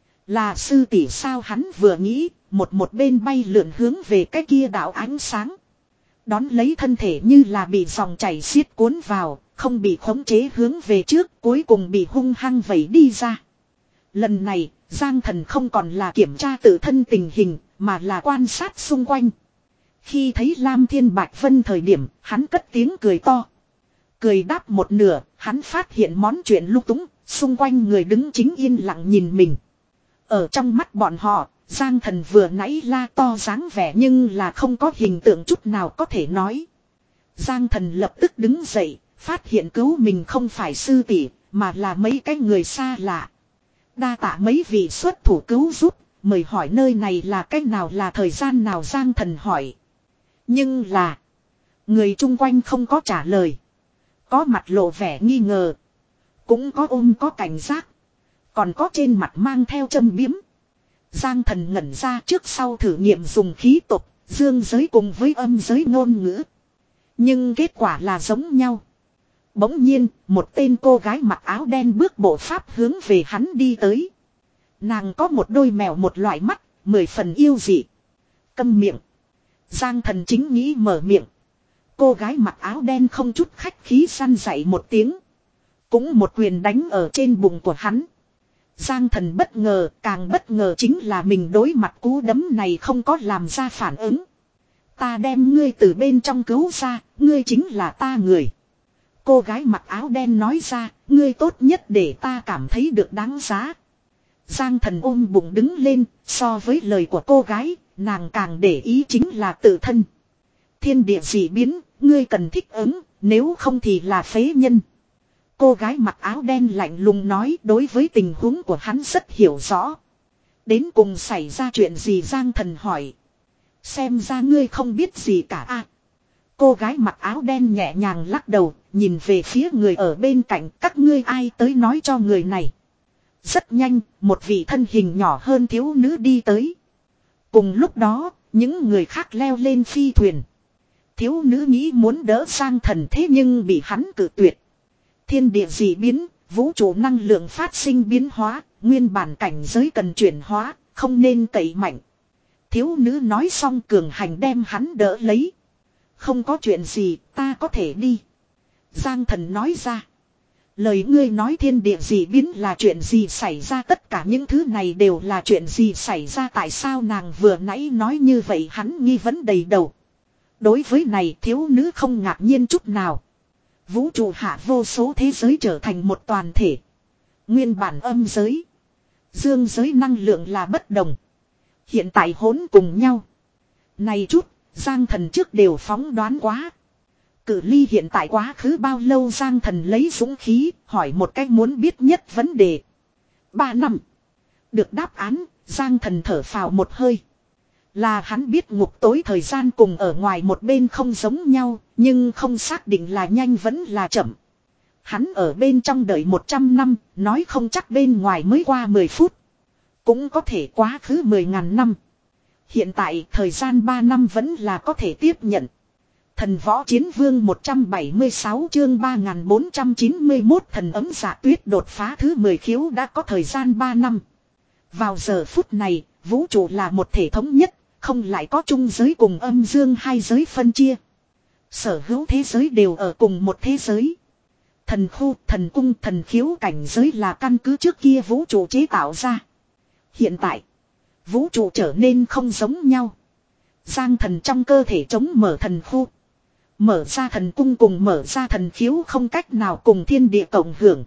Là sư tỷ sao hắn vừa nghĩ. Một một bên bay lượn hướng về cái kia đạo ánh sáng. Đón lấy thân thể như là bị dòng chảy xiết cuốn vào. Không bị khống chế hướng về trước. Cuối cùng bị hung hăng vẩy đi ra. Lần này Giang Thần không còn là kiểm tra tự thân tình hình. Mà là quan sát xung quanh. Khi thấy Lam Thiên Bạch Vân thời điểm. Hắn cất tiếng cười to. Cười đáp một nửa. Hắn phát hiện món chuyện lung túng. Xung quanh người đứng chính yên lặng nhìn mình. Ở trong mắt bọn họ. Giang Thần vừa nãy la to dáng vẻ nhưng là không có hình tượng chút nào có thể nói. Giang Thần lập tức đứng dậy. Phát hiện cứu mình không phải sư tỷ mà là mấy cái người xa lạ. Đa tạ mấy vị xuất thủ cứu giúp. Mời hỏi nơi này là cách nào là thời gian nào Giang Thần hỏi. Nhưng là. Người chung quanh không có trả lời. Có mặt lộ vẻ nghi ngờ. Cũng có ôm có cảnh giác. Còn có trên mặt mang theo châm biếm. Giang Thần ngẩn ra trước sau thử nghiệm dùng khí tục. Dương giới cùng với âm giới ngôn ngữ. Nhưng kết quả là giống nhau. Bỗng nhiên một tên cô gái mặc áo đen bước bộ pháp hướng về hắn đi tới. Nàng có một đôi mèo một loại mắt. Mười phần yêu dị. Câm miệng. Giang Thần chính nghĩ mở miệng. Cô gái mặc áo đen không chút khách khí săn dậy một tiếng. Cũng một quyền đánh ở trên bụng của hắn. Giang Thần bất ngờ, càng bất ngờ chính là mình đối mặt cú đấm này không có làm ra phản ứng. Ta đem ngươi từ bên trong cứu ra, ngươi chính là ta người. Cô gái mặc áo đen nói ra, ngươi tốt nhất để ta cảm thấy được đáng giá. Giang Thần ôm bụng đứng lên, so với lời của cô gái, nàng càng để ý chính là tự thân. Thiên địa dị biến, ngươi cần thích ứng, nếu không thì là phế nhân. Cô gái mặc áo đen lạnh lùng nói, đối với tình huống của hắn rất hiểu rõ. Đến cùng xảy ra chuyện gì? Giang Thần hỏi. Xem ra ngươi không biết gì cả a. À, cô gái mặc áo đen nhẹ nhàng lắc đầu, nhìn về phía người ở bên cạnh, các ngươi ai tới nói cho người này. Rất nhanh, một vị thân hình nhỏ hơn thiếu nữ đi tới. Cùng lúc đó, những người khác leo lên phi thuyền. Thiếu nữ nghĩ muốn đỡ Giang Thần, thế nhưng bị hắn cự tuyệt. Thiên địa dị biến, vũ trụ năng lượng phát sinh biến hóa, nguyên bản cảnh giới cần chuyển hóa, không nên cậy mạnh. Thiếu nữ nói xong cường hành đem hắn đỡ lấy. Không có chuyện gì, ta có thể đi. Giang Thần nói ra. Lời ngươi nói thiên địa dị biến là chuyện gì xảy ra, tất cả những thứ này đều là chuyện gì xảy ra, tại sao nàng vừa nãy nói như vậy? Hắn nghi vấn đầy đầu. Đối với này thiếu nữ không ngạc nhiên chút nào. Vũ trụ hạ vô số thế giới trở thành một toàn thể. Nguyên bản âm giới, dương giới năng lượng là bất đồng. Hiện tại hỗn cùng nhau. Này chút, Giang Thần trước đều phóng đoán quá. Cự ly hiện tại quá khứ bao lâu? Giang Thần lấy dũng khí, hỏi một cách muốn biết nhất vấn đề. Ba năm. Được đáp án, Giang Thần thở phào một hơi. Là hắn biết ngục tối thời gian cùng ở ngoài một bên không giống nhau, nhưng không xác định là nhanh vẫn là chậm. Hắn ở bên trong đợi một trăm năm, nói không chắc bên ngoài mới qua mười phút. Cũng có thể quá khứ mười ngàn năm. Hiện tại thời gian ba năm vẫn là có thể tiếp nhận. Thần võ chiến vương một trăm bảy mươi sáu chương ba nghìn bốn trăm chín mươi mốt thần ấm dạ tuyết đột phá thứ mười khiếu đã có thời gian ba năm. Vào giờ phút này, vũ trụ là một thể thống nhất, không lại có trung giới cùng âm dương hai giới phân chia. Sở hữu thế giới đều ở cùng một thế giới. Thần khu, thần cung, thần khiếu cảnh giới là căn cứ trước kia vũ trụ chế tạo ra. Hiện tại, vũ trụ trở nên không giống nhau. Giang Thần trong cơ thể chống mở thần khu. Mở ra thần cung cùng mở ra thần khiếu không cách nào cùng thiên địa cộng hưởng.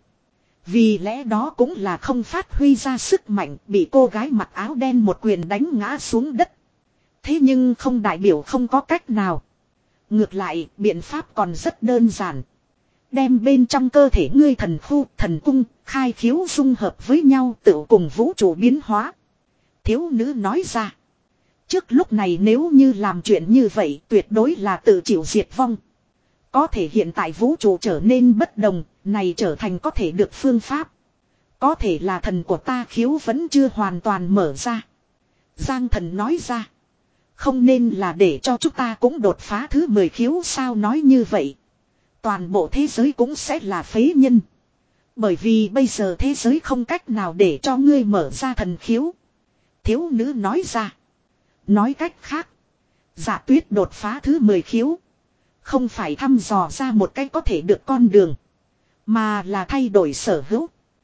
Vì lẽ đó cũng là không phát huy ra sức mạnh, bị cô gái mặc áo đen một quyền đánh ngã xuống đất. Thế nhưng không đại biểu không có cách nào. Ngược lại, biện pháp còn rất đơn giản. Đem bên trong cơ thể ngươi thần khu, thần cung, khai khiếu dung hợp với nhau tự cùng vũ trụ biến hóa. Thiếu nữ nói ra. Trước lúc này nếu như làm chuyện như vậy tuyệt đối là tự chịu diệt vong. Có thể hiện tại vũ trụ trở nên bất đồng, này trở thành có thể được phương pháp. Có thể là thần của ta khiếu vẫn chưa hoàn toàn mở ra. Giang Thần nói ra. Không nên là để cho chúng ta cũng đột phá thứ mười khiếu sao? Nói như vậy, toàn bộ thế giới cũng sẽ là phế nhân. Bởi vì bây giờ thế giới không cách nào để cho ngươi mở ra thần khiếu. Thiếu nữ nói ra. Nói cách khác, Dạ Tuyết đột phá thứ mười khiếu không phải thăm dò ra một cách có thể được con đường, mà là thay đổi sở hữu.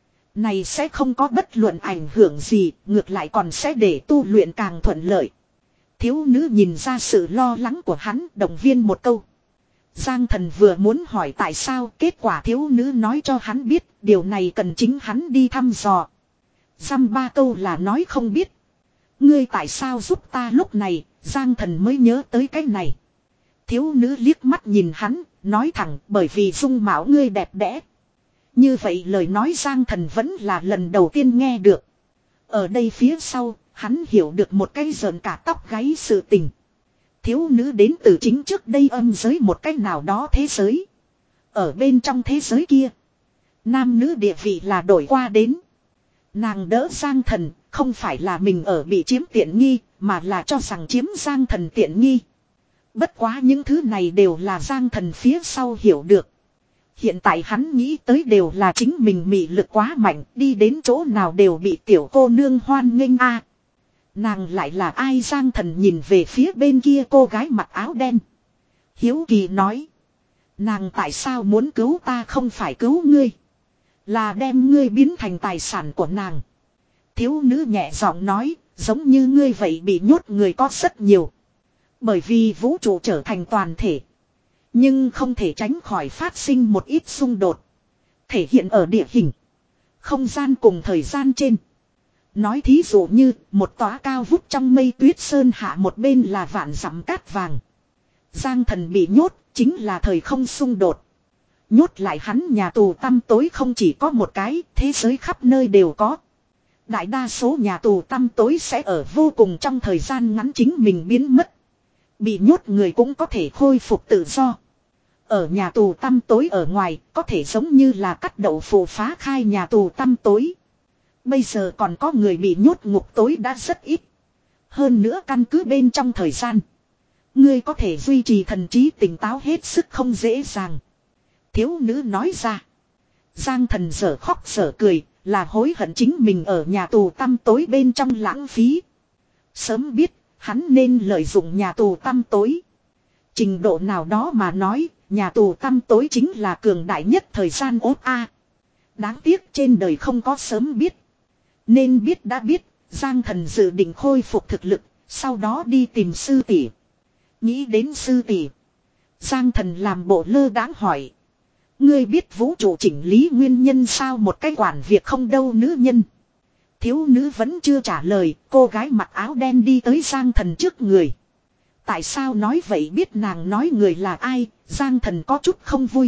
Này sẽ không có bất luận ảnh hưởng gì, ngược lại còn sẽ để tu luyện càng thuận lợi. Thiếu nữ nhìn ra sự lo lắng của hắn, động viên một câu. Giang Thần vừa muốn hỏi tại sao, kết quả thiếu nữ nói cho hắn biết, điều này cần chính hắn đi thăm dò. Dăm ba câu là nói không biết. Ngươi tại sao giúp ta? Lúc này, Giang Thần mới nhớ tới cái này. Thiếu nữ liếc mắt nhìn hắn, nói thẳng, bởi vì dung mạo ngươi đẹp đẽ. Như vậy lời nói Giang Thần vẫn là lần đầu tiên nghe được. Ở đây phía sau, hắn hiểu được một cái rợn cả tóc gáy sự tình. Thiếu nữ đến từ chính trước đây âm giới một cách nào đó thế giới. Ở bên trong thế giới kia, nam nữ địa vị là đổi qua đến. Nàng đỡ Giang Thần, không phải là mình ở bị chiếm tiện nghi, mà là cho rằng chiếm Giang Thần tiện nghi. Bất quá những thứ này đều là Giang Thần phía sau hiểu được. Hiện tại hắn nghĩ tới đều là chính mình mị lực quá mạnh, đi đến chỗ nào đều bị tiểu cô nương hoan nghênh a. Nàng lại là ai? Giang Thần nhìn về phía bên kia cô gái mặc áo đen. Hiếu kỳ nói. Nàng tại sao muốn cứu ta? Không phải cứu ngươi, là đem ngươi biến thành tài sản của nàng. Thiếu nữ nhẹ giọng nói, giống như ngươi vậy bị nhốt người có rất nhiều. Bởi vì vũ trụ trở thành toàn thể, Nhưng không thể tránh khỏi phát sinh một ít xung đột. Thể hiện ở địa hình, không gian cùng thời gian trên. Nói thí dụ như một tòa cao vút trong mây tuyết sơn hạ, một bên là vạn dặm cát vàng. Giang Thần bị nhốt chính là thời không xung đột. Nhốt lại hắn nhà tù tăm tối không chỉ có một cái, thế giới khắp nơi đều có. Đại đa số nhà tù tăm tối sẽ ở vô cùng trong thời gian ngắn chính mình biến mất. Bị nhốt người cũng có thể khôi phục tự do. Ở nhà tù tăm tối ở ngoài có thể giống như là cắt đậu phụ phá khai nhà tù tăm tối. Bây giờ còn có người bị nhốt ngục tối đã rất ít. Hơn nữa căn cứ bên trong thời gian, ngươi có thể duy trì thần trí tỉnh táo hết sức không dễ dàng. Thiếu nữ nói ra. Giang Thần dở khóc dở cười, là hối hận chính mình ở nhà tù tăm tối bên trong lãng phí. Sớm biết, hắn nên lợi dụng nhà tù tăm tối. Trình độ nào đó mà nói, nhà tù tăm tối chính là cường đại nhất thời gian ốt a. Đáng tiếc trên đời không có sớm biết. Nên biết đã biết, Giang Thần dự định khôi phục thực lực, sau đó đi tìm sư tỷ. Nghĩ đến sư tỷ, Giang Thần làm bộ lơ đãng hỏi. Ngươi biết vũ trụ chỉnh lý nguyên nhân sao, một cái quản việc không đâu nữ nhân. Thiếu nữ vẫn chưa trả lời, cô gái mặc áo đen đi tới Giang Thần trước người. Tại sao nói vậy, biết nàng nói người là ai, Giang Thần có chút không vui.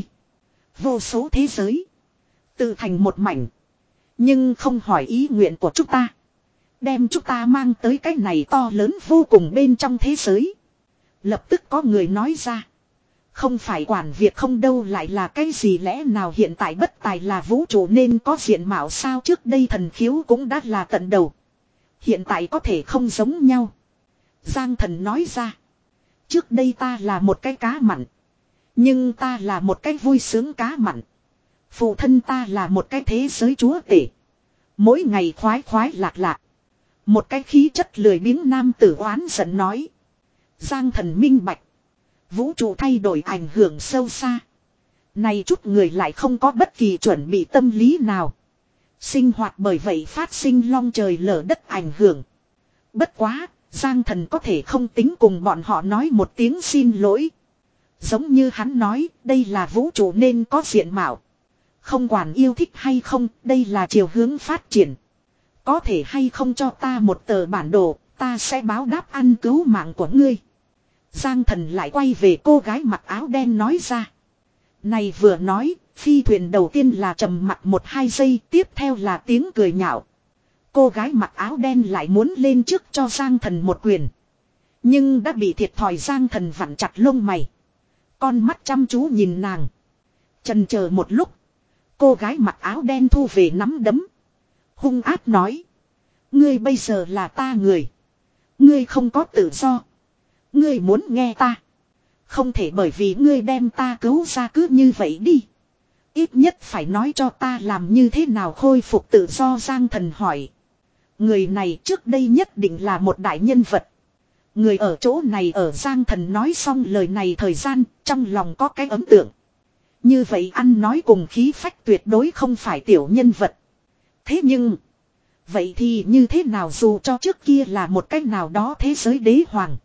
Vô số thế giới, tự thành một mảnh. Nhưng không hỏi ý nguyện của chúng ta. Đem chúng ta mang tới cái này to lớn vô cùng bên trong thế giới. Lập tức có người nói ra. Không phải quản việc không đâu lại là cái gì, lẽ nào hiện tại bất tài là vũ trụ nên có diện mạo sao, trước đây thần khiếu cũng đã là tận đầu. Hiện tại có thể không giống nhau. Giang Thần nói ra. Trước đây ta là một cái cá mặn. Nhưng ta là một cái vui sướng cá mặn. Phụ thân ta là một cái thế giới chúa tể. Mỗi ngày khoái khoái lạc lạc. Một cái khí chất lười biếng nam tử oán giận nói. Giang Thần minh bạch. Vũ trụ thay đổi ảnh hưởng sâu xa. Này chút người lại không có bất kỳ chuẩn bị tâm lý nào. Sinh hoạt bởi vậy phát sinh long trời lở đất ảnh hưởng. Bất quá, Giang Thần có thể không tính cùng bọn họ nói một tiếng xin lỗi. Giống như hắn nói, đây là vũ trụ nên có diện mạo. Không quản yêu thích hay không, đây là chiều hướng phát triển. Có thể hay không cho ta một tờ bản đồ, ta sẽ báo đáp ăn cứu mạng của ngươi. Giang Thần lại quay về cô gái mặc áo đen nói ra. Này vừa nói, phi thuyền đầu tiên là trầm mặc một hai giây, tiếp theo là tiếng cười nhạo. Cô gái mặc áo đen lại muốn lên trước cho Giang Thần một quyền. Nhưng đã bị thiệt thòi, Giang Thần vặn chặt lông mày. Con mắt chăm chú nhìn nàng. Chần chờ một lúc. Cô gái mặc áo đen thu về nắm đấm. Hung ác nói. Ngươi bây giờ là ta người. Ngươi không có tự do. Ngươi muốn nghe ta. Không thể bởi vì ngươi đem ta cứu ra cứ như vậy đi. Ít nhất phải nói cho ta làm như thế nào khôi phục tự do. Giang Thần hỏi. Người này trước đây nhất định là một đại nhân vật. Người ở chỗ này ở Giang Thần nói xong lời này thời gian, trong lòng có cái ấn tượng. Như vậy ăn nói cùng khí phách tuyệt đối không phải tiểu nhân vật. Thế nhưng, vậy thì như thế nào dù cho trước kia là một cách nào đó thế giới đế hoàng.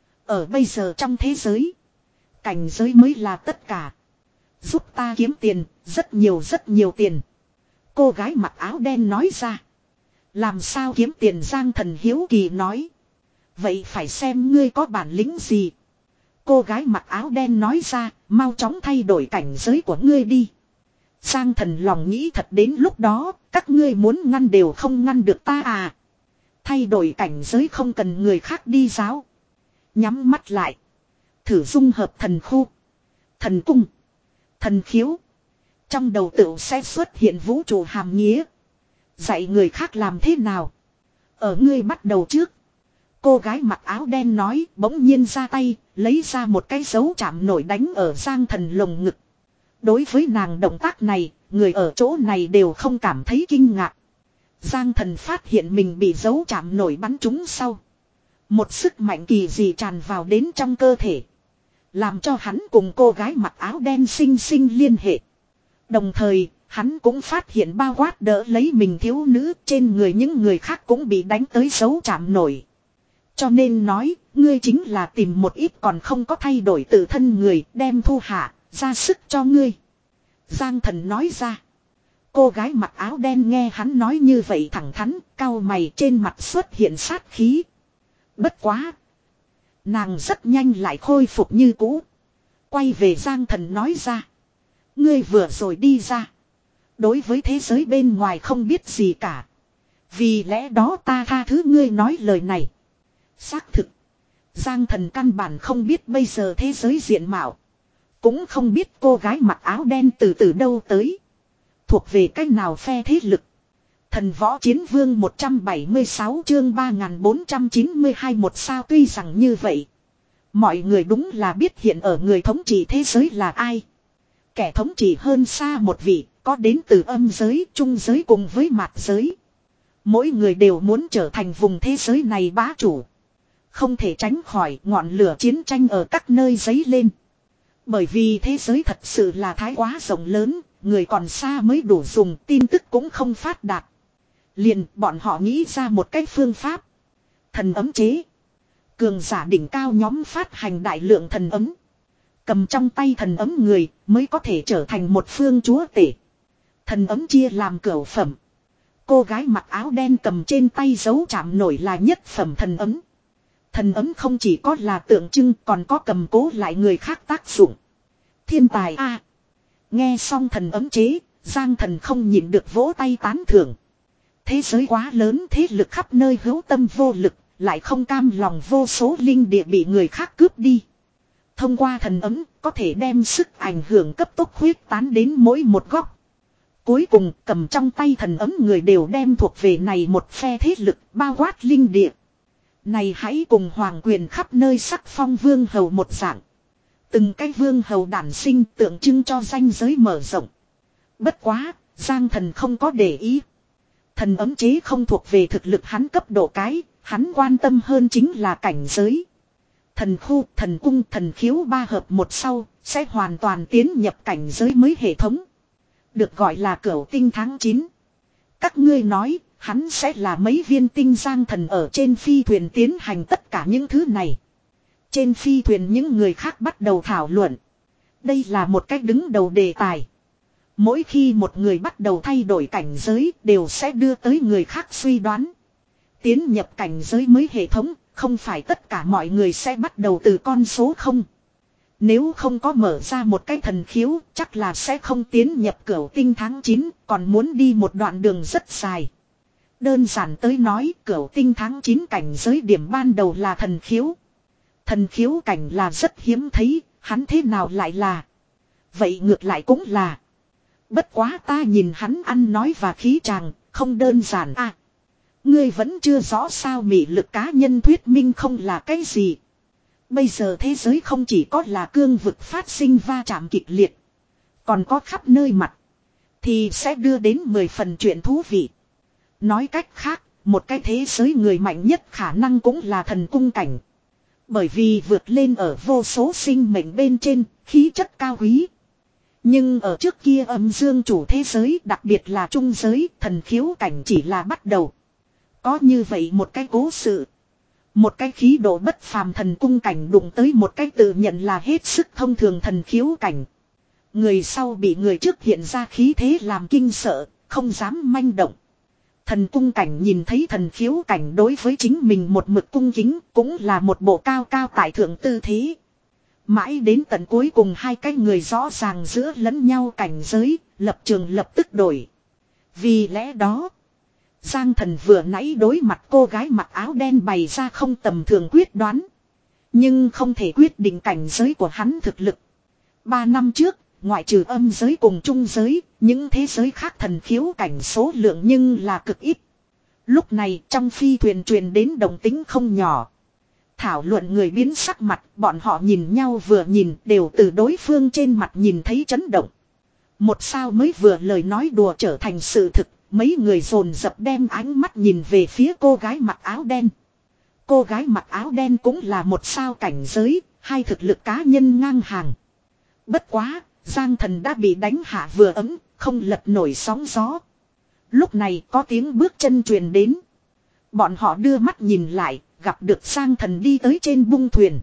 Ở bây giờ trong thế giới, cảnh giới mới là tất cả. Giúp ta kiếm tiền, rất nhiều rất nhiều tiền. Cô gái mặc áo đen nói ra. Làm sao kiếm tiền? Giang Thần hiếu kỳ nói. Vậy phải xem ngươi có bản lĩnh gì. Cô gái mặc áo đen nói ra, mau chóng thay đổi cảnh giới của ngươi đi. Giang Thần lòng nghĩ thật, đến lúc đó, các ngươi muốn ngăn đều không ngăn được ta à. Thay đổi cảnh giới không cần người khác đi giáo. Nhắm mắt lại. Thử dung hợp thần khu, thần cung, thần khiếu. Trong đầu tựu sẽ xuất hiện vũ trụ hàm nghĩa. Dạy người khác làm thế nào. Ở ngươi bắt đầu trước. Cô gái mặc áo đen nói, bỗng nhiên ra tay, lấy ra một cái dấu chạm nổi đánh ở Giang Thần lồng ngực. Đối với nàng động tác này, người ở chỗ này đều không cảm thấy kinh ngạc. Giang Thần phát hiện mình bị dấu chạm nổi bắn trúng sau. Một sức mạnh kỳ dị tràn vào đến trong cơ thể. Làm cho hắn cùng cô gái mặc áo đen sinh sinh liên hệ. Đồng thời, hắn cũng phát hiện bao quát đỡ lấy mình thiếu nữ, trên người những người khác cũng bị đánh tới dấu chạm nổi. Cho nên nói, ngươi chính là tìm một ít còn không có thay đổi tự thân người đem thu hạ, ra sức cho ngươi. Giang Thần nói ra. Cô gái mặc áo đen nghe hắn nói như vậy thẳng thắn, cau mày trên mặt xuất hiện sát khí. Bất quá. Nàng rất nhanh lại khôi phục như cũ. Quay về Giang Thần nói ra. Ngươi vừa rồi đi ra. Đối với thế giới bên ngoài không biết gì cả. Vì lẽ đó ta tha thứ ngươi nói lời này. Xác thực. Giang Thần căn bản không biết bây giờ thế giới diện mạo. Cũng không biết cô gái mặc áo đen từ từ đâu tới. Thuộc về cách nào phe thế lực. Thần võ chiến vương một trăm bảy mươi sáu chương ba nghìn bốn trăm chín mươi hai một sao tuy rằng như vậy. Mọi người đúng là biết hiện ở người thống trị thế giới là ai. Kẻ thống trị hơn xa một vị, có đến từ âm giới, trung giới cùng với mạt giới. Mỗi người đều muốn trở thành vùng thế giới này bá chủ. Không thể tránh khỏi ngọn lửa chiến tranh ở các nơi dấy lên. Bởi vì thế giới thật sự là thái quá rộng lớn, người còn xa mới đủ dùng, tin tức cũng không phát đạt. Liền bọn họ nghĩ ra một cách phương pháp. Thần ấm chế. Cường giả đỉnh cao nhóm phát hành đại lượng thần ấm. Cầm trong tay thần ấm người mới có thể trở thành một phương chúa tể. Thần ấm chia làm cửu phẩm. Cô gái mặc áo đen cầm trên tay dấu chạm nổi là nhất phẩm thần ấm. Thần ấm không chỉ có là tượng trưng còn có cầm cố lại người khác tác dụng. Thiên tài a. Nghe xong thần ấm chế, Giang Thần không nhịn được vỗ tay tán thưởng. Thế giới quá lớn, thế lực khắp nơi hữu tâm vô lực, lại không cam lòng vô số linh địa bị người khác cướp đi. Thông qua thần ấm, có thể đem sức ảnh hưởng cấp tốc huyết tán đến mỗi một góc. Cuối cùng, cầm trong tay thần ấm người đều đem thuộc về này một phe thế lực, bao quát linh địa. Này hãy cùng hoàng quyền khắp nơi sắc phong vương hầu một dạng. Từng cái vương hầu đản sinh tượng trưng cho ranh giới mở rộng. Bất quá, Giang Thần không có để ý. Thần ấm chế không thuộc về thực lực hắn cấp độ cái, hắn quan tâm hơn chính là cảnh giới. Thần khu, thần cung, thần khiếu ba hợp một sau, sẽ hoàn toàn tiến nhập cảnh giới mới hệ thống. Được gọi là cửu tinh tháng chín. Các ngươi nói, hắn sẽ là mấy viên tinh Giang Thần ở trên phi thuyền tiến hành tất cả những thứ này. Trên phi thuyền những người khác bắt đầu thảo luận. Đây là một cách đứng đầu đề tài. Mỗi khi một người bắt đầu thay đổi cảnh giới đều sẽ đưa tới người khác suy đoán. Tiến nhập cảnh giới mới hệ thống, không phải tất cả mọi người sẽ bắt đầu từ con số không. Nếu không có mở ra một cái thần khiếu, chắc là sẽ không tiến nhập cửu tinh tháng chín, còn muốn đi một đoạn đường rất dài. Đơn giản tới nói, cửu tinh tháng chín cảnh giới điểm ban đầu là thần khiếu. Thần khiếu cảnh là rất hiếm thấy, hắn thế nào lại là. Vậy ngược lại cũng là. Bất quá ta nhìn hắn ăn nói và khí chàng, không đơn giản à. Ngươi vẫn chưa rõ sao mị lực cá nhân thuyết minh không là cái gì. Bây giờ thế giới không chỉ có là cương vực phát sinh va chạm kịch liệt. Còn có khắp nơi mặt. Thì sẽ đưa đến mười phần chuyện thú vị. Nói cách khác, một cái thế giới người mạnh nhất khả năng cũng là thần cung cảnh. Bởi vì vượt lên ở vô số sinh mệnh bên trên, khí chất cao quý. Nhưng ở trước kia âm dương chủ thế giới, đặc biệt là trung giới, thần khiếu cảnh chỉ là bắt đầu. Có như vậy một cái cố sự. Một cái khí độ bất phàm thần cung cảnh đụng tới một cái tự nhận là hết sức thông thường thần khiếu cảnh. Người sau bị người trước hiện ra khí thế làm kinh sợ, không dám manh động. Thần cung cảnh nhìn thấy thần khiếu cảnh đối với chính mình một mực cung kính, cũng là một bộ cao cao tại thượng tư thế. Mãi đến tận cuối cùng hai cái người rõ ràng giữa lẫn nhau cảnh giới, lập trường lập tức đổi. Vì lẽ đó, Giang Thần vừa nãy đối mặt cô gái mặc áo đen bày ra không tầm thường quyết đoán. Nhưng không thể quyết định cảnh giới của hắn thực lực. Ba năm trước, ngoại trừ âm giới cùng trung giới, những thế giới khác thần khiếu cảnh số lượng nhưng là cực ít. Lúc này trong phi thuyền truyền đến động tính không nhỏ. Thảo luận người biến sắc mặt, bọn họ nhìn nhau vừa nhìn đều từ đối phương trên mặt nhìn thấy chấn động. Một sao mới vừa lời nói đùa trở thành sự thực, mấy người dồn dập đem ánh mắt nhìn về phía cô gái mặc áo đen. Cô gái mặc áo đen cũng là một sao cảnh giới, hai thực lực cá nhân ngang hàng. Bất quá, Giang Thần đã bị đánh hạ vừa ấm, không lật nổi sóng gió. Lúc này có tiếng bước chân truyền đến. Bọn họ đưa mắt nhìn lại, gặp được Giang Thần đi tới trên bung thuyền.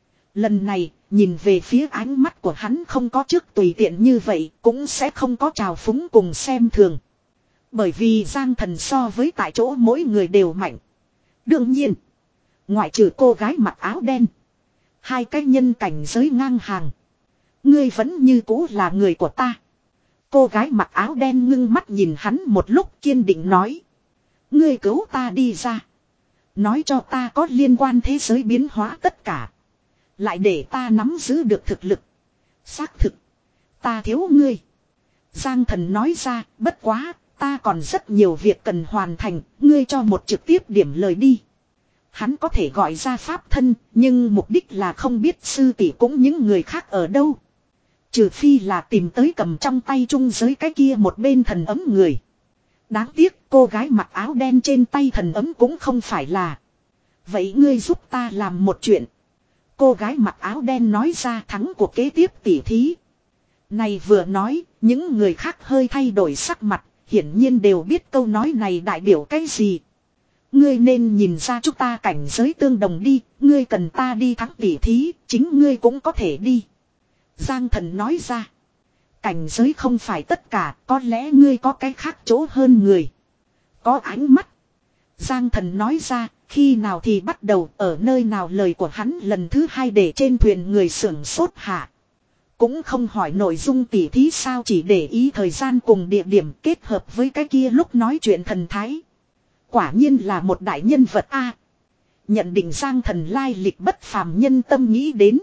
Lần này, nhìn về phía ánh mắt của hắn không có trước tùy tiện như vậy, cũng sẽ không có trào phúng cùng xem thường. Bởi vì Giang Thần so với tại chỗ mỗi người đều mạnh. Đương nhiên, ngoại trừ cô gái mặc áo đen, hai cái nhân cảnh giới ngang hàng. Ngươi vẫn như cũ là người của ta. Cô gái mặc áo đen ngưng mắt nhìn hắn một lúc kiên định nói. Ngươi cứu ta đi ra. Nói cho ta có liên quan thế giới biến hóa tất cả. Lại để ta nắm giữ được thực lực. Xác thực. Ta thiếu ngươi. Giang Thần nói ra, bất quá, ta còn rất nhiều việc cần hoàn thành, ngươi cho một trực tiếp điểm lời đi. Hắn có thể gọi ra pháp thân, nhưng mục đích là không biết sư tỷ cũng những người khác ở đâu. Trừ phi là tìm tới cầm trong tay trung giới cái kia một bên thần ấm người. Đáng tiếc cô gái mặc áo đen trên tay thần ấm cũng không phải là. Vậy ngươi giúp ta làm một chuyện. Cô gái mặc áo đen nói ra thắng cuộc kế tiếp tỉ thí. Này vừa nói, những người khác hơi thay đổi sắc mặt, hiển nhiên đều biết câu nói này đại biểu cái gì. Ngươi nên nhìn ra chúng ta cảnh giới tương đồng đi, ngươi cần ta đi thắng tỉ thí, chính ngươi cũng có thể đi. Giang Thần nói ra. Cảnh giới không phải tất cả, có lẽ ngươi có cái khác chỗ hơn người. Có ánh mắt. Giang Thần nói ra, khi nào thì bắt đầu, ở nơi nào lời của hắn lần thứ hai để trên thuyền người sưởng sốt hạ. Cũng không hỏi nội dung tỉ thí sao, chỉ để ý thời gian cùng địa điểm kết hợp với cái kia lúc nói chuyện thần thái. Quả nhiên là một đại nhân vật a. Nhận định Giang Thần lai lịch bất phàm, nhân tâm nghĩ đến.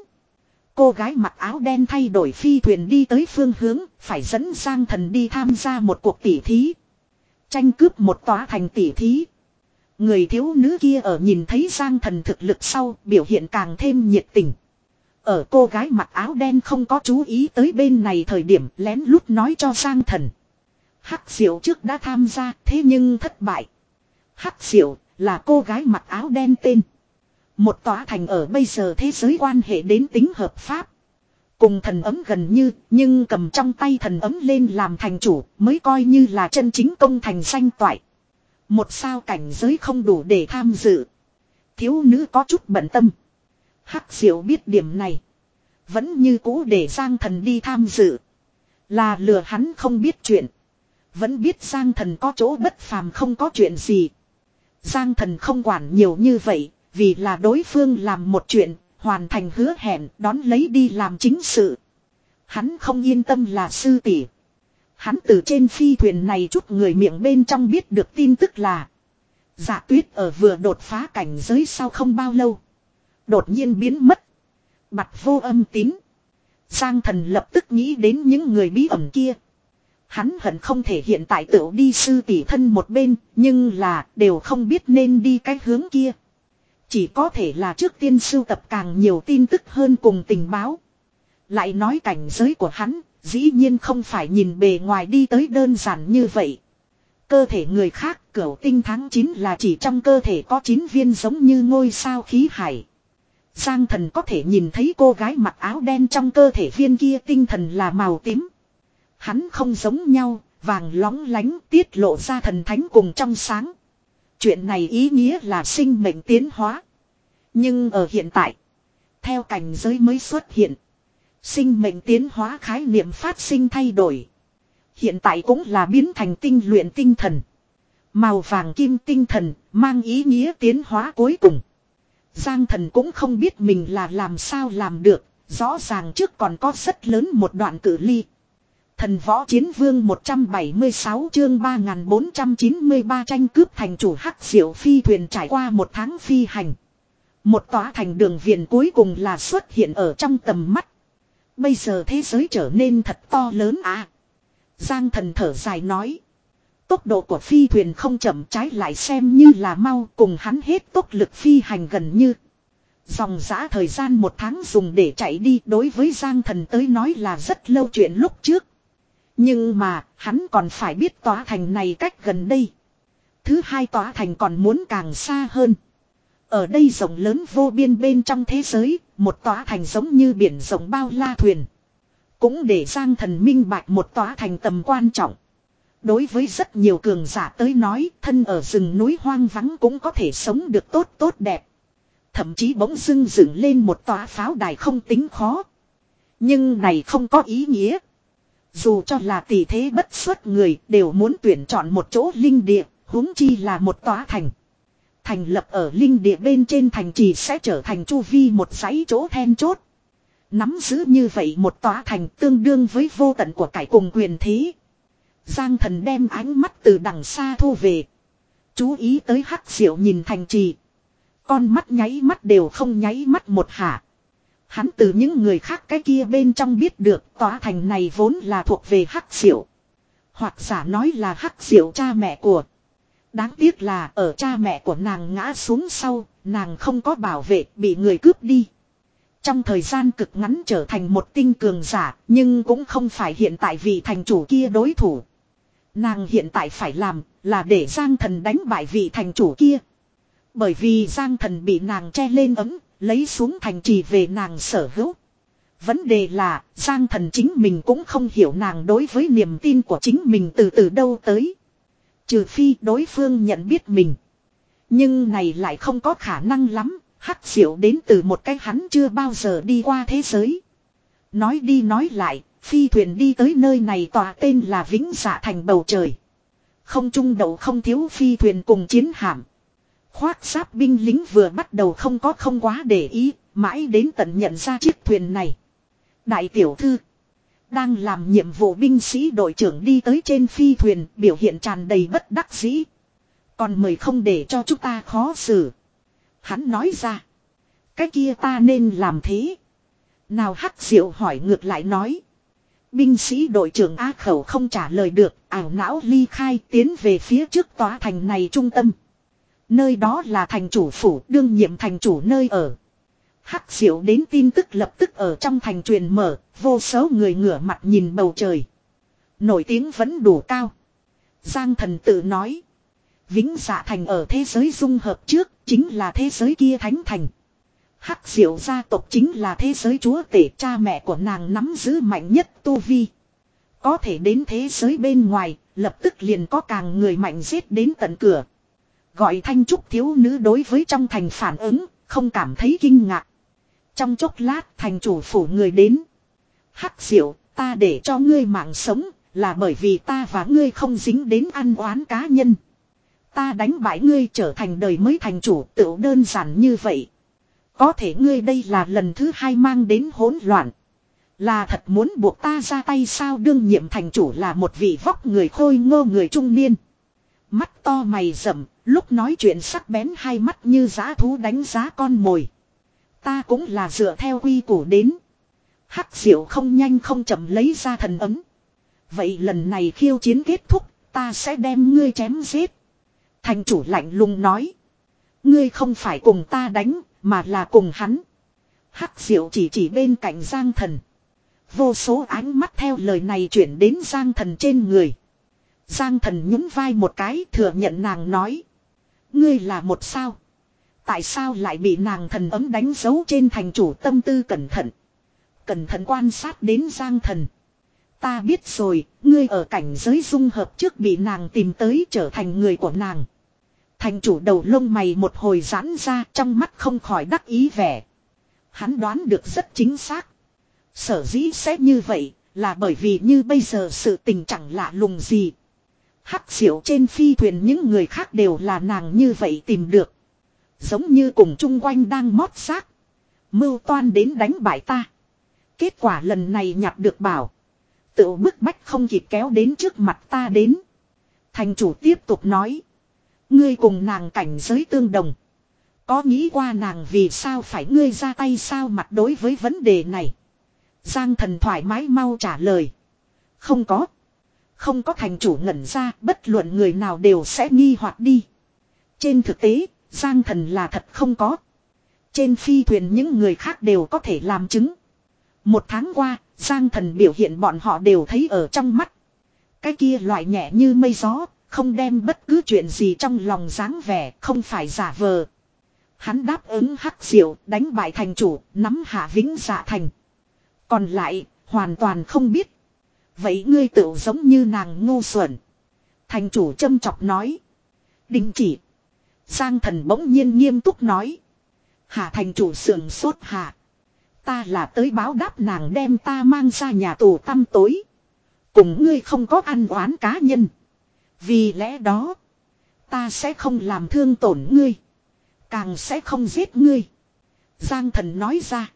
Cô gái mặc áo đen thay đổi phi thuyền đi tới phương hướng, phải dẫn Giang Thần đi tham gia một cuộc tỉ thí. Tranh cướp một tòa thành tỉ thí. Người thiếu nữ kia ở nhìn thấy Giang Thần thực lực sau, biểu hiện càng thêm nhiệt tình. Ở cô gái mặc áo đen không có chú ý tới bên này thời điểm, lén lút nói cho Giang Thần. Hắc Diệu trước đã tham gia, thế nhưng thất bại. Hắc Diệu là cô gái mặc áo đen tên. Một tòa thành ở bây giờ thế giới quan hệ đến tính hợp pháp. Cùng thần ấm gần như, nhưng cầm trong tay thần ấm lên làm thành chủ mới coi như là chân chính công thành danh toại. Một sao cảnh giới không đủ để tham dự. Thiếu nữ có chút bận tâm. Hắc Diệu biết điểm này. Vẫn như cũ để Giang Thần đi tham dự. Là lừa hắn không biết chuyện. Vẫn biết Giang Thần có chỗ bất phàm không có chuyện gì. Giang Thần không quản nhiều như vậy. Vì là đối phương làm một chuyện, hoàn thành hứa hẹn, đón lấy đi làm chính sự. Hắn không yên tâm là sư tỷ. Hắn từ trên phi thuyền này chút người miệng bên trong biết được tin tức là Dạ Tuyết ở vừa đột phá cảnh giới sau không bao lâu đột nhiên biến mất. Bặt vô âm tín. Giang Thần lập tức nghĩ đến những người bí ẩn kia. Hắn hận không thể hiện tại tựu đi sư tỷ thân một bên, nhưng là đều không biết nên đi cái hướng kia. Chỉ có thể là trước tiên sưu tập càng nhiều tin tức hơn cùng tình báo. Lại nói cảnh giới của hắn, dĩ nhiên không phải nhìn bề ngoài đi tới đơn giản như vậy. Cơ thể người khác cửu tinh tháng chín là chỉ trong cơ thể có chín viên giống như ngôi sao khí hải. Giang Thần có thể nhìn thấy cô gái mặc áo đen trong cơ thể viên kia tinh thần là màu tím. Hắn không giống nhau, vàng lóng lánh tiết lộ ra thần thánh cùng trong sáng. Chuyện này ý nghĩa là sinh mệnh tiến hóa. Nhưng ở hiện tại, theo cảnh giới mới xuất hiện, sinh mệnh tiến hóa khái niệm phát sinh thay đổi. Hiện tại cũng là biến thành tinh luyện tinh thần. Màu vàng kim tinh thần mang ý nghĩa tiến hóa cuối cùng. Giang Thần cũng không biết mình là làm sao làm được, rõ ràng trước còn có rất lớn một đoạn cự ly. Thần võ chiến vương một trăm bảy mươi sáu chương ba nghìn bốn trăm chín mươi ba tranh cướp thành chủ Hắc Diệu phi thuyền trải qua một tháng phi hành. Một tòa thành đường viền cuối cùng là xuất hiện ở trong tầm mắt. Bây giờ thế giới trở nên thật to lớn à. Giang Thần thở dài nói. Tốc độ của phi thuyền không chậm, trái lại xem như là mau, cùng hắn hết tốc lực phi hành gần như. Dòng dã thời gian một tháng dùng để chạy đi đối với Giang Thần tới nói là rất lâu chuyện lúc trước. Nhưng mà hắn còn phải biết tòa thành này cách gần đây. Thứ hai tòa thành còn muốn càng xa hơn. Ở đây rộng lớn vô biên bên trong thế giới, một tòa thành giống như biển rộng bao la thuyền. Cũng để Giang Thần minh bạch một tòa thành tầm quan trọng. Đối với rất nhiều cường giả tới nói, thân ở rừng núi hoang vắng cũng có thể sống được tốt tốt đẹp. Thậm chí bỗng dưng dựng lên một tòa pháo đài không tính khó. Nhưng này không có ý nghĩa. Dù cho là tỷ thế bất xuất người đều muốn tuyển chọn một chỗ linh địa, huống chi là một tòa thành. Thành lập ở linh địa bên trên thành trì sẽ trở thành chu vi một dãy chỗ then chốt. Nắm giữ như vậy một tòa thành tương đương với vô tận của cải cùng quyền thế. Giang Thần đem ánh mắt từ đằng xa thu về. Chú ý tới Hắc Diệu nhìn thành trì. Con mắt nháy mắt đều không nháy mắt một hạ. Hắn từ những người khác cái kia bên trong biết được tòa thành này vốn là thuộc về Hắc Diệu. Hoặc giả nói là Hắc Diệu cha mẹ của. Đáng tiếc là ở cha mẹ của nàng ngã xuống sau, nàng không có bảo vệ, bị người cướp đi. Trong thời gian cực ngắn trở thành một tinh cường giả, nhưng cũng không phải hiện tại vị thành chủ kia đối thủ. Nàng hiện tại phải làm là để Giang Thần đánh bại vị thành chủ kia. Bởi vì Giang Thần bị nàng che lên ấm, lấy xuống thành trì về nàng sở hữu. Vấn đề là Giang Thần chính mình cũng không hiểu nàng đối với niềm tin của chính mình từ từ đâu tới. Trừ phi đối phương nhận biết mình. Nhưng này lại không có khả năng lắm. Hắc Diệu đến từ một cái hắn chưa bao giờ đi qua thế giới. Nói đi nói lại, phi thuyền đi tới nơi này tòa tên là Vĩnh Dạ Thành bầu trời. Không trung đậu không thiếu phi thuyền cùng chiến hạm. Khoác giáp binh lính vừa bắt đầu không có không quá để ý, mãi đến tận nhận ra chiếc thuyền này. Đại tiểu thư đang làm nhiệm vụ binh sĩ đội trưởng đi tới trên phi thuyền, biểu hiện tràn đầy bất đắc dĩ. Còn mời không để cho chúng ta khó xử. Hắn nói ra. Cái kia ta nên làm thế. Nào Hắc Diệu hỏi ngược lại nói. Binh sĩ đội trưởng Á Khẩu không trả lời được, ảo não ly khai tiến về phía trước tòa thành này trung tâm. Nơi đó là thành chủ phủ, đương nhiệm thành chủ nơi ở. Hắc Diệu đến tin tức lập tức ở trong thành truyền mở, vô số người ngửa mặt nhìn bầu trời. Nổi tiếng vẫn đủ cao. Giang Thần tự nói. Vĩnh Dạ Thành ở thế giới dung hợp trước, chính là thế giới kia thánh thành. Hắc Diệu gia tộc chính là thế giới chúa tể, cha mẹ của nàng nắm giữ mạnh nhất tu vi. Có thể đến thế giới bên ngoài, lập tức liền có càng người mạnh giết đến tận cửa. Gọi Thanh Trúc thiếu nữ đối với trong thành phản ứng, không cảm thấy kinh ngạc. Trong chốc lát thành chủ phủ người đến. Hắc Diệu, ta để cho ngươi mạng sống, là bởi vì ta và ngươi không dính đến ăn oán cá nhân. Ta đánh bại ngươi trở thành đời mới thành chủ, tự đơn giản như vậy. Có thể ngươi đây là lần thứ hai mang đến hỗn loạn. Là thật muốn buộc ta ra tay sao? Đương nhiệm thành chủ là một vị vóc người khôi ngô người trung niên. Mắt to mày rậm, lúc nói chuyện sắc bén, hai mắt như dã thú đánh giá con mồi. Ta cũng là dựa theo quy củ đến. Hắc Diệu không nhanh không chậm lấy ra thần ấm. Vậy lần này khiêu chiến kết thúc, ta sẽ đem ngươi chém giết. Thành chủ lạnh lùng nói. Ngươi không phải cùng ta đánh, mà là cùng hắn. Hắc Diệu chỉ chỉ bên cạnh Giang Thần. Vô số ánh mắt theo lời này chuyển đến Giang Thần trên người. Giang Thần nhún vai một cái, thừa nhận nàng nói. Ngươi là một sao? Tại sao lại bị nàng thần ấm đánh dấu? Trên thành chủ tâm tư cẩn thận. Cẩn thận quan sát đến Giang Thần. Ta biết rồi, ngươi ở cảnh giới dung hợp trước bị nàng tìm tới trở thành người của nàng. Thành chủ đầu lông mày một hồi giãn ra, trong mắt không khỏi đắc ý vẻ. Hắn đoán được rất chính xác. Sở dĩ sẽ như vậy, là bởi vì như bây giờ sự tình chẳng lạ lùng gì. Hắc Diệu trên phi thuyền những người khác đều là nàng như vậy tìm được. Giống như cùng chung quanh đang mót xác. Mưu toan đến đánh bại ta. Kết quả lần này nhặt được bảo. Tự bức bách không kịp kéo đến trước mặt ta đến. Thành chủ tiếp tục nói. Ngươi cùng nàng cảnh giới tương đồng. Có nghĩ qua nàng vì sao phải ngươi ra tay sao? Mặt đối với vấn đề này, Giang Thần thoải mái mau trả lời. Không có. Không có. Thành chủ ngẩn ra, bất luận người nào đều sẽ nghi hoặc đi. Trên thực tế, Giang Thần là thật không có. Trên phi thuyền những người khác đều có thể làm chứng. Một tháng qua, Giang Thần biểu hiện bọn họ đều thấy ở trong mắt. Cái kia loại nhẹ như mây gió, không đem bất cứ chuyện gì trong lòng dáng vẻ, không phải giả vờ. Hắn đáp ứng Hắc Diệu, đánh bại thành chủ, nắm hạ Vĩnh Dạ Thành. Còn lại, hoàn toàn không biết. Vậy ngươi tự giống như nàng ngu xuẩn. Thành chủ châm chọc nói. Đình chỉ. Giang Thần bỗng nhiên nghiêm túc nói. Hạ thành chủ sườn sốt hạ. Ta là tới báo đáp nàng đem ta mang ra nhà tù tăm tối. Cùng ngươi không có ăn oán cá nhân. Vì lẽ đó. Ta sẽ không làm thương tổn ngươi. Càng sẽ không giết ngươi. Giang thần nói ra.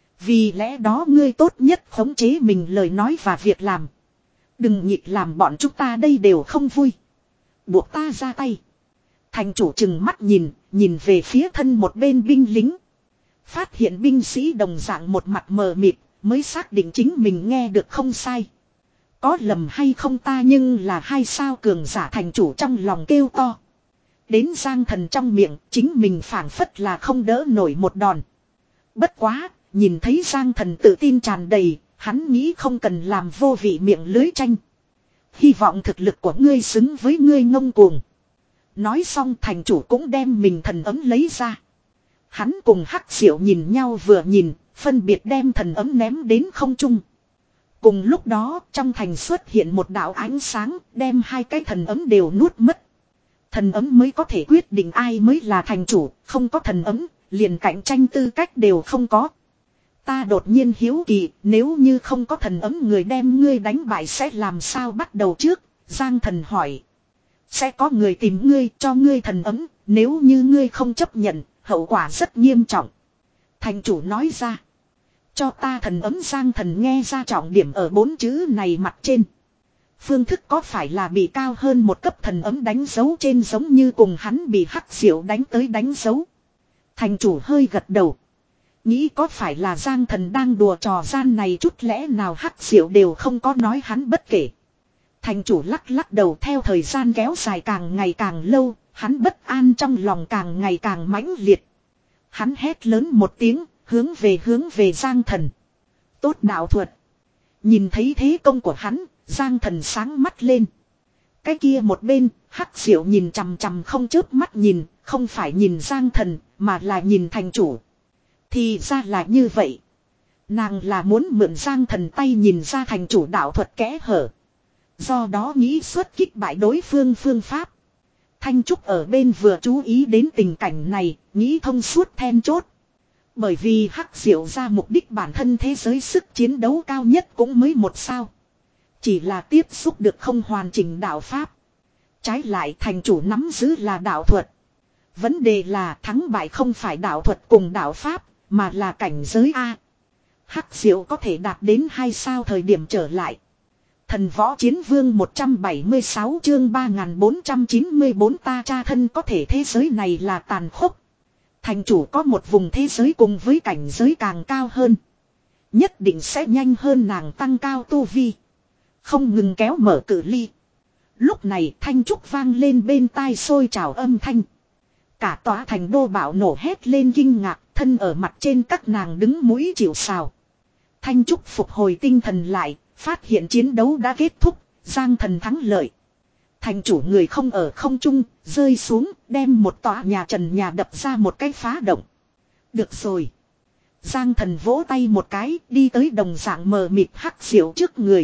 Vì lẽ đó ngươi tốt nhất khống chế mình lời nói và việc làm. Đừng nhịp làm bọn chúng ta đây đều không vui. Buộc ta ra tay. Thành chủ chừng mắt nhìn, nhìn về phía thân một bên binh lính. Phát hiện binh sĩ đồng dạng một mặt mờ mịt, mới xác định chính mình nghe được không sai. Có lầm hay không ta nhưng là hai sao cường giả thành chủ trong lòng kêu to. Đến Giang thần trong miệng, chính mình phảng phất là không đỡ nổi một đòn. Bất quá, nhìn thấy Giang thần tự tin tràn đầy, hắn nghĩ không cần làm vô vị miệng lưới tranh. Hy vọng thực lực của ngươi xứng với ngươi ngông cuồng. Nói xong thành chủ cũng đem mình thần ấm lấy ra. Hắn cùng Hắc Diệu nhìn nhau vừa nhìn, phân biệt đem thần ấm ném đến không trung. Cùng lúc đó trong thành xuất hiện một đạo ánh sáng, đem hai cái thần ấm đều nuốt mất. Thần ấm mới có thể quyết định ai mới là thành chủ, không có thần ấm, liền cạnh tranh tư cách đều không có. Ta đột nhiên hiếu kỳ, nếu như không có thần ấm người đem ngươi đánh bại sẽ làm sao bắt đầu trước, Giang thần hỏi. Sẽ có người tìm ngươi cho ngươi thần ấm, nếu như ngươi không chấp nhận, hậu quả rất nghiêm trọng. Thành chủ nói ra. Cho ta thần ấm. Giang thần nghe ra trọng điểm ở bốn chữ này mặt trên. Phương thức có phải là bị cao hơn một cấp thần ấm đánh dấu trên giống như cùng hắn bị Hắc Diệu đánh tới đánh dấu. Thành chủ hơi gật đầu. Nghĩ có phải là Giang thần đang đùa trò gian này chút lẽ nào Hắc Diệu đều không có nói hắn bất kể. Thành chủ lắc lắc đầu theo thời gian kéo dài càng ngày càng lâu, hắn bất an trong lòng càng ngày càng mãnh liệt. Hắn hét lớn một tiếng, hướng về hướng về Giang thần. Tốt đạo thuật. Nhìn thấy thế công của hắn, Giang thần sáng mắt lên. Cái kia một bên, Hắc Diệu nhìn chằm chằm không chớp mắt nhìn, không phải nhìn Giang thần, mà là nhìn thành chủ. Thì ra là như vậy. Nàng là muốn mượn Giang thần tay nhìn ra thành chủ đạo thuật kẽ hở. Do đó nghĩ xuất kích bại đối phương phương pháp. Thanh Trúc ở bên vừa chú ý đến tình cảnh này, nghĩ thông suốt then chốt. Bởi vì Hắc Diệu ra mục đích bản thân thế giới sức chiến đấu cao nhất cũng mới một sao. Chỉ là tiếp xúc được không hoàn chỉnh đạo pháp. Trái lại thành chủ nắm giữ là đạo thuật. Vấn đề là thắng bại không phải đạo thuật cùng đạo pháp, mà là cảnh giới A. Hắc Diệu có thể đạt đến hai sao thời điểm trở lại. Thần võ chiến vương một trăm bảy mươi sáu chương ba nghìn bốn trăm chín mươi bốn ta cha thân có thể thế giới này là tàn khốc. Thành chủ có một vùng thế giới cùng với cảnh giới càng cao hơn. Nhất định sẽ nhanh hơn nàng tăng cao tu vi. Không ngừng kéo mở cự ly. Lúc này Thanh Trúc vang lên bên tai sôi trào âm thanh. Cả tòa thành đô bạo nổ hét lên kinh ngạc, thân ở mặt trên các nàng đứng mũi chịu sào. Thanh Trúc phục hồi tinh thần lại, phát hiện chiến đấu đã kết thúc, Giang thần thắng lợi. Thành chủ người không ở không trung, rơi xuống, đem một tòa nhà trần nhà đập ra một cái phá động. Được rồi. Giang thần vỗ tay một cái, đi tới đồng dạng mờ mịt Hắc Diệu trước người.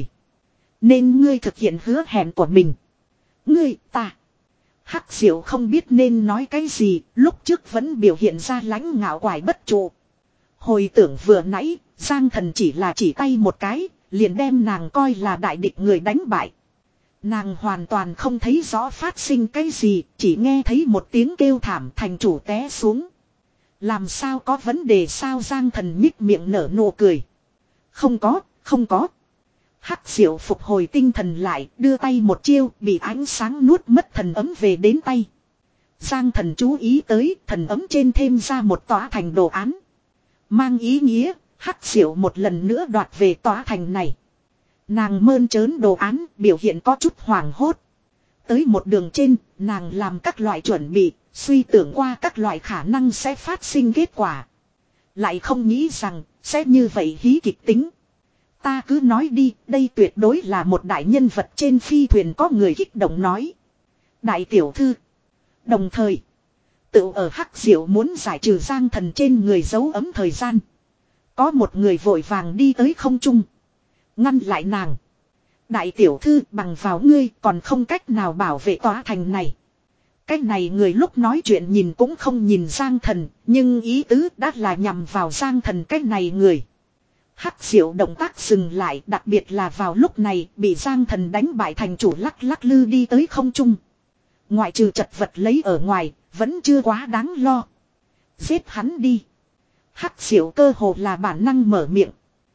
Nên ngươi thực hiện hứa hẹn của mình. Ngươi, ta. Hắc Diệu không biết nên nói cái gì, lúc trước vẫn biểu hiện ra lãnh ngạo quải bất trụ. Hồi tưởng vừa nãy, Giang thần chỉ là chỉ tay một cái, liền đem nàng coi là đại địch người đánh bại. Nàng hoàn toàn không thấy rõ phát sinh cái gì, chỉ nghe thấy một tiếng kêu thảm thành chủ té xuống. Làm sao có vấn đề sao Giang thần nhích miệng nở nụ cười. Không có, không có. Hắc Diệu phục hồi tinh thần lại, đưa tay một chiêu, bị ánh sáng nuốt mất thần ấm về đến tay. Giang thần chú ý tới, thần ấm trên thêm ra một tòa thành đồ án. Mang ý nghĩa, Hắc Diệu một lần nữa đoạt về tòa thành này. Nàng mơn trớn đồ án, biểu hiện có chút hoảng hốt. Tới một đường trên, nàng làm các loại chuẩn bị, suy tưởng qua các loại khả năng sẽ phát sinh kết quả. Lại không nghĩ rằng, sẽ như vậy hí kịch tính. Ta cứ nói đi, đây tuyệt đối là một đại nhân vật trên phi thuyền có người kích động nói. Đại tiểu thư. Đồng thời, tự ở Hắc Diệu muốn giải trừ Giang thần trên người dấu ấm thời gian. Có một người vội vàng đi tới không trung. Ngăn lại nàng. Đại tiểu thư bằng vào ngươi còn không cách nào bảo vệ tòa thành này. Cái này người lúc nói chuyện nhìn cũng không nhìn Giang Thần, nhưng ý tứ đã là nhằm vào Giang Thần cái này người. Hắc Diệu động tác dừng lại, đặc biệt là vào lúc này bị Giang Thần đánh bại thành chủ lắc lắc lư đi tới không trung. Ngoại trừ chật vật lấy ở ngoài, vẫn chưa quá đáng lo. Giết hắn đi. Hắc Diệu cơ hồ là bản năng mở miệng.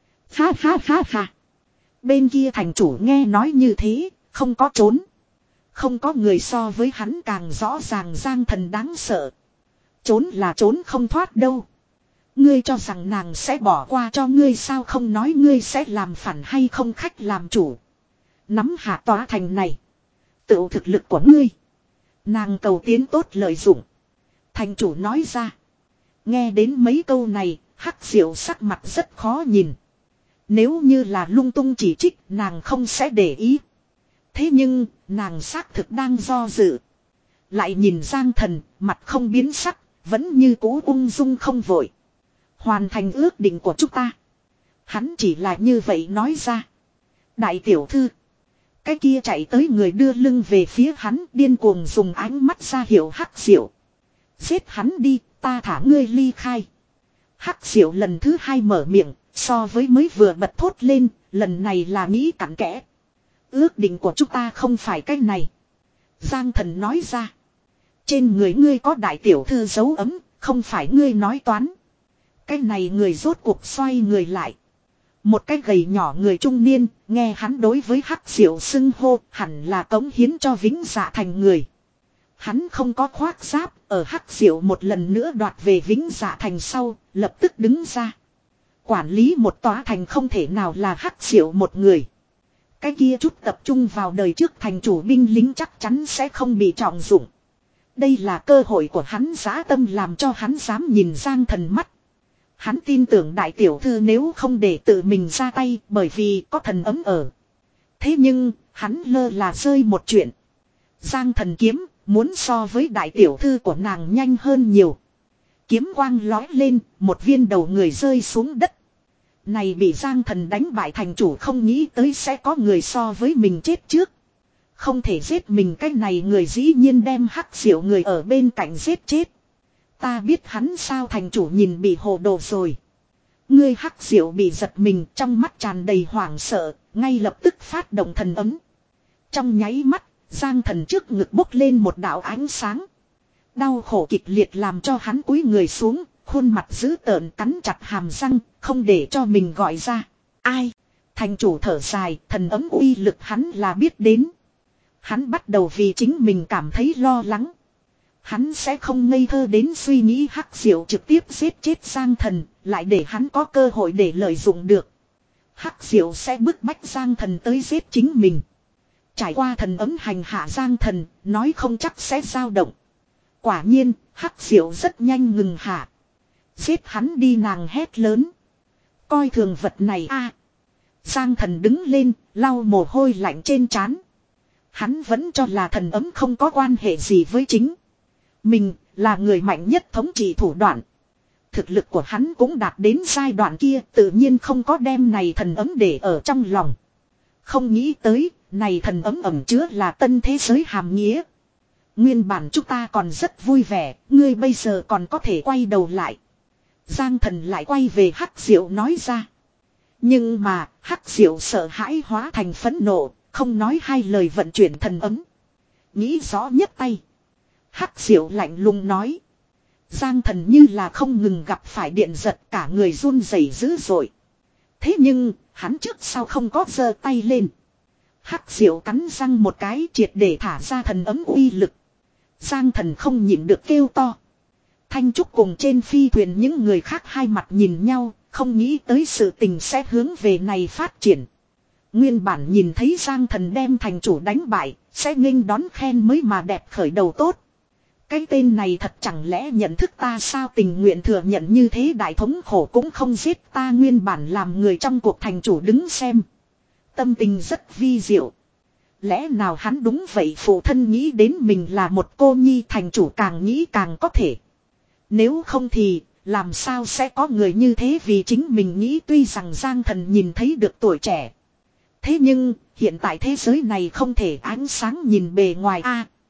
Ha ha ha ha. Bên kia thành chủ nghe nói như thế, không có trốn. Không có người so với hắn càng rõ ràng Giang Thần đáng sợ. Trốn là trốn không thoát đâu. Ngươi cho rằng nàng sẽ bỏ qua cho ngươi sao, không nói ngươi sẽ làm phản hay không khách làm chủ. Nắm hạ tòa thành này. Tự thực lực của ngươi. Nàng cầu tiến tốt lợi dụng. Thành chủ nói ra. Nghe đến mấy câu này, Hắc Diệu sắc mặt rất khó nhìn. Nếu như là lung tung chỉ trích, nàng không sẽ để ý. Thế nhưng, nàng xác thực đang do dự. Lại nhìn Giang Thần, mặt không biến sắc, vẫn như cũ ung dung không vội. Hoàn thành ước định của chúng ta. Hắn chỉ là như vậy nói ra. Đại tiểu thư. Cái kia chạy tới người đưa lưng về phía hắn, điên cuồng dùng ánh mắt ra hiệu Hắc Diệu. Giết hắn đi, ta thả ngươi ly khai. Hắc Diệu lần thứ hai mở miệng, so với mới vừa bật thốt lên, lần này là nghĩ cặn kẽ. Ước định của chúng ta không phải cái này. Giang Thần nói ra. Trên người ngươi có đại tiểu thư dấu ấm, không phải ngươi nói toán. Cái này người rốt cuộc xoay người lại. Một cái gầy nhỏ người trung niên, nghe hắn đối với Hắc Diệu xưng hô, hẳn là cống hiến cho Vĩnh Dạ Thành người. Hắn không có khoác giáp, ở Hắc Diệu một lần nữa đoạt về Vĩnh Dạ Thành sau, lập tức đứng ra. Quản lý một tòa thành không thể nào là Hắc Diệu một người. Cái kia chút tập trung vào đời trước thành chủ binh lính chắc chắn sẽ không bị trọng dụng. Đây là cơ hội của hắn, dã tâm làm cho hắn dám nhìn Giang Thần mắt. Hắn tin tưởng đại tiểu thư nếu không để tự mình ra tay, bởi vì có thần ấm ở. Thế nhưng, hắn lơ là rơi một chuyện. Giang Thần kiếm, muốn so với đại tiểu thư của nàng nhanh hơn nhiều. Kiếm quang lói lên, một viên đầu người rơi xuống đất. Này bị Giang Thần đánh bại thành chủ không nghĩ tới sẽ có người so với mình chết trước. Không thể giết mình, cái này người dĩ nhiên đem Hắc Diệu người ở bên cạnh giết chết. Ta biết hắn sao, thành chủ nhìn bị hồ đồ rồi. Ngươi Hắc Diệu bị giật mình, trong mắt tràn đầy hoảng sợ, ngay lập tức phát động thần ấm. Trong nháy mắt, Giang Thần trước ngực bốc lên một đạo ánh sáng. Đau khổ kịch liệt làm cho hắn cúi người xuống, khuôn mặt dữ tợn cắn chặt hàm răng, không để cho mình gọi ra. Ai? Thành chủ thở dài, thần ấm uy lực hắn là biết đến. Hắn bắt đầu vì chính mình cảm thấy lo lắng. Hắn sẽ không ngây thơ đến suy nghĩ Hắc Diệu trực tiếp giết chết Giang Thần, lại để hắn có cơ hội để lợi dụng được. Hắc Diệu sẽ bức bách Giang Thần tới giết chính mình. Trải qua thần ấm hành hạ Giang Thần, nói không chắc sẽ dao động. Quả nhiên, Hắc Diệu rất nhanh ngừng hạ. Giết hắn đi, nàng hét lớn. Coi thường vật này a. Giang Thần đứng lên, lau mồ hôi lạnh trên trán. Hắn vẫn cho là thần ấm không có quan hệ gì với chính mình, là người mạnh nhất thống trị thủ đoạn. Thực lực của hắn cũng đạt đến giai đoạn kia, tự nhiên không có đem này thần ấm để ở trong lòng. Không nghĩ tới, này thần ấm ẩn chứa là tân thế giới hàm nghĩa. Nguyên bản chúng ta còn rất vui vẻ, ngươi bây giờ còn có thể quay đầu lại. Giang Thần lại quay về Hắc Diệu nói ra. Nhưng mà, Hắc Diệu sợ hãi hóa thành phẫn nộ, không nói hai lời vận chuyển thần ấm. Nghĩ rõ nhất tay. Hắc Diệu lạnh lùng nói. Giang Thần như là không ngừng gặp phải điện giật, cả người run rẩy dữ dội. Thế nhưng, hắn trước sau không có giơ tay lên. Hắc Diệu cắn răng một cái, triệt để thả ra thần ấm uy lực. Giang Thần không nhịn được kêu to. Thanh Trúc cùng trên phi thuyền những người khác hai mặt nhìn nhau, không nghĩ tới sự tình sẽ hướng về này phát triển. Nguyên bản nhìn thấy Giang Thần đem thành chủ đánh bại, sẽ nghênh đón khen mới mà đẹp khởi đầu tốt. Cái tên này thật chẳng lẽ nhận thức ta sao, tình nguyện thừa nhận như thế đại thống khổ cũng không giết ta. Nguyên bản làm người trong cuộc thành chủ đứng xem. Tâm tình rất vi diệu. Lẽ nào hắn đúng vậy, phụ thân nghĩ đến mình là một cô nhi, thành chủ càng nghĩ càng có thể. Nếu không thì, làm sao sẽ có người như thế vì chính mình nghĩ. Tuy rằng Giang Thần nhìn thấy được tuổi trẻ. Thế nhưng, hiện tại thế giới này không thể ánh sáng nhìn bề ngoài a.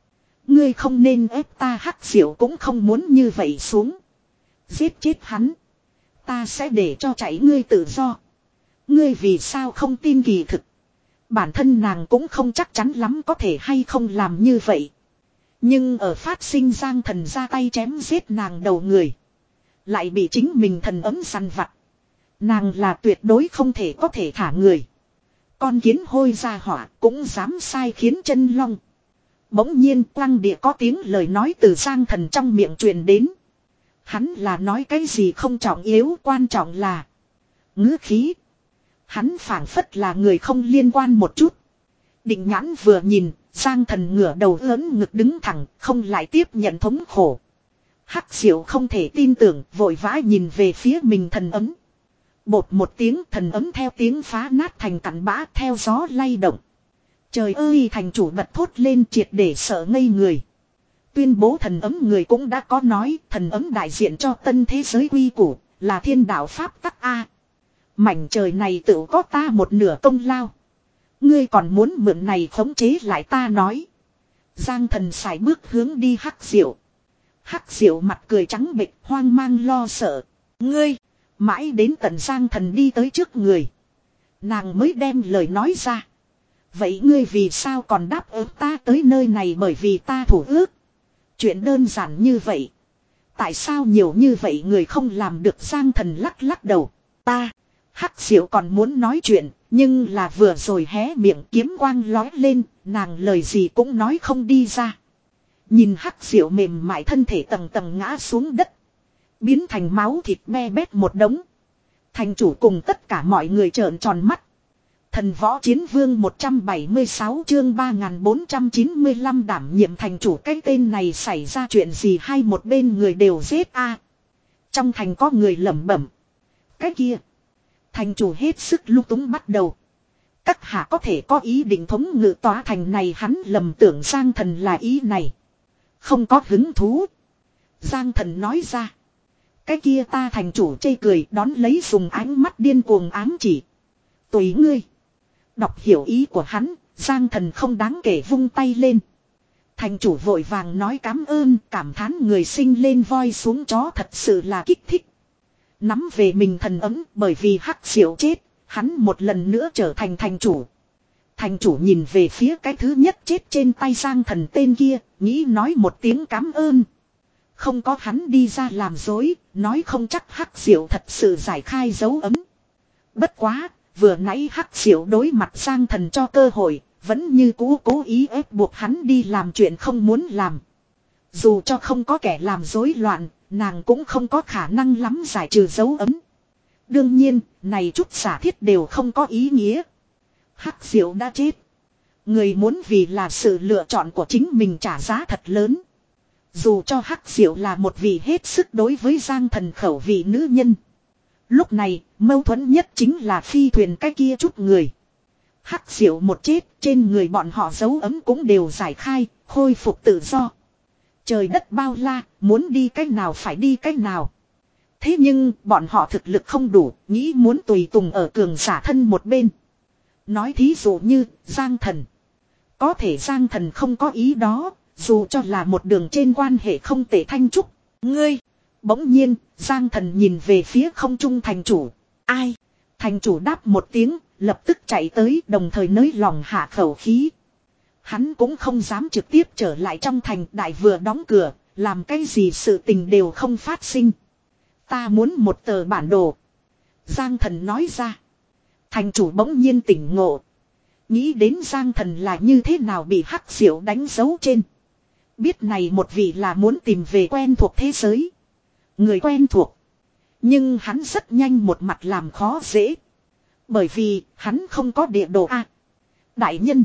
Ngươi không nên ép ta. Hắc Diệu cũng không muốn như vậy xuống. Giết chết hắn. Ta sẽ để cho chạy ngươi tự do. Ngươi vì sao không tin kỳ thực. Bản thân nàng cũng không chắc chắn lắm có thể hay không làm như vậy. Nhưng ở phát sinh Giang Thần ra tay chém giết nàng đầu người. Lại bị chính mình thần ấm săn vặt. Nàng là tuyệt đối không thể có thể thả người. Con kiến hôi ra hỏa cũng dám sai khiến chân long. Bỗng nhiên quăng địa có tiếng lời nói từ Giang Thần trong miệng truyền đến. Hắn là nói cái gì không trọng yếu, quan trọng là ngữ khí. Hắn phảng phất là người không liên quan một chút. Định nhãn vừa nhìn, Giang Thần ngửa đầu lớn ngực đứng thẳng, không lại tiếp nhận thống khổ. Hắc Diệu không thể tin tưởng, vội vã nhìn về phía mình thần ấm. Bột một tiếng, thần ấm theo tiếng phá nát thành cặn bã, theo gió lay động. Trời ơi, thành chủ bật thốt lên triệt để sợ ngây người. Tuyên bố thần ấm người cũng đã có nói, thần ấm đại diện cho tân thế giới quy củ, là thiên đạo pháp tắc A. Mảnh trời này tự có ta một nửa công lao. Ngươi còn muốn mượn này khống chế lại ta nói. Giang Thần sải bước hướng đi Hắc Diệu. Hắc Diệu mặt cười trắng bệch, hoang mang lo sợ. Ngươi, mãi đến tận Giang Thần đi tới trước người. Nàng mới đem lời nói ra. Vậy ngươi vì sao còn đáp ứng ta tới nơi này, bởi vì ta thủ ước. Chuyện đơn giản như vậy. Tại sao nhiều như vậy người không làm được? Giang Thần lắc lắc đầu. Ta, Hắc Diệu còn muốn nói chuyện, nhưng là vừa rồi hé miệng kiếm quang lói lên, nàng lời gì cũng nói không đi ra. Nhìn Hắc Diệu mềm mại thân thể tầng tầng ngã xuống đất. Biến thành máu thịt me bét một đống. Thành chủ cùng tất cả mọi người trợn tròn mắt. Thần Võ Chiến Vương một trăm bảy mươi sáu chương ba nghìn bốn trăm chín mươi lăm đảm nhiệm thành chủ, cái tên này xảy ra chuyện gì hay một bên người đều giết a. Trong thành có người lẩm bẩm. Cái kia. Thành chủ hết sức lung túng bắt đầu. Các hạ có thể có ý định thống ngự tòa thành này, hắn lầm tưởng Giang Thần là ý này. Không có hứng thú. Giang Thần nói ra. Cái kia ta thành chủ chê cười đón lấy dùng ánh mắt điên cuồng ám chỉ. Tùy ngươi. Đọc hiểu ý của hắn, Giang Thần không đáng kể vung tay lên. Thành chủ vội vàng nói cảm ơn, cảm thán người sinh lên voi xuống chó thật sự là kích thích. Nắm về mình thần ấm, bởi vì Hắc Diệu chết, hắn một lần nữa trở thành thành chủ. Thành chủ nhìn về phía cái thứ nhất chết trên tay Giang Thần tên kia, nghĩ nói một tiếng cảm ơn. Không có hắn đi ra làm dối, nói không chắc Hắc Diệu thật sự giải khai dấu ấm. Bất quá, vừa nãy Hắc Diệu đối mặt Giang Thần cho cơ hội, vẫn như cũ cố ý ép buộc hắn đi làm chuyện không muốn làm. Dù cho không có kẻ làm rối loạn, nàng cũng không có khả năng lắm giải trừ dấu ấm. Đương nhiên, này chút giả thiết đều không có ý nghĩa. Hắc Diệu đã chết. Người muốn vì là sự lựa chọn của chính mình trả giá thật lớn. Dù cho Hắc Diệu là một vị hết sức đối với Giang Thần khẩu vị nữ nhân. Lúc này, mâu thuẫn nhất chính là phi thuyền cái kia chút người. Hắc Diệu một chết, trên người bọn họ dấu ấm cũng đều giải khai, khôi phục tự do. Trời đất bao la, muốn đi cách nào phải đi cách nào. Thế nhưng, bọn họ thực lực không đủ, nghĩ muốn tùy tùng ở cường giả thân một bên. Nói thí dụ như, Giang Thần. Có thể Giang Thần không có ý đó, dù cho là một đường trên quan hệ không tệ Thanh Trúc. Ngươi! Bỗng nhiên, Giang Thần nhìn về phía không trung thành chủ. Ai? Thành chủ đáp một tiếng, lập tức chạy tới, đồng thời nới lòng hạ khẩu khí. Hắn cũng không dám trực tiếp trở lại trong thành, đại vừa đóng cửa, làm cái gì sự tình đều không phát sinh. Ta muốn một tờ bản đồ. Giang Thần nói ra. Thành chủ bỗng nhiên tỉnh ngộ. Nghĩ đến Giang Thần là như thế nào bị Hắc Diệu đánh dấu trên. Biết này một vị là muốn tìm về quen thuộc thế giới. Người quen thuộc. Nhưng hắn rất nhanh một mặt làm khó dễ. Bởi vì hắn không có địa đồ A. Đại nhân.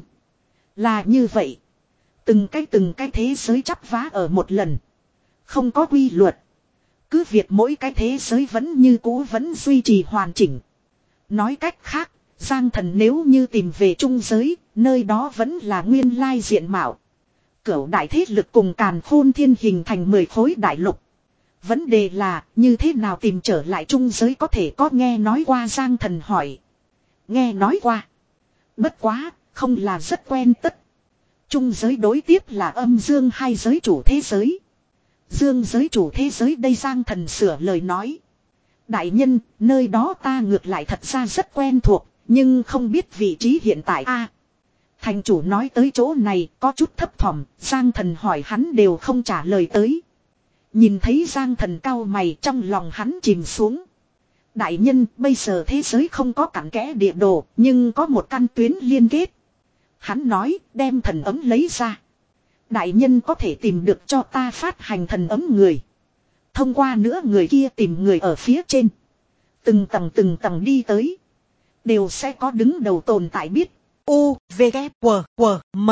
Là như vậy. Từng cái từng cái thế giới chắp vá ở một lần. Không có quy luật. Cứ việc mỗi cái thế giới vẫn như cũ vẫn duy trì hoàn chỉnh. Nói cách khác, Giang Thần nếu như tìm về trung giới, nơi đó vẫn là nguyên lai diện mạo. Cửu đại thế lực cùng càn khôn thiên hình thành mười khối đại lục. Vấn đề là như thế nào tìm trở lại trung giới, có thể có nghe nói qua? Giang Thần hỏi. Nghe nói qua. Bất quá, không là rất quen tất. Trung giới đối tiếp là âm dương hai giới chủ thế giới. Dương giới chủ thế giới đây Giang Thần sửa lời nói. Đại nhân, nơi đó ta ngược lại thật ra rất quen thuộc, nhưng không biết vị trí hiện tại a. Thành chủ nói tới chỗ này có chút thấp thỏm, Giang Thần hỏi hắn đều không trả lời tới. Nhìn thấy Giang Thần cau mày trong lòng hắn chìm xuống. Đại nhân, bây giờ thế giới không có cặn kẽ địa đồ, nhưng có một căn tuyến liên kết. Hắn nói, đem thần ấm lấy ra. Đại nhân có thể tìm được cho ta phát hành thần ấm người. Thông qua nữa người kia tìm người ở phía trên. Từng tầng từng tầng đi tới. Đều sẽ có đứng đầu tồn tại biết. U, V, K, W, W, M.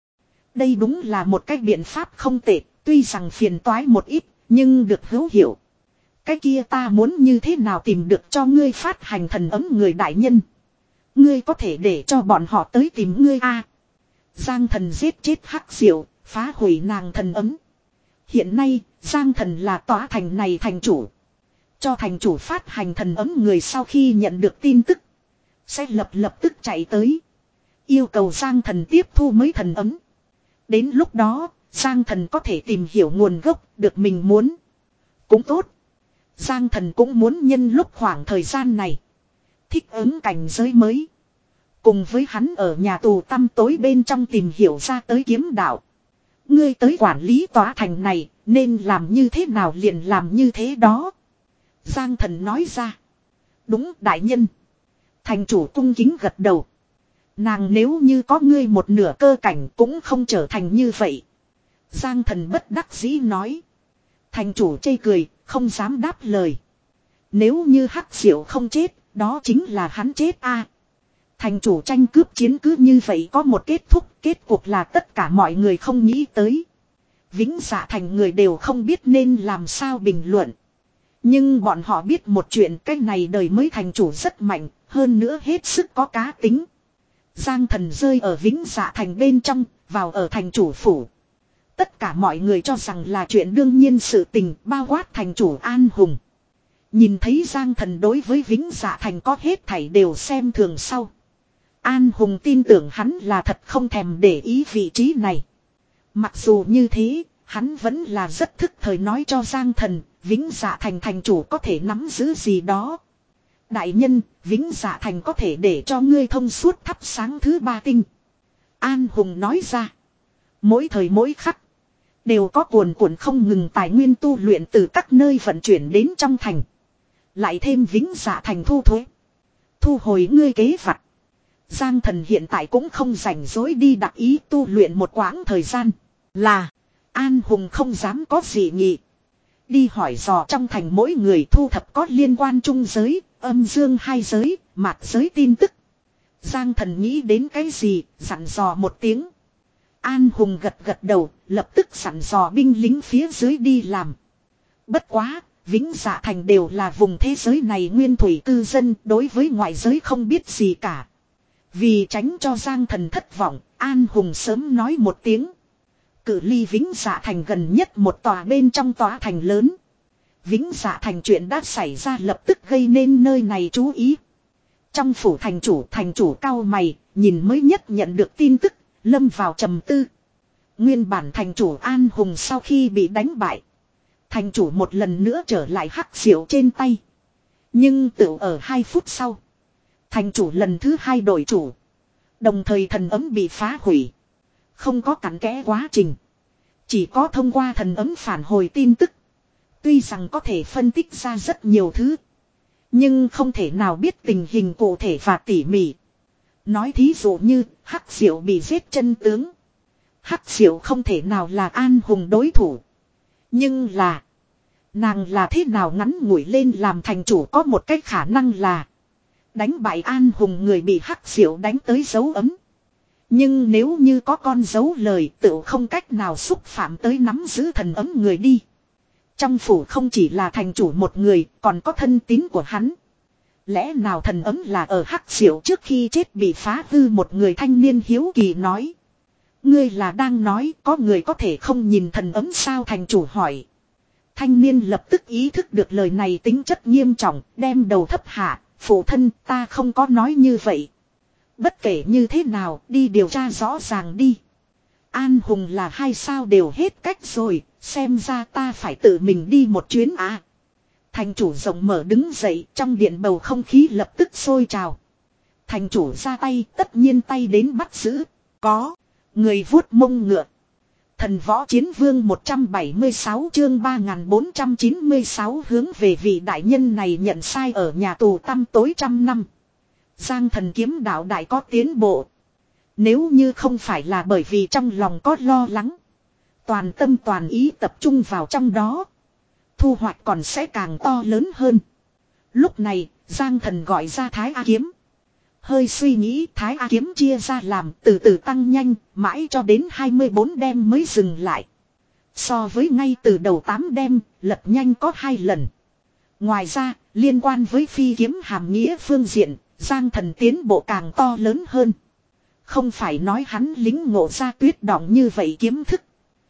Đây đúng là một cách biện pháp không tệ. Tuy rằng phiền toái một ít, nhưng được hữu hiệu. Cái kia ta muốn như thế nào tìm được cho ngươi phát hành thần ấm người đại nhân. Ngươi có thể để cho bọn họ tới tìm ngươi a. Giang Thần giết chết Hắc Diệu, phá hủy nàng thần ấm. Hiện nay, Giang Thần là tòa thành này thành chủ. Cho thành chủ phát hành thần ấm người sau khi nhận được tin tức. Sẽ lập lập tức chạy tới. Yêu cầu Giang Thần tiếp thu mới thần ấm. Đến lúc đó, Giang Thần có thể tìm hiểu nguồn gốc được mình muốn. Cũng tốt. Giang Thần cũng muốn nhân lúc khoảng thời gian này. Thích ứng cảnh giới mới. Cùng với hắn ở nhà tù tăm tối bên trong tìm hiểu ra tới kiếm đạo. Ngươi tới quản lý tòa thành này, nên làm như thế nào liền làm như thế đó. Giang Thần nói ra. Đúng đại nhân. Thành chủ cung kính gật đầu. Nàng nếu như có ngươi một nửa cơ cảnh cũng không trở thành như vậy. Giang Thần bất đắc dĩ nói. Thành chủ chê cười, không dám đáp lời. Nếu như Hắc Diệu không chết, đó chính là hắn chết a. Thành chủ tranh cướp chiến cứ như vậy có một kết thúc, kết cuộc là tất cả mọi người không nghĩ tới. Vĩnh Dạ Thành người đều không biết nên làm sao bình luận. Nhưng bọn họ biết một chuyện, cái này đời mới thành chủ rất mạnh, hơn nữa hết sức có cá tính. Giang Thần rơi ở Vĩnh Dạ Thành bên trong, vào ở thành chủ phủ. Tất cả mọi người cho rằng là chuyện đương nhiên sự tình, bao quát thành chủ An Hùng. Nhìn thấy Giang Thần đối với Vĩnh Dạ Thành có hết thảy đều xem thường sau. An Hùng tin tưởng hắn là thật không thèm để ý vị trí này. Mặc dù như thế, hắn vẫn là rất thức thời nói cho Giang Thần, Vĩnh Dạ Thành thành chủ có thể nắm giữ gì đó. Đại nhân, Vĩnh Dạ Thành có thể để cho ngươi thông suốt thắp sáng thứ ba tinh. An Hùng nói ra. Mỗi thời mỗi khắc, đều có cuồn cuộn không ngừng tài nguyên tu luyện từ các nơi vận chuyển đến trong thành. Lại thêm Vĩnh Dạ Thành thu thuế. Thu hồi ngươi kế vặt. Giang Thần hiện tại cũng không rảnh rỗi đi đặc ý tu luyện một quãng thời gian. Là, An Hùng không dám có gì nghị. Đi hỏi dò trong thành mỗi người thu thập có liên quan trung giới, âm dương hai giới, mạt giới tin tức. Giang Thần nghĩ đến cái gì, dặn dò một tiếng. An Hùng gật gật đầu, lập tức dặn dò binh lính phía dưới đi làm. Bất quá, Vĩnh Dạ Thành đều là vùng thế giới này nguyên thủy cư dân, đối với ngoại giới không biết gì cả. Vì tránh cho Giang Thần thất vọng, An Hùng sớm nói một tiếng. Cự ly Vĩnh Dạ Thành gần nhất một tòa bên trong tòa thành lớn. Vĩnh Dạ Thành chuyện đã xảy ra lập tức gây nên nơi này chú ý. Trong phủ thành chủ, thành chủ cao mày, nhìn mới nhất nhận được tin tức, lâm vào trầm tư. Nguyên bản thành chủ An Hùng sau khi bị đánh bại, thành chủ một lần nữa trở lại Hắc Diệu trên tay. Nhưng tự ở hai phút sau, thành chủ lần thứ hai đổi chủ. Đồng thời thần ấm bị phá hủy. Không có cặn kẽ quá trình. Chỉ có thông qua thần ấm phản hồi tin tức. Tuy rằng có thể phân tích ra rất nhiều thứ. Nhưng không thể nào biết tình hình cụ thể và tỉ mỉ. Nói thí dụ như Hắc Diệu bị giết chân tướng. Hắc Diệu không thể nào là An Hùng đối thủ. Nhưng là, nàng là thế nào ngắn ngủi lên làm thành chủ có một cách khả năng là đánh bại An Hùng người bị Hắc Diệu đánh tới dấu ấm. Nhưng nếu như có con dấu lời tự không cách nào xúc phạm tới nắm giữ thần ấm người đi. Trong phủ không chỉ là thành chủ một người, còn có thân tín của hắn. Lẽ nào thần ấm là ở Hắc Diệu trước khi chết bị phá hư? Một người thanh niên hiếu kỳ nói. Ngươi là đang nói có người có thể không nhìn thần ấm sao? Thành chủ hỏi. Thanh niên lập tức ý thức được lời này tính chất nghiêm trọng, đem đầu thấp hạ. Phụ thân, ta không có nói như vậy. Bất kể như thế nào, đi điều tra rõ ràng đi. An Hùng là hai sao đều hết cách rồi, xem ra ta phải tự mình đi một chuyến à. Thành chủ rộng mở đứng dậy, trong điện bầu không khí lập tức sôi trào. Thành chủ ra tay, tất nhiên tay đến bắt giữ. Có, người vuốt mông ngựa. Thần võ chiến vương một trăm bảy mươi sáu chương ba nghìn bốn trăm chín mươi sáu hướng về vị đại nhân này nhận sai ở nhà tù tăm tối trăm năm. Giang thần kiếm đạo đại có tiến bộ. Nếu như không phải là bởi vì trong lòng có lo lắng. Toàn tâm toàn ý tập trung vào trong đó. Thu hoạch còn sẽ càng to lớn hơn. Lúc này, Giang thần gọi ra Thái A kiếm. Hơi suy nghĩ Thái A kiếm chia ra làm từ từ tăng nhanh, mãi cho đến hai mươi bốn đêm mới dừng lại. So với ngay từ đầu tám đêm, lật nhanh có hai lần. Ngoài ra, liên quan với phi kiếm hàm nghĩa phương diện, Giang thần tiến bộ càng to lớn hơn. Không phải nói hắn lính ngộ ra tuyết đọng như vậy kiếm thức.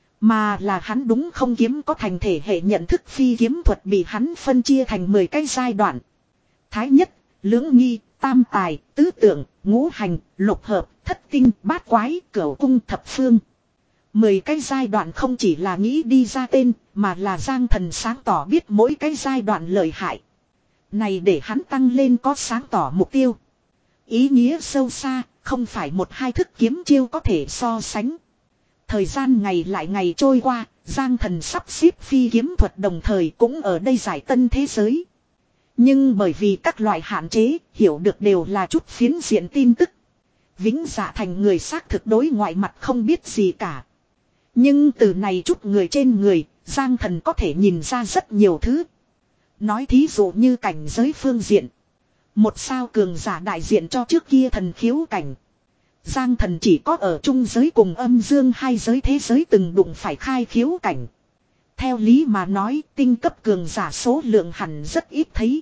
Mà là hắn đúng không kiếm có thành thể hệ nhận thức phi kiếm thuật bị hắn phân chia thành mười cái giai đoạn. Thái nhất, lưỡng nghi, tam tài, tứ tượng, ngũ hành, lục hợp, thất tinh, bát quái, cửu cung, thập phương. Mười cái giai đoạn không chỉ là nghĩ đi ra tên, mà là Giang thần sáng tỏ biết mỗi cái giai đoạn lợi hại. Này để hắn tăng lên có sáng tỏ mục tiêu. Ý nghĩa sâu xa, không phải một hai thức kiếm chiêu có thể so sánh. Thời gian ngày lại ngày trôi qua, Giang thần sắp xếp phi kiếm thuật đồng thời cũng ở đây giải tân thế giới. Nhưng bởi vì các loại hạn chế, hiểu được đều là chút phiến diện tin tức. Vĩnh Dạ Thành người xác thực đối ngoại mặt không biết gì cả. Nhưng từ này chút người trên người, Giang thần có thể nhìn ra rất nhiều thứ. Nói thí dụ như cảnh giới phương diện. Một sao cường giả đại diện cho trước kia thần khiếu cảnh. Giang thần chỉ có ở trung giới cùng âm dương hai giới thế giới từng đụng phải khai khiếu cảnh. Theo lý mà nói tinh cấp cường giả số lượng hẳn rất ít thấy.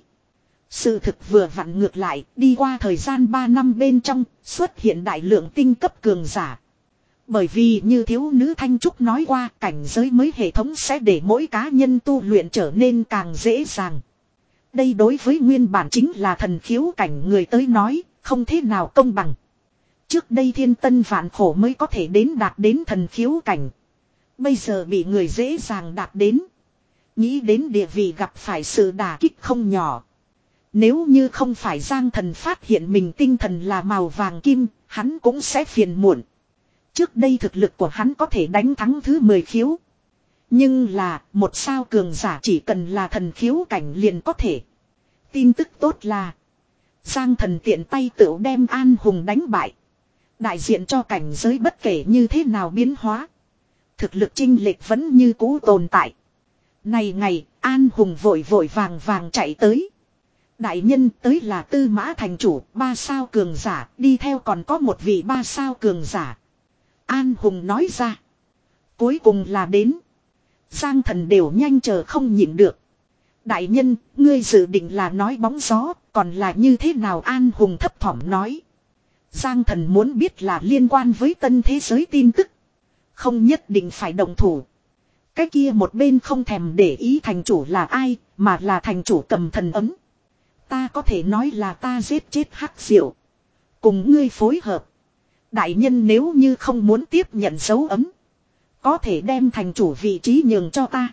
Sự thực vừa vặn ngược lại, đi qua thời gian ba năm bên trong, xuất hiện đại lượng tinh cấp cường giả. Bởi vì như thiếu nữ Thanh Trúc nói qua, cảnh giới mới hệ thống sẽ để mỗi cá nhân tu luyện trở nên càng dễ dàng. Đây đối với nguyên bản chính là thần khiếu cảnh người tới nói, không thế nào công bằng. Trước đây thiên tân vạn khổ mới có thể đến đạt đến thần khiếu cảnh. Bây giờ bị người dễ dàng đạt đến. Nghĩ đến địa vị gặp phải sự đả kích không nhỏ. Nếu như không phải Giang thần phát hiện mình tinh thần là màu vàng kim, hắn cũng sẽ phiền muộn. Trước đây thực lực của hắn có thể đánh thắng thứ mười khiếu. Nhưng là, một sao cường giả chỉ cần là thần khiếu cảnh liền có thể. Tin tức tốt là, Giang thần tiện tay tựu đem An Hùng đánh bại. Đại diện cho cảnh giới bất kể như thế nào biến hóa. Thực lực chênh lệch vẫn như cũ tồn tại. Này ngày, An Hùng vội vội vàng vàng chạy tới. Đại nhân tới là Tư Mã thành chủ, ba sao cường giả, đi theo còn có một vị ba sao cường giả. An Hùng nói ra. Cuối cùng là đến. Giang thần đều nhanh chờ không nhịn được. Đại nhân, ngươi dự định là nói bóng gió, còn là như thế nào? An Hùng thấp thỏm nói. Giang thần muốn biết là liên quan với tân thế giới tin tức. Không nhất định phải động thủ. Cái kia một bên không thèm để ý thành chủ là ai, mà là thành chủ cầm thần ấm. Ta có thể nói là ta giết chết Hắc Diệu. Cùng ngươi phối hợp. Đại nhân nếu như không muốn tiếp nhận dấu ấm. Có thể đem thành chủ vị trí nhường cho ta.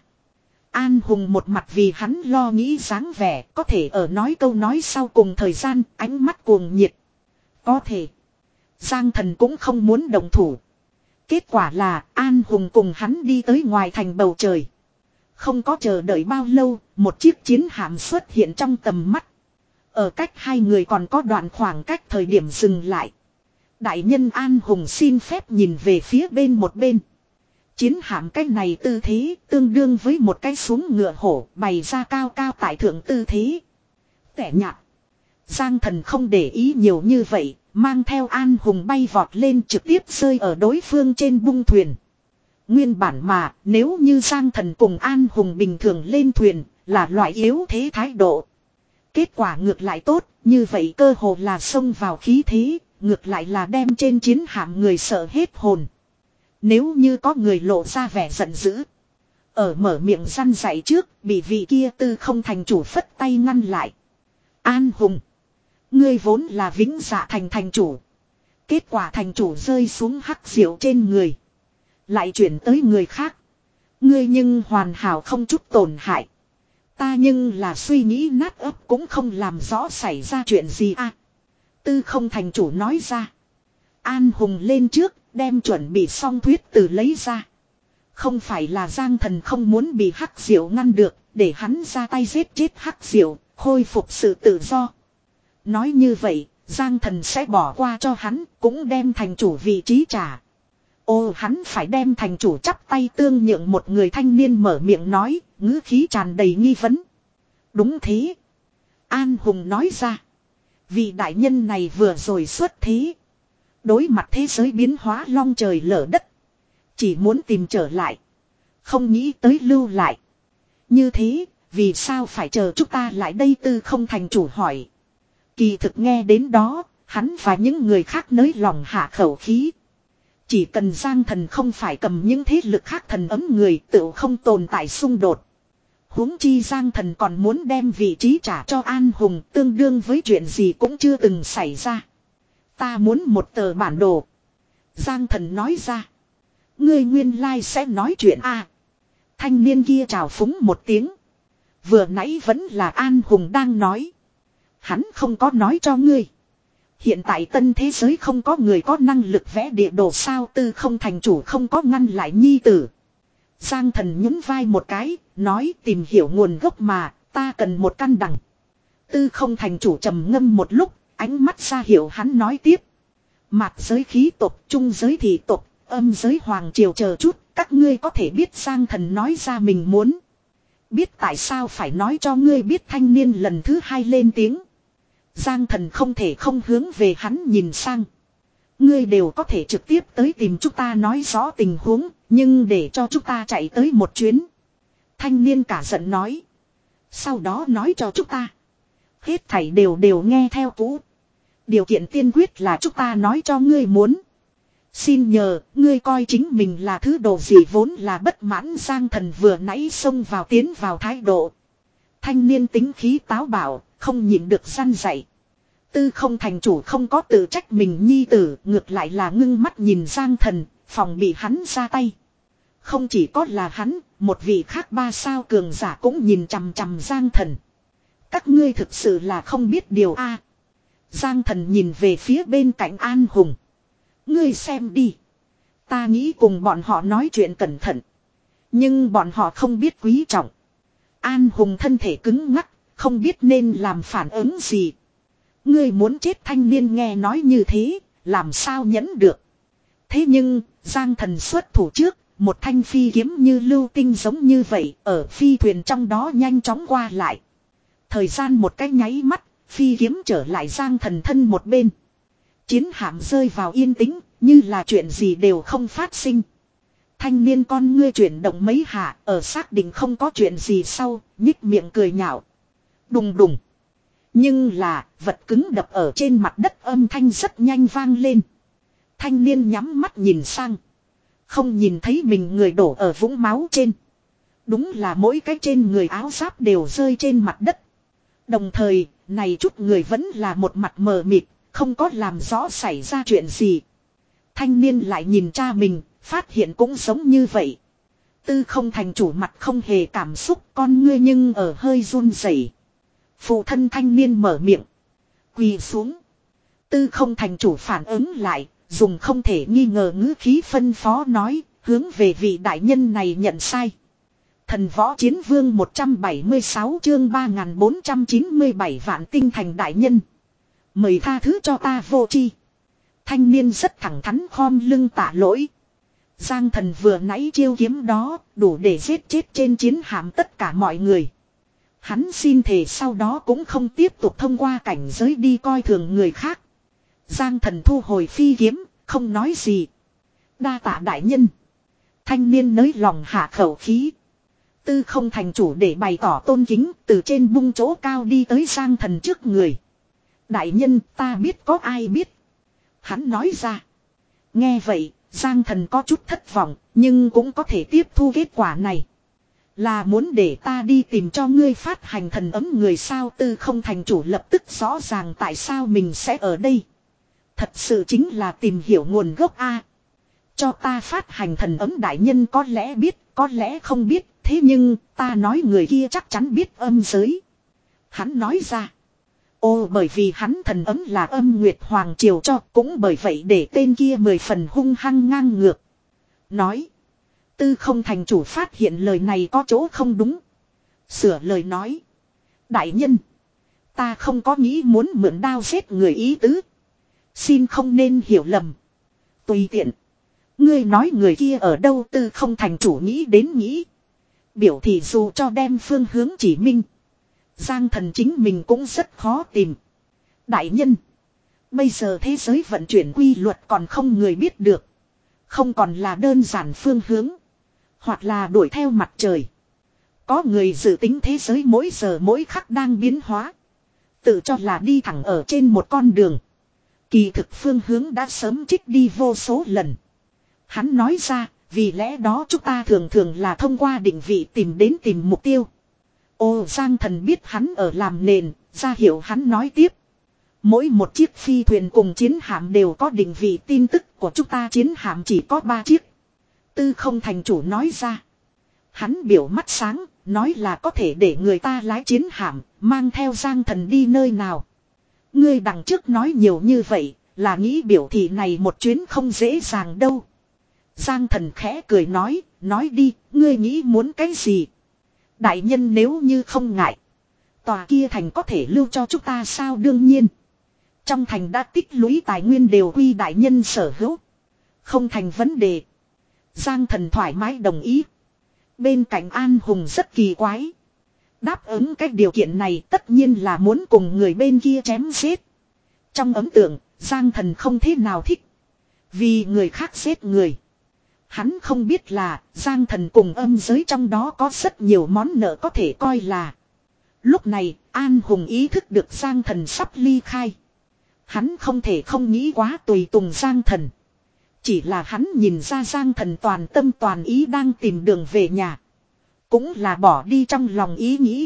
An Hùng một mặt vì hắn lo nghĩ dáng vẻ. Có thể ở nói câu nói sau cùng thời gian ánh mắt cuồng nhiệt. Có thể. Giang thần cũng không muốn đồng thủ. Kết quả là An Hùng cùng hắn đi tới ngoài thành bầu trời. Không có chờ đợi bao lâu, một chiếc chiến hạm xuất hiện trong tầm mắt. Ở cách hai người còn có đoạn khoảng cách thời điểm dừng lại. Đại nhân An Hùng xin phép nhìn về phía bên một bên. Chiến hạm cách này tư thế tương đương với một cái xuống ngựa hổ bày ra cao cao tại thượng tư thế. Tẻ nhạt. Giang thần không để ý nhiều như vậy, mang theo An Hùng bay vọt lên trực tiếp rơi ở đối phương trên bung thuyền. Nguyên bản mà nếu như Giang thần cùng An Hùng bình thường lên thuyền là loại yếu thế thái độ. Kết quả ngược lại tốt, như vậy cơ hồ là xông vào khí thế, ngược lại là đem trên chiến hạm người sợ hết hồn. Nếu như có người lộ ra vẻ giận dữ. Ở mở miệng răn dạy trước, bị vị kia tư không thành chủ phất tay ngăn lại. An Hùng. Ngươi vốn là Vĩnh Dạ Thành thành chủ. Kết quả thành chủ rơi xuống Hắc Diệu trên người. Lại chuyển tới người khác. Ngươi nhưng hoàn hảo không chút tổn hại. Ta nhưng là suy nghĩ nát ấp cũng không làm rõ xảy ra chuyện gì à. Tư không thành chủ nói ra. An Hùng lên trước, đem chuẩn bị xong thuyết từ lấy ra. Không phải là Giang Thần không muốn bị Hắc Diệu ngăn được, để hắn ra tay giết chết Hắc Diệu, khôi phục sự tự do. Nói như vậy, Giang Thần sẽ bỏ qua cho hắn, cũng đem thành chủ vị trí trả. Ô hắn phải đem thành chủ chắp tay tương nhượng, một người thanh niên mở miệng nói, ngữ khí tràn đầy nghi vấn. Đúng thế. An Hùng nói ra. Vị đại nhân này vừa rồi xuất thế. Đối mặt thế giới biến hóa long trời lở đất. Chỉ muốn tìm trở lại. Không nghĩ tới lưu lại. Như thế, vì sao phải chờ chúng ta lại đây? Tư không thành chủ hỏi. Kỳ thực nghe đến đó, hắn và những người khác nới lòng hạ khẩu khí. Chỉ cần Giang Thần không phải cầm những thế lực khác thần ấm người, tự không tồn tại xung đột. Huống chi Giang Thần còn muốn đem vị trí trả cho An Hùng, tương đương với chuyện gì cũng chưa từng xảy ra. Ta muốn một tờ bản đồ. Giang Thần nói ra. Ngươi nguyên lai sẽ nói chuyện à. Thanh niên kia chào phúng một tiếng. Vừa nãy vẫn là An Hùng đang nói. Hắn không có nói cho ngươi. Hiện tại tân thế giới không có người có năng lực vẽ địa đồ sao? Tư không thành chủ không có ngăn lại nhi tử. Giang Thần nhún vai một cái, nói tìm hiểu nguồn gốc mà, ta cần một căn đằng. Tư không thành chủ trầm ngâm một lúc, ánh mắt ra hiệu hắn nói tiếp. Mạt giới khí tộc, trung giới thị tộc, âm giới hoàng triều chờ chút, các ngươi có thể biết. Giang Thần nói ra mình muốn. Biết tại sao phải nói cho ngươi biết? Thanh niên lần thứ hai lên tiếng. Giang Thần không thể không hướng về hắn nhìn sang. Ngươi đều có thể trực tiếp tới tìm chúng ta nói rõ tình huống, nhưng để cho chúng ta chạy tới một chuyến. Thanh niên cả giận nói. Sau đó nói cho chúng ta. Hết thảy đều đều nghe theo cũ. Điều kiện tiên quyết là chúng ta nói cho ngươi muốn. Xin nhờ, ngươi coi chính mình là thứ đồ gì? Vốn là bất mãn Giang Thần vừa nãy xông vào tiến vào thái độ. Thanh niên tính khí táo bạo, không nhịn được răn dạy. Tư không thành chủ không có tự trách mình nhi tử, ngược lại là ngưng mắt nhìn Giang Thần, phòng bị hắn ra tay. Không chỉ có là hắn, một vị khác ba sao cường giả cũng nhìn chằm chằm Giang Thần. Các ngươi thực sự là không biết điều a. Giang Thần nhìn về phía bên cạnh An Hùng. Ngươi xem đi. Ta nghĩ cùng bọn họ nói chuyện cẩn thận. Nhưng bọn họ không biết quý trọng. An Hùng thân thể cứng ngắc, không biết nên làm phản ứng gì. Ngươi muốn chết? Thanh niên nghe nói như thế, làm sao nhẫn được. Thế nhưng, Giang Thần xuất thủ trước, một thanh phi kiếm như lưu tinh giống như vậy, ở phi thuyền trong đó nhanh chóng qua lại. Thời gian một cái nháy mắt, phi kiếm trở lại Giang Thần thân một bên. Chiến hạm rơi vào yên tĩnh, như là chuyện gì đều không phát sinh. Thanh niên con ngươi chuyển động mấy hạ, ở xác định không có chuyện gì sau, nhích miệng cười nhạo. Đùng đùng. Nhưng là, vật cứng đập ở trên mặt đất âm thanh rất nhanh vang lên. Thanh niên nhắm mắt nhìn sang. Không nhìn thấy mình người đổ ở vũng máu trên. Đúng là mỗi cái trên người áo giáp đều rơi trên mặt đất. Đồng thời, này chút người vẫn là một mặt mờ mịt, không có làm rõ xảy ra chuyện gì. Thanh niên lại nhìn cha mình, phát hiện cũng giống như vậy. Tư không thành chủ mặt không hề cảm xúc, con ngươi nhưng ở hơi run rẩy. Phụ thân thanh niên mở miệng. Quỳ xuống. Tư không thành chủ phản ứng lại, dùng không thể nghi ngờ ngữ khí phân phó nói, hướng về vị đại nhân này nhận sai. Thần võ chiến vương một trăm bảy mươi sáu chương ba nghìn bốn trăm chín mươi bảy vạn tinh thành đại nhân. Mời tha thứ cho ta vô tri. Thanh niên rất thẳng thắn khom lưng tạ lỗi. Giang Thần vừa nãy chiêu kiếm đó, đủ để giết chết trên chiến hạm tất cả mọi người. Hắn xin thề sau đó cũng không tiếp tục thông qua cảnh giới đi coi thường người khác. Giang Thần thu hồi phi kiếm, không nói gì. Đa tạ đại nhân. Thanh niên nới lòng hạ khẩu khí. Tư không thành chủ để bày tỏ tôn kính, từ trên bung chỗ cao đi tới Giang Thần trước người. Đại nhân, ta biết có ai biết. Hắn nói ra. Nghe vậy, Giang Thần có chút thất vọng, nhưng cũng có thể tiếp thu kết quả này. Là muốn để ta đi tìm cho ngươi phát hành thần ấm người sao? Tư không thành chủ lập tức rõ ràng tại sao mình sẽ ở đây. Thật sự chính là tìm hiểu nguồn gốc a. Cho ta phát hành thần ấm đại nhân có lẽ biết, có lẽ không biết, thế nhưng ta nói người kia chắc chắn biết âm giới. Hắn nói ra. Ồ, bởi vì hắn thần ấm là âm Nguyệt Hoàng Triều cho, cũng bởi vậy để tên kia mười phần hung hăng ngang ngược. Nói. Tư không thành chủ phát hiện lời này có chỗ không đúng. Sửa lời nói. Đại nhân. Ta không có nghĩ muốn mượn đao giết người ý tứ. Xin không nên hiểu lầm. Tùy tiện. Ngươi nói người kia ở đâu, tư không thành chủ nghĩ đến nghĩ. Biểu thị dù cho đem phương hướng chỉ minh. Giang thần chính mình cũng rất khó tìm. Đại nhân. Bây giờ thế giới vận chuyển quy luật còn không người biết được. Không còn là đơn giản phương hướng. Hoặc là đuổi theo mặt trời. Có người dự tính thế giới mỗi giờ mỗi khắc đang biến hóa. Tự cho là đi thẳng ở trên một con đường. Kỳ thực phương hướng đã sớm trích đi vô số lần. Hắn nói ra, vì lẽ đó chúng ta thường thường là thông qua định vị tìm đến tìm mục tiêu. Ô Giang thần biết hắn ở làm nền, ra hiểu hắn nói tiếp. Mỗi một chiếc phi thuyền cùng chiến hạm đều có định vị, tin tức của chúng ta chiến hạm chỉ có ba chiếc. Tư không thành chủ nói ra. Hắn biểu mắt sáng, nói là có thể để người ta lái chiến hạm, mang theo Giang thần đi nơi nào. Ngươi đằng trước nói nhiều như vậy, là nghĩ biểu thị này một chuyến không dễ dàng đâu. Giang thần khẽ cười nói, nói đi, ngươi nghĩ muốn cái gì? Đại nhân nếu như không ngại. Tòa kia thành có thể lưu cho chúng ta sao? Đương nhiên. Trong thành đã tích lũy tài nguyên đều quy đại nhân sở hữu. Không thành vấn đề. Giang thần thoải mái đồng ý. Bên cạnh An Hùng rất kỳ quái. Đáp ứng cái điều kiện này tất nhiên là muốn cùng người bên kia chém giết. Trong ấn tượng, Giang thần không thế nào thích. Vì người khác giết người. Hắn không biết là Giang thần cùng âm giới trong đó có rất nhiều món nợ có thể coi là. Lúc này An Hùng ý thức được Giang thần sắp ly khai. Hắn không thể không nghĩ quá tùy tùng Giang thần. Chỉ là hắn nhìn ra Giang thần toàn tâm toàn ý đang tìm đường về nhà. Cũng là bỏ đi trong lòng ý nghĩ.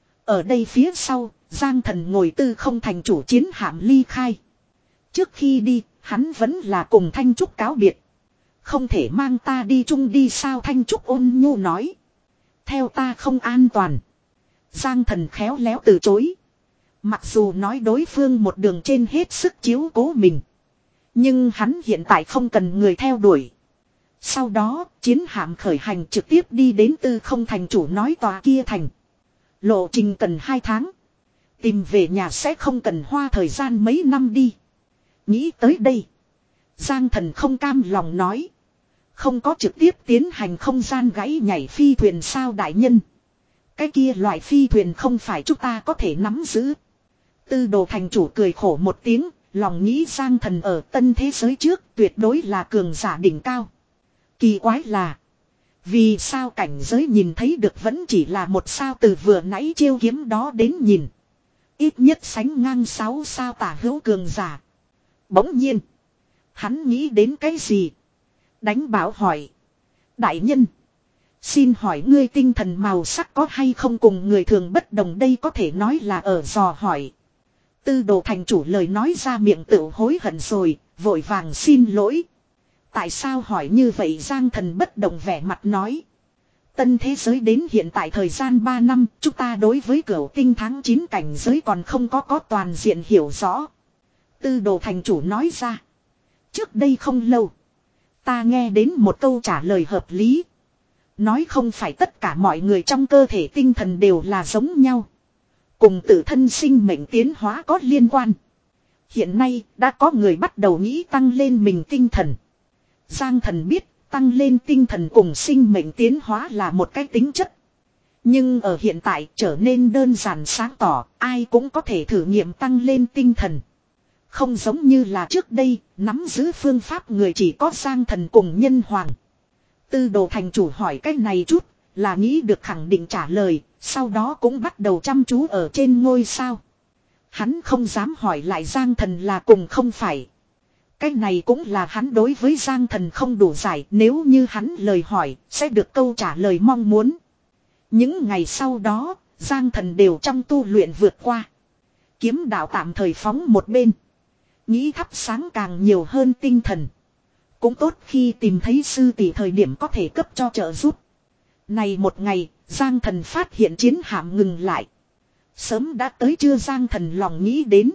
Ở đây phía sau, Giang thần ngồi tư không thành chủ chiến hạm ly khai. Trước khi đi, hắn vẫn là cùng Thanh Trúc cáo biệt. Không thể mang ta đi chung đi sao? Thanh Trúc ôn nhu nói. Theo ta không an toàn. Giang thần khéo léo từ chối. Mặc dù nói đối phương một đường trên hết sức chiếu cố mình. Nhưng hắn hiện tại không cần người theo đuổi. Sau đó, chiến hạm khởi hành trực tiếp đi đến tư không thành chủ nói tòa kia thành. Lộ trình cần hai tháng. Tìm về nhà sẽ không cần hoa thời gian mấy năm đi. Nghĩ tới đây. Giang thần không cam lòng nói. Không có trực tiếp tiến hành không gian gãy nhảy phi thuyền sao đại nhân. Cái kia loại phi thuyền không phải chúng ta có thể nắm giữ. Tư đồ thành chủ cười khổ một tiếng. Lòng nghĩ Giang thần ở tân thế giới trước tuyệt đối là cường giả đỉnh cao. Kỳ quái là. Vì sao cảnh giới nhìn thấy được vẫn chỉ là một sao từ vừa nãy chiêu kiếm đó đến nhìn. Ít nhất sánh ngang sáu sao tả hữu cường giả. Bỗng nhiên. Hắn nghĩ đến cái gì? Đánh bảo hỏi. Đại nhân. Xin hỏi ngươi tinh thần màu sắc có hay không cùng người thường bất đồng, đây có thể nói là ở dò hỏi. Tư đồ thành chủ lời nói ra miệng tự hối hận rồi, vội vàng xin lỗi. Tại sao hỏi như vậy? Giang thần bất động vẻ mặt nói. Tân thế giới đến hiện tại thời gian ba năm, chúng ta đối với cửu tinh tháng chín cảnh giới còn không có có toàn diện hiểu rõ. Tư đồ thành chủ nói ra. Trước đây không lâu, ta nghe đến một câu trả lời hợp lý. Nói không phải tất cả mọi người trong cơ thể tinh thần đều là giống nhau. Cùng tự thân sinh mệnh tiến hóa có liên quan. Hiện nay đã có người bắt đầu nghĩ tăng lên mình tinh thần. Giang thần biết tăng lên tinh thần cùng sinh mệnh tiến hóa là một cái tính chất. Nhưng ở hiện tại trở nên đơn giản sáng tỏ, ai cũng có thể thử nghiệm tăng lên tinh thần. Không giống như là trước đây, nắm giữ phương pháp người chỉ có Giang thần cùng Nhân Hoàng. Tư đồ thành chủ hỏi cái này chút, là nghĩ được khẳng định trả lời, sau đó cũng bắt đầu chăm chú ở trên ngôi sao. Hắn không dám hỏi lại Giang thần là cùng không phải. Cái này cũng là hắn đối với Giang thần không đủ giải, nếu như hắn lời hỏi, sẽ được câu trả lời mong muốn. Những ngày sau đó, Giang thần đều trong tu luyện vượt qua. Kiếm đạo tạm thời phóng một bên. Nghĩ thắp sáng càng nhiều hơn tinh thần. Cũng tốt khi tìm thấy sư tỷ thời điểm có thể cấp cho trợ giúp. Này một ngày, Giang Thần phát hiện chiến hạm ngừng lại. Sớm đã tới chưa Giang Thần lòng nghĩ đến.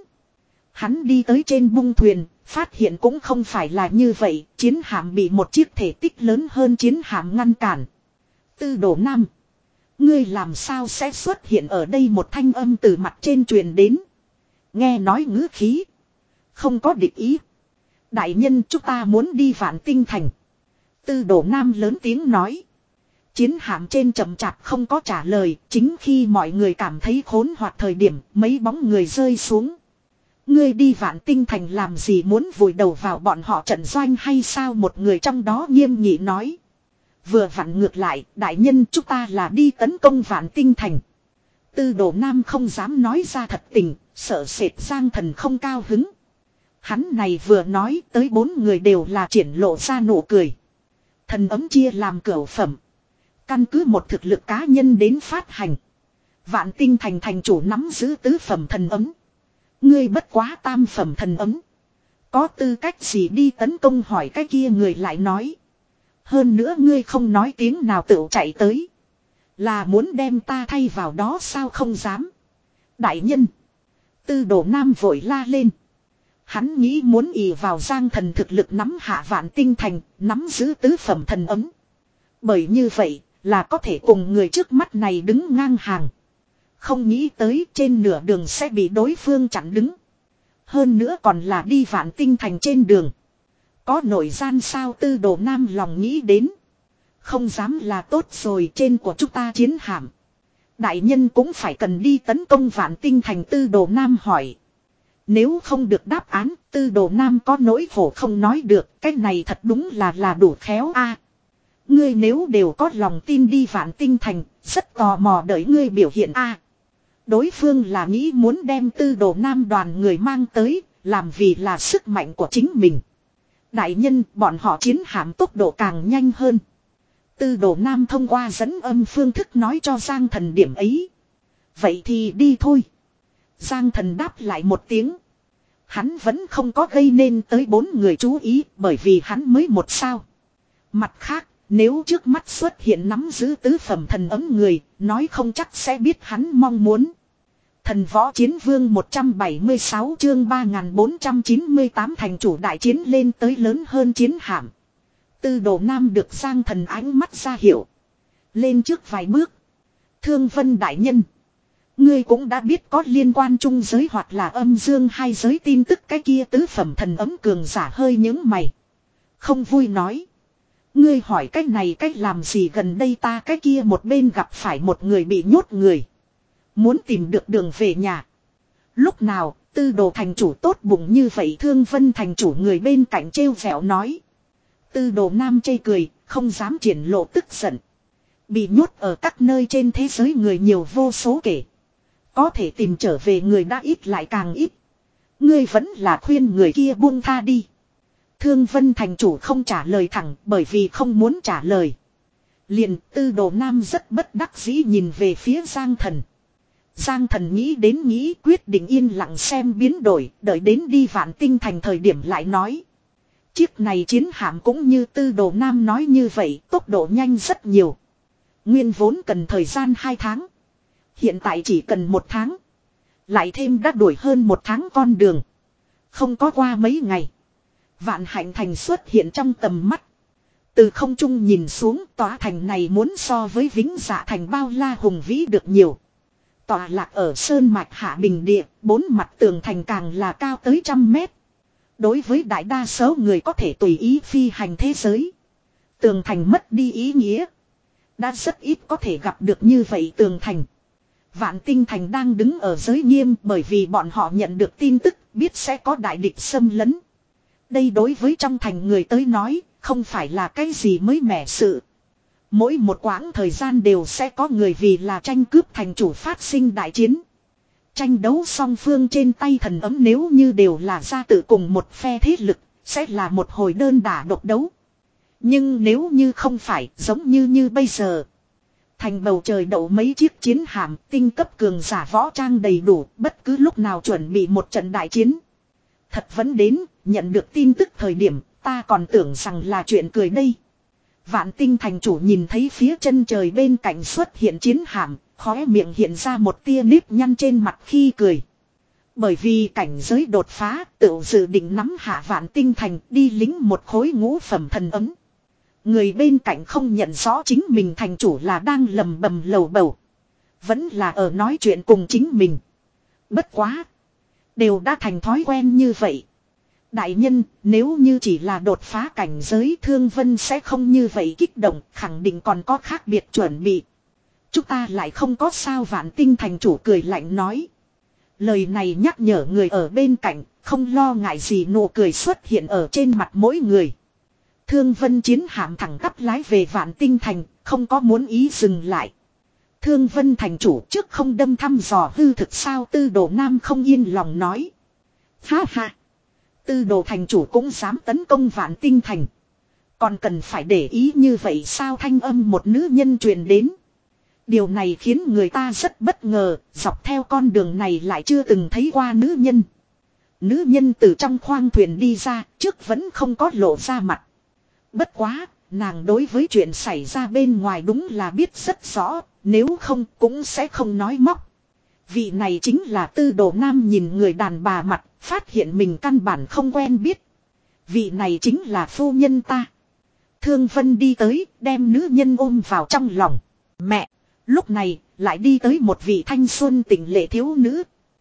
Hắn đi tới trên bung thuyền, phát hiện cũng không phải là như vậy, chiến hạm bị một chiếc thể tích lớn hơn chiến hạm ngăn cản. Tư Đồ Nam, ngươi làm sao sẽ xuất hiện ở đây? Một thanh âm từ mặt trên truyền đến. Nghe nói ngữ khí, không có địch ý. Đại nhân, chúng ta muốn đi Vạn Tinh Thành. Tư Đồ Nam lớn tiếng nói. Chiến hạm trên chậm chạp không có trả lời, chính khi mọi người cảm thấy khốn hoặc thời điểm, mấy bóng người rơi xuống. Ngươi đi Vạn Tinh Thành làm gì, muốn vùi đầu vào bọn họ trận doanh hay sao? Một người trong đó nghiêm nghị nói. Vừa vặn ngược lại, đại nhân, chúng ta là đi tấn công Vạn Tinh Thành. Tư Đồ Nam không dám nói ra thật tình, sợ sệt Giang Thần không cao hứng. Hắn này vừa nói tới bốn người đều là triển lộ ra nụ cười. Thần ấm chia làm cửu phẩm. Căn cứ một thực lực cá nhân đến phát hành. Vạn Tinh Thành thành chủ nắm giữ tứ phẩm thần ấm. Ngươi bất quá tam phẩm thần ấm. Có tư cách gì đi tấn công? Hỏi cái kia người lại nói. Hơn nữa ngươi không nói tiếng nào tự chạy tới. Là muốn đem ta thay vào đó sao? Không dám. Đại nhân. Tư Đồ Nam vội la lên. Hắn nghĩ muốn ỷ vào Giang Thần thực lực nắm hạ Vạn Tinh Thành, nắm giữ tứ phẩm thần ấm. Bởi như vậy là có thể cùng người trước mắt này đứng ngang hàng. Không nghĩ tới trên nửa đường sẽ bị đối phương chặn đứng. Hơn nữa còn là đi Vạn Tinh Thành trên đường. Có nội gian sao? Tư Đồ Nam lòng nghĩ đến. Không dám là tốt rồi, trên của chúng ta chiến hạm. Đại nhân cũng phải cần đi tấn công Vạn Tinh Thành. Tư Đồ Nam hỏi. Nếu không được đáp án, Tư Đồ Nam có nỗi khổ không nói được. Cái này thật đúng là là đủ khéo a. Ngươi nếu đều có lòng tin đi Vạn Tinh Thành, rất tò mò đợi ngươi biểu hiện a. Đối phương là nghĩ muốn đem Tư Đồ Nam đoàn người mang tới, làm vì là sức mạnh của chính mình. Đại nhân, bọn họ chiến hạm tốc độ càng nhanh hơn. Tư Đồ Nam thông qua dẫn âm phương thức nói cho Giang Thần điểm ấy. Vậy thì đi thôi. Giang Thần đáp lại một tiếng. Hắn vẫn không có gây nên tới bốn người chú ý, bởi vì hắn mới một sao. Mặt khác, nếu trước mắt xuất hiện nắm giữ tứ phẩm thần ấm người, nói không chắc sẽ biết hắn mong muốn. Thần Võ Chiến Vương một trăm bảy mươi sáu chương ba nghìn bốn trăm chín mươi tám thành chủ đại chiến lên tới lớn hơn chiến hạm. Tư Đồ Nam được Giang Thần ánh mắt ra hiệu. Lên trước vài bước. Thương Vân đại nhân. Ngươi cũng đã biết có liên quan trung giới hoặc là âm dương hai giới tin tức. Cái kia tứ phẩm thần ấm cường giả hơi nhướng mày. Không vui nói. Ngươi hỏi cách này cách làm gì? Gần đây ta cái kia một bên gặp phải một người bị nhốt người. Muốn tìm được đường về nhà. Lúc nào Tư Đồ thành chủ tốt bụng như vậy? Thương Vân thành chủ người bên cạnh trêu vẹo nói. Tư Đồ Nam chê cười, không dám triển lộ tức giận. Bị nhốt ở các nơi trên thế giới người nhiều vô số kể. Có thể tìm trở về người đã ít lại càng ít. Ngươi vẫn là khuyên người kia buông tha đi. Thương Vân thành chủ không trả lời thẳng, bởi vì không muốn trả lời. Liền Tư Đồ Nam rất bất đắc dĩ nhìn về phía Giang Thần. Giang Thần nghĩ đến nghĩ, quyết định yên lặng xem biến đổi, đợi đến đi Vạn Tinh Thành thời điểm lại nói. Chiếc này chiến hạm cũng như Tư Đồ Nam nói như vậy, tốc độ nhanh rất nhiều. Nguyên vốn cần thời gian hai tháng. Hiện tại chỉ cần một tháng. Lại thêm đã đuổi hơn một tháng con đường. Không có qua mấy ngày. Vạn Hạnh Thành xuất hiện trong tầm mắt. Từ không trung nhìn xuống, tòa thành này muốn so với Vĩnh Dạ Thành bao la hùng vĩ được nhiều. Tòa lạc ở sơn mạch hạ bình địa, bốn mặt tường thành càng là cao tới trăm mét. Đối với đại đa số người có thể tùy ý phi hành thế giới, tường thành mất đi ý nghĩa. Đã rất ít có thể gặp được như vậy tường thành. Vạn Tinh Thành đang đứng ở giới nghiêm, bởi vì bọn họ nhận được tin tức, biết sẽ có đại địch xâm lấn. Đây đối với trong thành người tới nói, không phải là cái gì mới mẻ sự. Mỗi một quãng thời gian đều sẽ có người vì là tranh cướp thành chủ phát sinh đại chiến. Tranh đấu song phương trên tay thần ấm nếu như đều là ra tự cùng một phe thế lực, sẽ là một hồi đơn đả độc đấu. Nhưng nếu như không phải, giống như như bây giờ. Thành bầu trời đậu mấy chiếc chiến hạm, tinh cấp cường giả võ trang đầy đủ, bất cứ lúc nào chuẩn bị một trận đại chiến. Thật vẫn đến, nhận được tin tức thời điểm, ta còn tưởng rằng là chuyện cười đây. Vạn Tinh thành chủ nhìn thấy phía chân trời bên cạnh xuất hiện chiến hạm, khóe miệng hiện ra một tia nếp nhăn trên mặt khi cười. Bởi vì cảnh giới đột phá, tự dự định nắm hạ Vạn Tinh thành đi lính một khối ngũ phẩm thần ấm. Người bên cạnh không nhận rõ chính mình thành chủ là đang lầm bầm lầu bầu. Vẫn là ở nói chuyện cùng chính mình. Bất quá. Đều đã thành thói quen như vậy. Đại nhân, nếu như chỉ là đột phá cảnh giới, Thương Vân sẽ không như vậy kích động, khẳng định còn có khác biệt chuẩn bị. Chúng ta lại không có sao. Vạn Tinh thành chủ cười lạnh nói. Lời này nhắc nhở người ở bên cạnh, không lo ngại gì nụ cười xuất hiện ở trên mặt mỗi người. Thương Vân chiến hạm thẳng tắp lái về Vạn Tinh thành, không có muốn ý dừng lại. Thương Vân thành chủ trước không đâm thăm dò hư thực sao? Tư Đồ Nam không yên lòng nói. Ha ha. Tư Đồ thành chủ cũng dám tấn công Vạn Tinh thành. Còn cần phải để ý như vậy sao? Thanh âm một nữ nhân truyền đến. Điều này khiến người ta rất bất ngờ, dọc theo con đường này lại chưa từng thấy qua nữ nhân. Nữ nhân từ trong khoang thuyền đi ra, trước vẫn không có lộ ra mặt. Bất quá, nàng đối với chuyện xảy ra bên ngoài đúng là biết rất rõ, nếu không cũng sẽ không nói móc. Vị này chính là Tư Đồ Nam nhìn người đàn bà mặt, phát hiện mình căn bản không quen biết. Vị này chính là phu nhân ta. Thương Vân đi tới, đem nữ nhân ôm vào trong lòng. Mẹ! Lúc này, lại đi tới một vị thanh xuân tỉnh lệ thiếu nữ.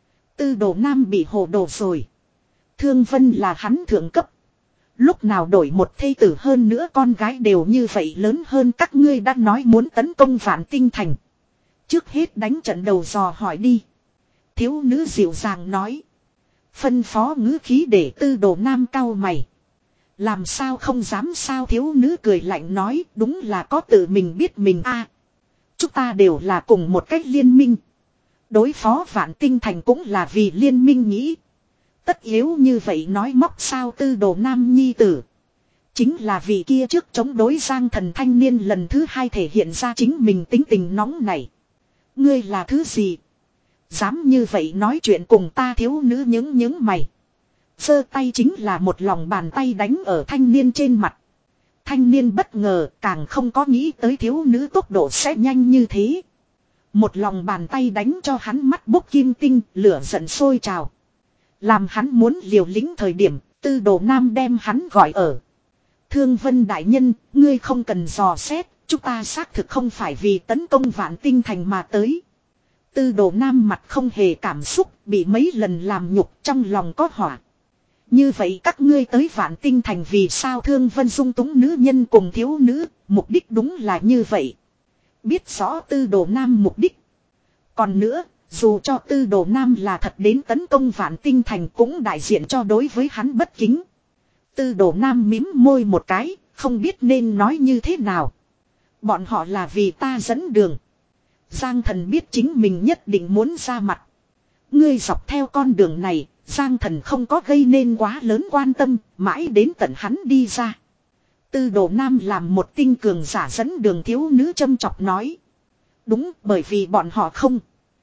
Tư Đồ Nam bị hồ đồ rồi. Thương Vân là hắn thượng cấp. Lúc nào đổi một thê tử hơn nữa con gái đều như vậy lớn hơn các ngươi đã nói muốn tấn công Vạn Tinh thành. Trước hết đánh trận đầu dò hỏi đi. Thiếu nữ dịu dàng nói. Phân phó ngữ khí để Tư Đồ Nam cau mày. Làm sao không dám sao? Thiếu nữ cười lạnh nói, đúng là có tự mình biết mình a. Chúng ta đều là cùng một cách liên minh. Đối phó Vạn Tinh thành cũng là vì liên minh nghĩ. Tất yếu như vậy nói móc sao? Tư Đồ Nam nhi tử. Chính là vì kia trước chống đối Giang Thần thanh niên lần thứ hai thể hiện ra chính mình tính tình nóng này. Ngươi là thứ gì? Dám như vậy nói chuyện cùng ta? Thiếu nữ nhướng nhướng mày. Giơ tay chính là một lòng bàn tay đánh ở thanh niên trên mặt. Thanh niên bất ngờ, càng không có nghĩ tới thiếu nữ tốc độ sẽ nhanh như thế. Một lòng bàn tay đánh cho hắn mắt bốc kim tinh, lửa giận sôi trào. Làm hắn muốn liều lĩnh thời điểm, Tư Đồ Nam đem hắn gọi ở. Thương Vân đại nhân, ngươi không cần dò xét, chúng ta xác thực không phải vì tấn công Vạn Tinh thành mà tới. Tư Đồ Nam mặt không hề cảm xúc, bị mấy lần làm nhục, trong lòng có hỏa. Như vậy các ngươi tới Vạn Tinh thành vì sao? Thương Vân dung túng nữ nhân cùng thiếu nữ, mục đích đúng là như vậy. Biết rõ Tư Đồ Nam mục đích. Còn nữa, dù cho Tư Đồ Nam là thật đến tấn công Vạn Tinh thành cũng đại diện cho đối với hắn bất kính. Tư Đồ Nam mím môi một cái, không biết nên nói như thế nào. Bọn họ là vì ta dẫn đường. Giang Thần biết chính mình nhất định muốn ra mặt. Ngươi dọc theo con đường này, Giang Thần không có gây nên quá lớn quan tâm, mãi đến tận hắn đi ra. Tư Đồ Nam làm một tinh cường giả dẫn đường. Thiếu nữ châm chọc nói. Đúng, bởi vì bọn họ không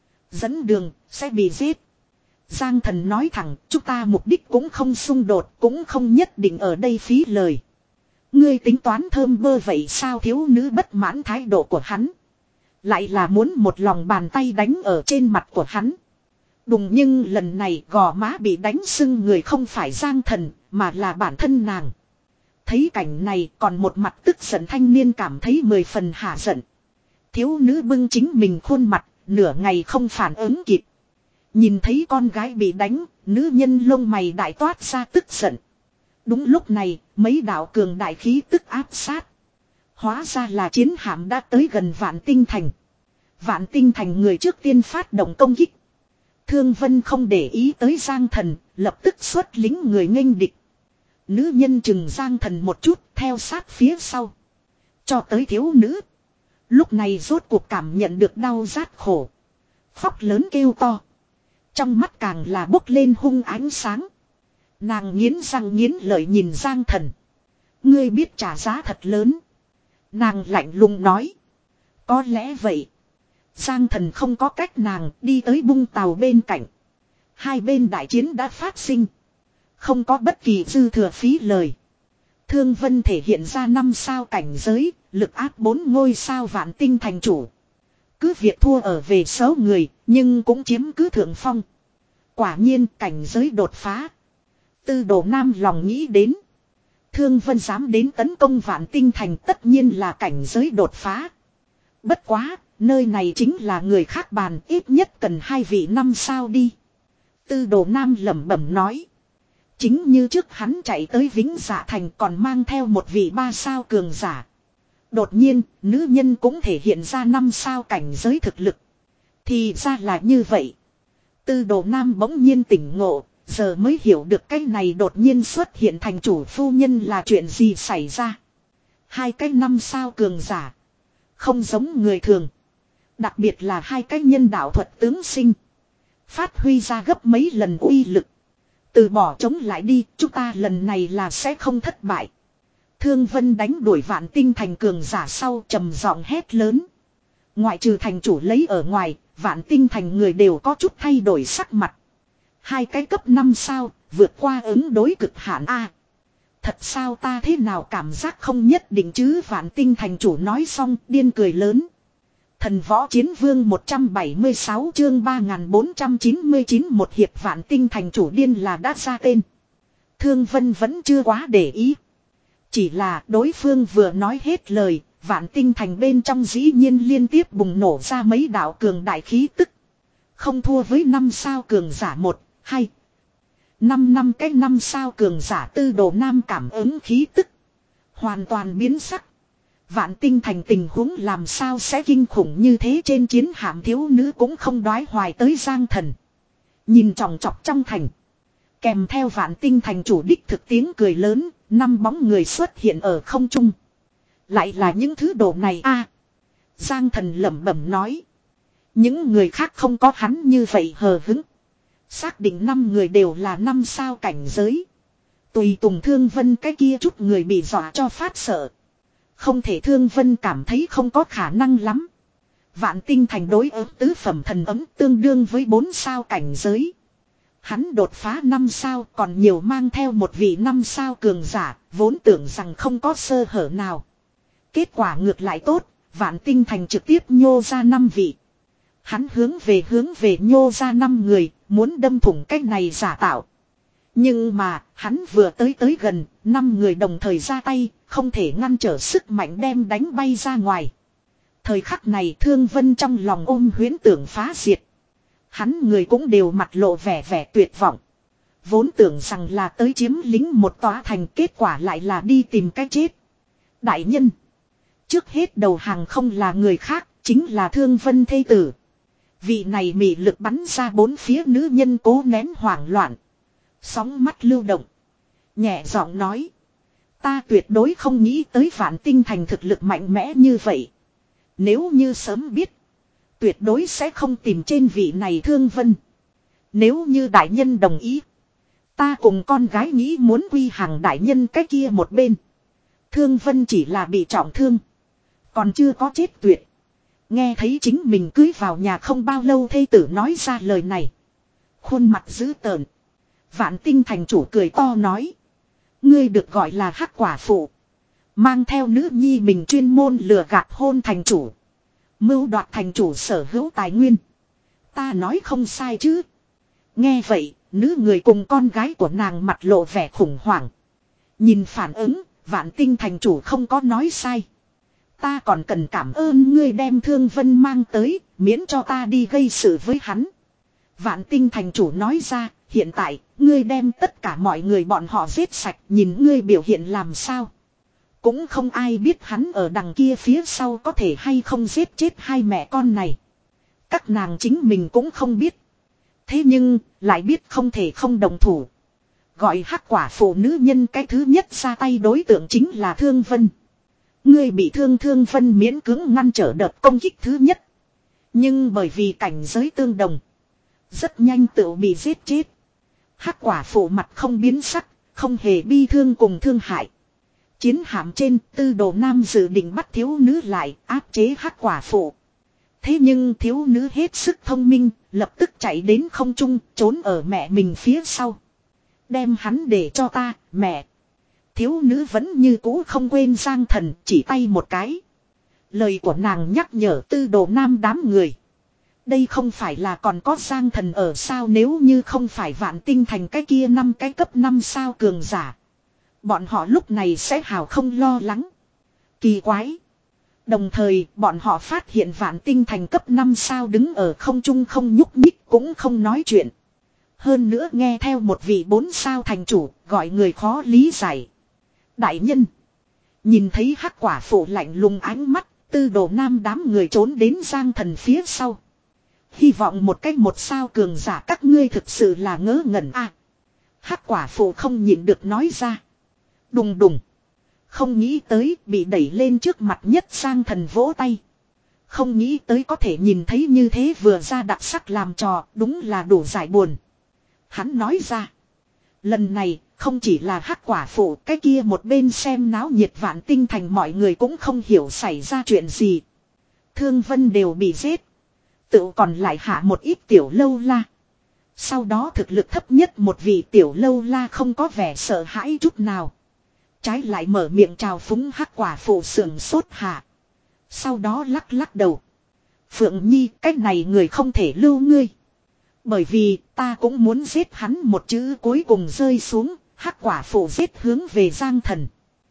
dẫn đường, sẽ bị giết. Giang Thần nói thẳng, chúng ta mục đích cũng không xung đột, cũng không nhất định ở đây phí lời. Ngươi tính toán thơm bơ vậy sao? Thiếu nữ bất mãn thái độ của hắn. Lại là muốn một lòng bàn tay đánh ở trên mặt của hắn. Đùng, nhưng lần này gò má bị đánh sưng người không phải Giang Thần, mà là bản thân nàng. Thấy cảnh này còn một mặt tức giận thanh niên cảm thấy mười phần hả giận. Thiếu nữ bưng chính mình khuôn mặt, nửa ngày không phản ứng kịp. Nhìn thấy con gái bị đánh, nữ nhân lông mày đại toát ra tức giận. Đúng lúc này, mấy đạo cường đại khí tức áp sát. Hóa ra là chiến hạm đã tới gần Vạn Tinh thành. Vạn Tinh thành người trước tiên phát động công kích. Thương Vân không để ý tới Giang Thần, lập tức xuất lính người nghênh địch. Nữ nhân chừng Giang Thần một chút, theo sát phía sau. Cho tới thiếu nữ. Lúc này rốt cuộc cảm nhận được đau rát khổ. Khóc lớn kêu to. Trong mắt càng là bốc lên hung ánh sáng. Nàng nghiến răng nghiến lợi nhìn Giang Thần. Ngươi biết trả giá thật lớn. Nàng lạnh lùng nói. Có lẽ vậy. Giang Thần không có cách, nàng đi tới bung tàu bên cạnh. Hai bên đại chiến đã phát sinh. Không có bất kỳ dư thừa phí lời. Thương Vân thể hiện ra năm sao cảnh giới, lực áp bốn ngôi sao vạn tinh thành chủ. Cứ việc thua ở về số người, nhưng cũng chiếm cứ thượng phong. Quả nhiên cảnh giới đột phá. Tư Đồ Nam lòng nghĩ đến. Thương Vân dám đến tấn công vạn tinh thành tất nhiên là cảnh giới đột phá. Bất quá, nơi này chính là người khác bàn, ít nhất cần hai vị năm sao đi. Tư Đồ Nam lẩm bẩm nói. Chính như trước hắn chạy tới Vĩnh Dạ Thành còn mang theo một vị ba sao cường giả. Đột nhiên, nữ nhân cũng thể hiện ra năm sao cảnh giới thực lực. Thì ra là như vậy. Tư Đồ Nam bỗng nhiên tỉnh ngộ, giờ mới hiểu được cái này đột nhiên xuất hiện thành chủ phu nhân là chuyện gì xảy ra. Hai cái năm sao cường giả. Không giống người thường. Đặc biệt là hai cái nhân đạo thuật tướng sinh. Phát huy ra gấp mấy lần uy lực. Từ bỏ chống lại đi, chúng ta lần này là sẽ không thất bại. Thương Vân đánh đuổi vạn tinh thành cường giả sau trầm giọng hét lớn. Ngoại trừ thành chủ lấy ở ngoài, vạn tinh thành người đều có chút thay đổi sắc mặt. Hai cái cấp năm sao, vượt qua ứng đối cực hạn A. Thật sao ta thế nào cảm giác không nhất định chứ, vạn tinh thành chủ nói xong điên cười lớn. Thần võ chiến vương một trăm bảy mươi sáu chương ba nghìn bốn trăm chín mươi chín một hiệp vạn tinh thành chủ điên là đã ra tên. Thương Vân vẫn chưa quá để ý. Chỉ là đối phương vừa nói hết lời, vạn tinh thành bên trong dĩ nhiên liên tiếp bùng nổ ra mấy đạo cường đại khí tức. Không thua với năm sao cường giả một, hai. Năm năm cái năm sao cường giả Tư Đồ Nam cảm ứng khí tức. Hoàn toàn biến sắc. Vạn tinh thành tình huống làm sao sẽ kinh khủng như thế, trên chiến hạm thiếu nữ cũng không đoái hoài tới Giang Thần. Nhìn tròng trọc trong thành. Kèm theo vạn tinh thành chủ đích thực tiếng cười lớn, năm bóng người xuất hiện ở không trung. Lại là những thứ đồ này a. Giang Thần lẩm bẩm nói. Những người khác không có hắn như vậy hờ hững. Xác định năm người đều là năm sao cảnh giới. Tùy Tùng Thương Vân cái kia chút người bị dọa cho phát sợ. Không thể Thương Vân cảm thấy không có khả năng lắm. Vạn tinh thành đối ứng tứ phẩm thần ấm tương đương với bốn sao cảnh giới. Hắn đột phá năm sao còn nhiều mang theo một vị năm sao cường giả, vốn tưởng rằng không có sơ hở nào. Kết quả ngược lại tốt, vạn tinh thành trực tiếp nhô ra năm vị. Hắn hướng về hướng về nhô ra năm người, muốn đâm thủng cái này giả tạo. Nhưng mà, hắn vừa tới tới gần, năm người đồng thời ra tay, không thể ngăn trở sức mạnh đem đánh bay ra ngoài. Thời khắc này Thương Vân trong lòng ôm huyễn tưởng phá diệt. Hắn người cũng đều mặt lộ vẻ vẻ tuyệt vọng. Vốn tưởng rằng là tới chiếm lính một tòa thành, kết quả lại là đi tìm cái chết. Đại nhân. Trước hết đầu hàng không là người khác, chính là Thương Vân thê tử. Vị này mị lực bắn ra bốn phía nữ nhân cố nén hoảng loạn. Sóng mắt lưu động. Nhẹ giọng nói. Ta tuyệt đối không nghĩ tới vạn tinh thành thực lực mạnh mẽ như vậy. Nếu như sớm biết. Tuyệt đối sẽ không tìm trên vị này Thương Vân. Nếu như đại nhân đồng ý. Ta cùng con gái nghĩ muốn quy hàng đại nhân cái kia một bên. Thương Vân chỉ là bị trọng thương. Còn chưa có chết tuyệt. Nghe thấy chính mình cưới vào nhà không bao lâu thê tử nói ra lời này. Khuôn mặt dữ tợn. Vạn tinh thành chủ cười to nói. Ngươi được gọi là hắc quả phụ. Mang theo nữ nhi mình chuyên môn lừa gạt hôn thành chủ. Mưu đoạt thành chủ sở hữu tài nguyên. Ta nói không sai chứ. Nghe vậy, nữ người cùng con gái của nàng mặt lộ vẻ khủng hoảng. Nhìn phản ứng, vạn tinh thành chủ không có nói sai. Ta còn cần cảm ơn ngươi đem Thương Vân mang tới, miễn cho ta đi gây sự với hắn. Vạn tinh thành chủ nói ra, hiện tại, ngươi đem tất cả mọi người bọn họ giết sạch, nhìn ngươi biểu hiện làm sao. Cũng không ai biết hắn ở đằng kia phía sau có thể hay không giết chết hai mẹ con này. Các nàng chính mình cũng không biết. Thế nhưng, lại biết không thể không đồng thủ. Gọi hắc quả phụ nữ nhân cái thứ nhất ra tay đối tượng chính là Thương Vân. Ngươi bị thương Thương Vân miễn cưỡng ngăn trở đợt công kích thứ nhất. Nhưng bởi vì cảnh giới tương đồng. Rất nhanh tự bị giết chết. Hắc quả phụ mặt không biến sắc, không hề bi thương cùng thương hại. Chiến hạm trên Tư Đồ Nam dự định bắt thiếu nữ lại áp chế hắc quả phụ. Thế nhưng thiếu nữ hết sức thông minh, lập tức chạy đến không trung, trốn ở mẹ mình phía sau. Đem hắn để cho ta, mẹ. Thiếu nữ vẫn như cũ không quên Giang Thần, chỉ tay một cái. Lời của nàng nhắc nhở Tư Đồ Nam đám người. Đây không phải là còn có Giang Thần ở sao, nếu như không phải Vạn Tinh Thành cái kia năm cái cấp năm sao cường giả. Bọn họ lúc này sẽ hào không lo lắng. Kỳ quái. Đồng thời bọn họ phát hiện Vạn Tinh Thành cấp năm sao đứng ở không trung không nhúc nhích cũng không nói chuyện. Hơn nữa nghe theo một vị bốn sao thành chủ gọi người khó lý giải. Đại nhân. Nhìn thấy hắc quả phụ lạnh lùng ánh mắt, Tư Đồ Nam đám người trốn đến Giang Thần phía sau. Hy vọng một cách một sao cường giả các ngươi thực sự là ngớ ngẩn à. Hắc quả phụ không nhịn được nói ra. Đùng đùng. Không nghĩ tới bị đẩy lên trước mặt nhất Giang Thần vỗ tay. Không nghĩ tới có thể nhìn thấy như thế vừa ra đặc sắc làm trò, đúng là đủ giải buồn. Hắn nói ra. Lần này không chỉ là hắc quả phụ, cái kia một bên xem náo nhiệt Vạn Tinh Thành mọi người cũng không hiểu xảy ra chuyện gì. Thương Vân đều bị giết. Tự còn lại hạ một ít tiểu lâu la. Sau đó thực lực thấp nhất một vị tiểu lâu la không có vẻ sợ hãi chút nào. Trái lại mở miệng chào phúng hắc quả phụ sườn sốt hạ. Sau đó lắc lắc đầu. Phượng Nhi, cách này người không thể lưu ngươi. Bởi vì ta cũng muốn giết hắn, một chữ cuối cùng rơi xuống, hắc quả phụ giết hướng về Giang Thần.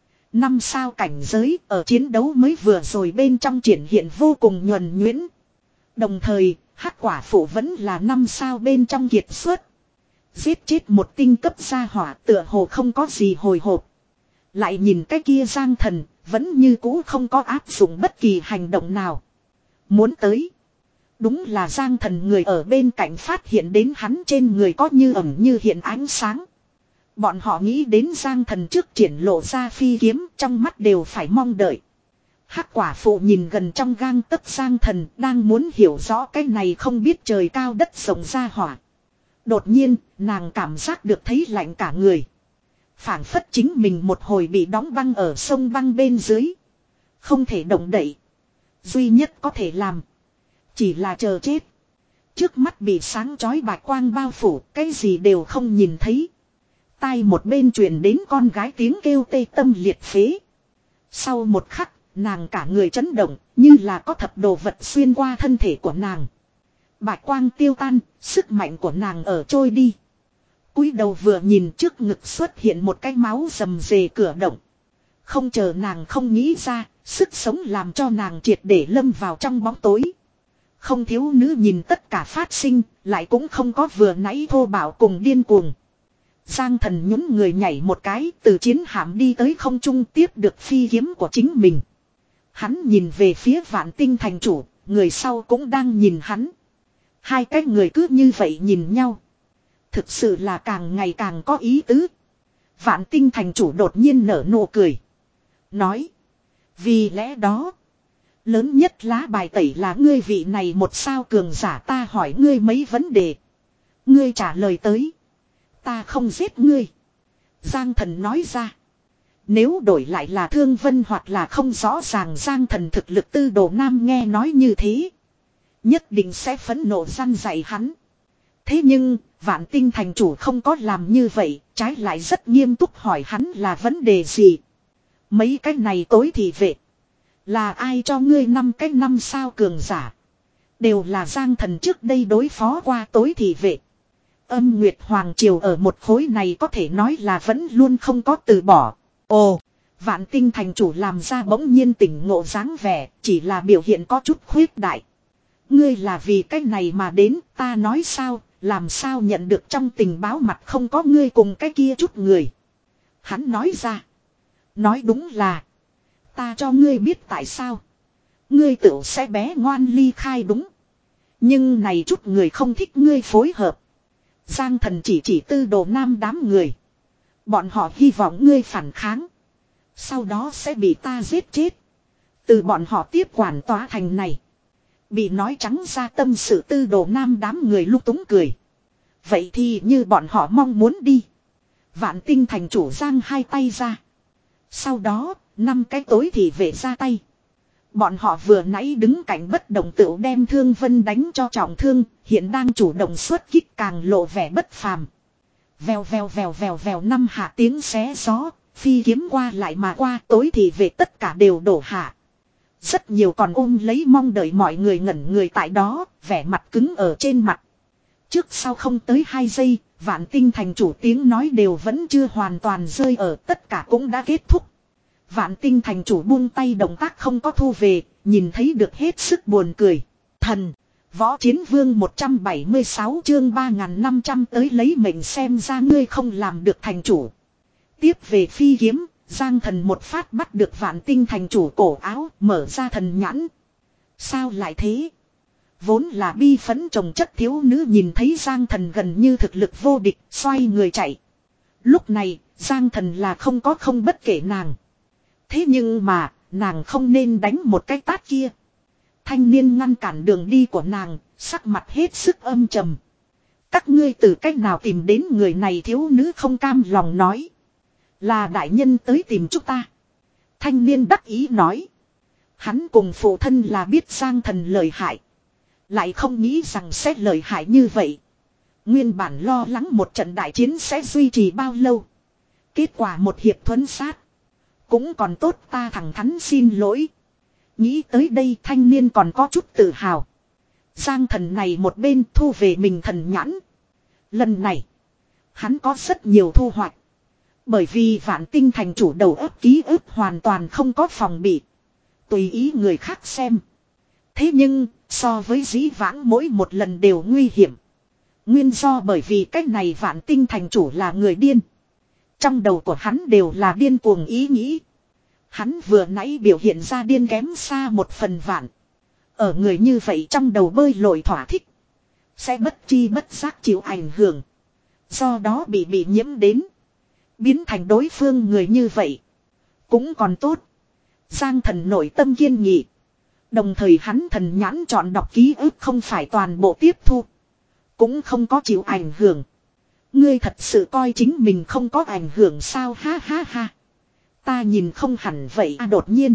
Năm sao cảnh giới ở chiến đấu mới vừa rồi bên trong triển hiện vô cùng nhuần nhuyễn. Đồng thời, hắc quả phụ vẫn là năm sao bên trong kiệt xuất. Giết chết một tinh cấp gia hỏa tựa hồ không có gì hồi hộp. Lại nhìn cái kia Giang Thần, vẫn như cũ không có áp dụng bất kỳ hành động nào. Muốn tới. Đúng là Giang Thần người ở bên cạnh phát hiện đến hắn trên người có như ẩn như hiện ánh sáng. Bọn họ nghĩ đến Giang Thần trước triển lộ ra phi kiếm, trong mắt đều phải mong đợi. Hắc quả phụ nhìn gần trong gang tấc Giang Thần, đang muốn hiểu rõ cái này không biết trời cao đất rộng ra hỏa. Đột nhiên, nàng cảm giác được thấy lạnh cả người. Phảng phất chính mình một hồi bị đóng băng ở sông băng bên dưới. Không thể động đậy. Duy nhất có thể làm chỉ là chờ chết. Trước mắt bị sáng chói bạch quang bao phủ, cái gì đều không nhìn thấy. Tai một bên truyền đến con gái tiếng kêu tê tâm liệt phế. Sau một khắc, nàng cả người chấn động, như là có thập đồ vật xuyên qua thân thể của nàng. Bạch quang tiêu tan, sức mạnh của nàng ở trôi đi. Cúi đầu vừa nhìn, trước ngực xuất hiện một cái máu rầm rề cửa động. Không chờ nàng không nghĩ ra, sức sống làm cho nàng triệt để lâm vào trong bóng tối. Không thiếu nữ nhìn tất cả phát sinh, lại cũng không có vừa nãy thô bạo cùng điên cuồng. Giang Thần nhún người nhảy một cái, từ chiến hạm đi tới không trung tiếp được phi kiếm của chính mình. Hắn nhìn về phía Vạn Tinh Thành chủ, người sau cũng đang nhìn hắn. Hai cái người cứ như vậy nhìn nhau. Thực sự là càng ngày càng có ý tứ. Vạn Tinh Thành chủ đột nhiên nở nụ cười. Nói. Vì lẽ đó. Lớn nhất lá bài tẩy là ngươi vị này một sao cường giả, ta hỏi ngươi mấy vấn đề. Ngươi trả lời tới. Ta không giết ngươi. Giang Thần nói ra. Nếu đổi lại là Thương Vân hoặc là không rõ ràng Giang Thần thực lực, Tư Đồ Nam nghe nói như thế. Nhất định sẽ phẫn nộ răn dạy hắn. Thế nhưng, Vạn Tinh Thành chủ không có làm như vậy, trái lại rất nghiêm túc hỏi hắn là vấn đề gì. Mấy cái này tối thì vệ. Là ai cho ngươi năm cái năm sao cường giả. Đều là Giang Thần trước đây đối phó qua tối thì vệ. Âm Nguyệt Hoàng Triều ở một khối này có thể nói là vẫn luôn không có từ bỏ. Ồ, Vạn Tinh Thành chủ làm ra bỗng nhiên tỉnh ngộ dáng vẻ, chỉ là biểu hiện có chút khuyết đại. Ngươi là vì cái này mà đến, ta nói sao, làm sao nhận được trong tình báo mặt không có ngươi cùng cái kia chút người. Hắn nói ra. Nói đúng là. Ta cho ngươi biết tại sao. Ngươi tự sẽ bé ngoan ly khai đúng. Nhưng này chút người không thích ngươi phối hợp. Giang Thần chỉ chỉ Tư Đồ Nam đám người. Bọn họ hy vọng ngươi phản kháng. Sau đó sẽ bị ta giết chết. Từ bọn họ tiếp quản tòa thành này. Bị nói trắng ra tâm sự Tư Đồ Nam đám người lúc túng cười. Vậy thì như bọn họ mong muốn đi. Vạn Tinh Thành chủ giang hai tay ra. Sau đó, năm cái tối thì về ra tay. Bọn họ vừa nãy đứng cạnh bất động tựu đem Thương Vân đánh cho trọng thương, hiện đang chủ động xuất kích càng lộ vẻ bất phàm. Vèo vèo vèo vèo vèo năm hạ tiếng xé gió, phi kiếm qua lại mà qua, tối thì về tất cả đều đổ hạ. Rất nhiều còn ôm lấy mong đợi mọi người ngẩn người tại đó, vẻ mặt cứng ở trên mặt. Trước sau không tới hai giây, Vạn Tinh thành chủ tiếng nói đều vẫn chưa hoàn toàn rơi ở, tất cả cũng đã kết thúc. Vạn Tinh thành chủ buông tay, động tác không có thu về, nhìn thấy được hết sức buồn cười. Thần, Võ Chiến Vương một trăm bảy mươi sáu chương ba nghìn năm trăm tới lấy mệnh xem ra ngươi không làm được thành chủ. Tiếp về phi kiếm, Giang Thần một phát bắt được Vạn Tinh thành chủ cổ áo, mở ra thần nhãn. Sao lại thế? Vốn là bi phẫn trồng chất thiếu nữ nhìn thấy Giang Thần gần như thực lực vô địch, xoay người chạy. Lúc này, Giang Thần là không có không bất kể nàng. Thế nhưng mà, nàng không nên đánh một cái tát kia. Thanh niên ngăn cản đường đi của nàng, sắc mặt hết sức âm trầm. Các ngươi từ cách nào tìm đến người này, thiếu nữ không cam lòng nói. Là đại nhân tới tìm chúng ta. Thanh niên đắc ý nói. Hắn cùng phụ thân là biết Giang Thần lợi hại. Lại không nghĩ rằng sẽ lợi hại như vậy. Nguyên bản lo lắng một trận đại chiến sẽ duy trì bao lâu. Kết quả một hiệp thuấn sát. Cũng còn tốt ta thẳng thắn xin lỗi. Nghĩ tới đây thanh niên còn có chút tự hào. Giang Thần này một bên thu về mình thần nhãn. Lần này, hắn có rất nhiều thu hoạch. Bởi vì Vạn Tinh thành chủ đầu óc ký ức hoàn toàn không có phòng bị. Tùy ý người khác xem. Thế nhưng, so với dĩ vãng mỗi một lần đều nguy hiểm. Nguyên do bởi vì cách này Vạn Tinh thành chủ là người điên. Trong đầu của hắn đều là điên cuồng ý nghĩ. Hắn vừa nãy biểu hiện ra điên kém xa một phần vạn. Ở người như vậy trong đầu bơi lội thỏa thích. Sẽ bất chi bất giác chịu ảnh hưởng. Do đó bị bị nhiễm đến. Biến thành đối phương người như vậy. Cũng còn tốt. Giang Thần nội tâm kiên nghị. Đồng thời hắn thần nhãn chọn đọc ký ức không phải toàn bộ tiếp thu. Cũng không có chịu ảnh hưởng. Ngươi thật sự coi chính mình không có ảnh hưởng sao, ha ha ha. Ta nhìn không hẳn vậy à, đột nhiên.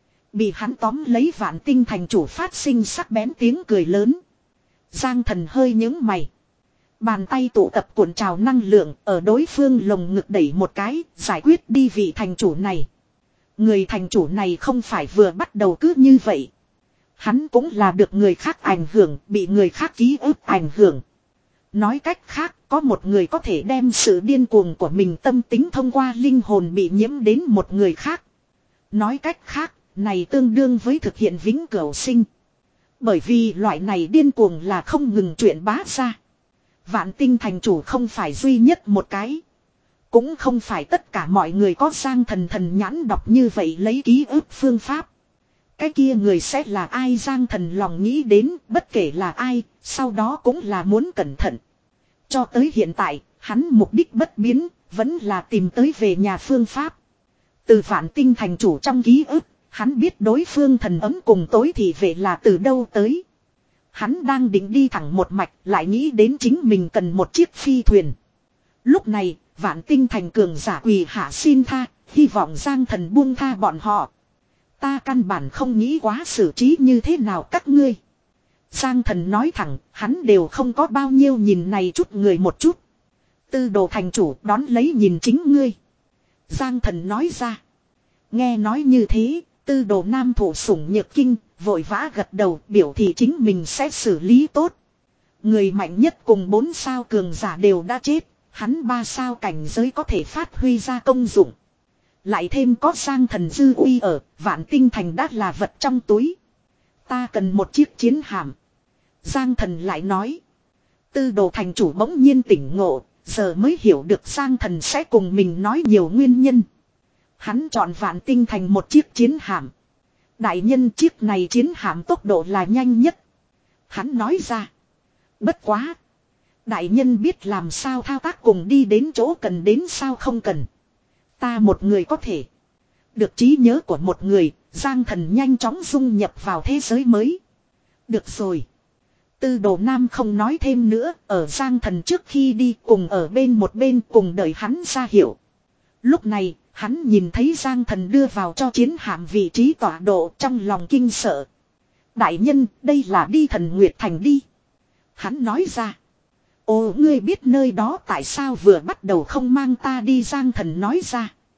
Bị hắn tóm lấy Vạn Tinh thành chủ phát sinh sắc bén tiếng cười lớn. Giang Thần hơi nhướng mày. Bàn tay tụ tập cuộn trào năng lượng ở đối phương lồng ngực đẩy một cái, giải quyết đi vị thành chủ này. Người thành chủ này không phải vừa bắt đầu cứ như vậy. Hắn cũng là được người khác ảnh hưởng, bị người khác ký ức ảnh hưởng. Nói cách khác, có một người có thể đem sự điên cuồng của mình tâm tính thông qua linh hồn bị nhiễm đến một người khác. Nói cách khác, này tương đương với thực hiện vĩnh cửu sinh. Bởi vì loại này điên cuồng là không ngừng chuyện bá ra. Vạn Tinh thành chủ không phải duy nhất một cái. Cũng không phải tất cả mọi người có Giang Thần thần nhãn đọc như vậy lấy ký ức phương pháp. Cái kia người sẽ là ai, Giang Thần lòng nghĩ đến, bất kể là ai, sau đó cũng là muốn cẩn thận. Cho tới hiện tại, hắn mục đích bất biến, vẫn là tìm tới về nhà phương pháp. Từ Vạn Tinh thành chủ trong ký ức, hắn biết đối phương thần ấm cùng tối thị vệ là từ đâu tới. Hắn đang định đi thẳng một mạch, lại nghĩ đến chính mình cần một chiếc phi thuyền. Lúc này, Vạn Tinh thành cường giả quỳ hạ xin tha, hy vọng Giang Thần buông tha bọn họ. Ta căn bản không nghĩ quá xử trí như thế nào các ngươi. Giang Thần nói thẳng, hắn đều không có bao nhiêu nhìn này chút người một chút. Tư đồ thành chủ đón lấy nhìn chính ngươi. Giang Thần nói ra. Nghe nói như thế, tư đồ nam thủ sủng nhược kinh, vội vã gật đầu biểu thị chính mình sẽ xử lý tốt. Người mạnh nhất cùng bốn sao cường giả đều đã chết, hắn ba sao cảnh giới có thể phát huy ra công dụng. Lại thêm có Giang Thần dư uy ở, Vạn Tinh thành đã là vật trong túi. Ta cần một chiếc chiến hạm. Giang Thần lại nói. Tư đồ thành chủ bỗng nhiên tỉnh ngộ, giờ mới hiểu được Giang Thần sẽ cùng mình nói nhiều nguyên nhân. Hắn chọn Vạn Tinh thành một chiếc chiến hạm. Đại nhân, chiếc này chiến hạm tốc độ là nhanh nhất. Hắn nói ra. Bất quá. Đại nhân biết làm sao thao tác cùng đi đến chỗ cần đến sao không cần. Ta một người có thể. Được trí nhớ của một người, Giang Thần nhanh chóng dung nhập vào thế giới mới. Được rồi. Tư đồ nam không nói thêm nữa, ở Giang Thần trước khi đi cùng ở bên một bên cùng đợi hắn ra hiệu. Lúc này, hắn nhìn thấy Giang Thần đưa vào cho chiến hạm vị trí tọa độ, trong lòng kinh sợ. Đại nhân, đây là đi Thần Nguyệt Thành đi. Hắn nói ra. Ồ, ngươi biết nơi đó tại sao vừa bắt đầu không mang ta đi, Giang Thần nói ra.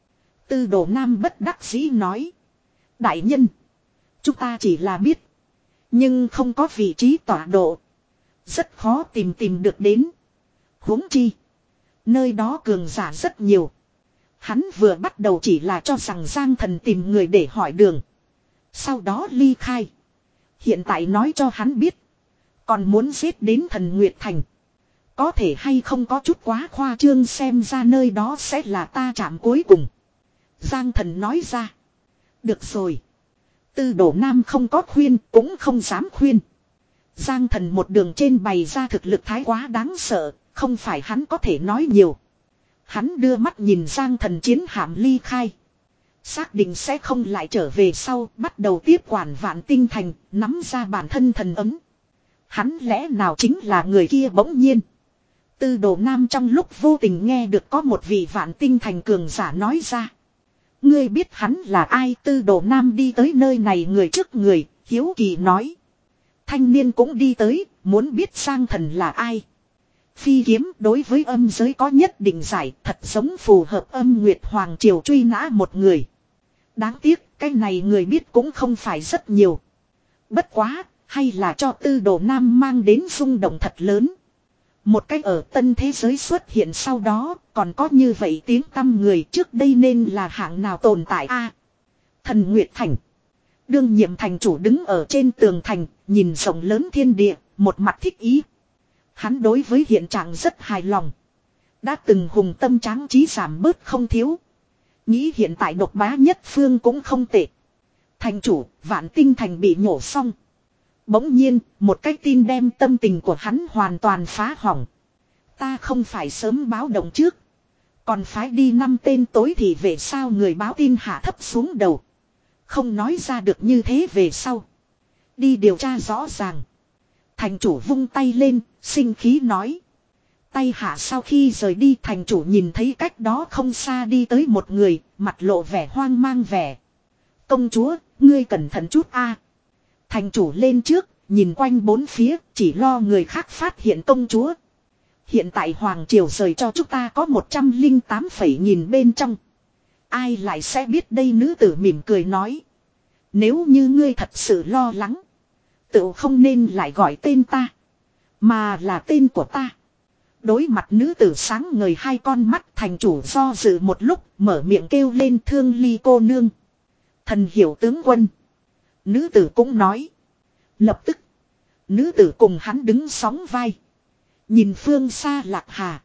Tư Đồ Nam bất đắc dĩ nói. Đại nhân. Chúng ta chỉ là biết. Nhưng không có vị trí tọa độ. Rất khó tìm tìm được đến. Huống chi. Nơi đó cường giả rất nhiều. Hắn vừa bắt đầu chỉ là cho rằng Giang Thần tìm người để hỏi đường. Sau đó ly khai. Hiện tại nói cho hắn biết. Còn muốn giết đến Thần Nguyệt Thành. Có thể hay không có chút quá khoa trương, xem ra nơi đó sẽ là ta chạm cuối cùng. Giang Thần nói ra. Được rồi. Tư Đồ Nam không có khuyên, cũng không dám khuyên. Giang Thần một đường trên bày ra thực lực thái quá đáng sợ, không phải hắn có thể nói nhiều. Hắn đưa mắt nhìn Giang Thần chiến hạm ly khai. Xác định sẽ không lại trở về sau, bắt đầu tiếp quản Vạn Tinh Thành, nắm ra bản thân thần ấm. Hắn lẽ nào chính là người kia bỗng nhiên. Tư Đồ Nam trong lúc vô tình nghe được có một vị Vạn Tinh Thành cường giả nói ra. Ngươi biết hắn là ai? Tư Đồ Nam đi tới nơi này người trước người, hiếu kỳ nói. Thanh niên cũng đi tới, muốn biết Giang Thần là ai. Phi kiếm đối với âm giới có nhất định giải, thật giống phù hợp Âm Nguyệt Hoàng Triều truy nã một người. Đáng tiếc, cái này người biết cũng không phải rất nhiều. Bất quá, hay là cho Tư Đồ Nam mang đến rung động thật lớn. Một cách ở tân thế giới xuất hiện sau đó, còn có như vậy tiếng tăm người trước đây nên là hạng nào tồn tại a? Thần Nguyệt Thành. Đương nhiệm thành chủ đứng ở trên tường thành, nhìn rộng lớn thiên địa, một mặt thích ý. Hắn đối với hiện trạng rất hài lòng. Đã từng hùng tâm tráng trí giảm bớt không thiếu. Nghĩ hiện tại độc bá nhất phương cũng không tệ. Thành chủ, Vạn Tinh Thành bị nhổ xong. Bỗng nhiên, một cái tin đem tâm tình của hắn hoàn toàn phá hỏng. Ta không phải sớm báo động trước. Còn phái đi năm tên tối thì về sao, người báo tin hạ thấp xuống đầu. Không nói ra được như thế về sau. Đi điều tra rõ ràng. Thành chủ vung tay lên, sinh khí nói. Tay hạ sau khi rời đi, thành chủ nhìn thấy cách đó không xa đi tới một người, mặt lộ vẻ hoang mang vẻ. Công chúa, ngươi cẩn thận chút a. Thành chủ lên trước, nhìn quanh bốn phía, chỉ lo người khác phát hiện công chúa. Hiện tại Hoàng Triều rời cho chúng ta có một trăm lẻ tám phẩy nghìn bên trong. Ai lại sẽ biết đây? Nữ tử mỉm cười nói. Nếu như ngươi thật sự lo lắng, tự không nên lại gọi tên ta, mà là tên của ta. Đối mặt nữ tử sáng ngời hai con mắt, thành chủ do dự một lúc, mở miệng kêu lên Thương Ly cô nương. Thần hiểu tướng quân. Nữ tử cũng nói. Lập tức, nữ tử cùng hắn đứng sóng vai. Nhìn phương xa Lạc Hà.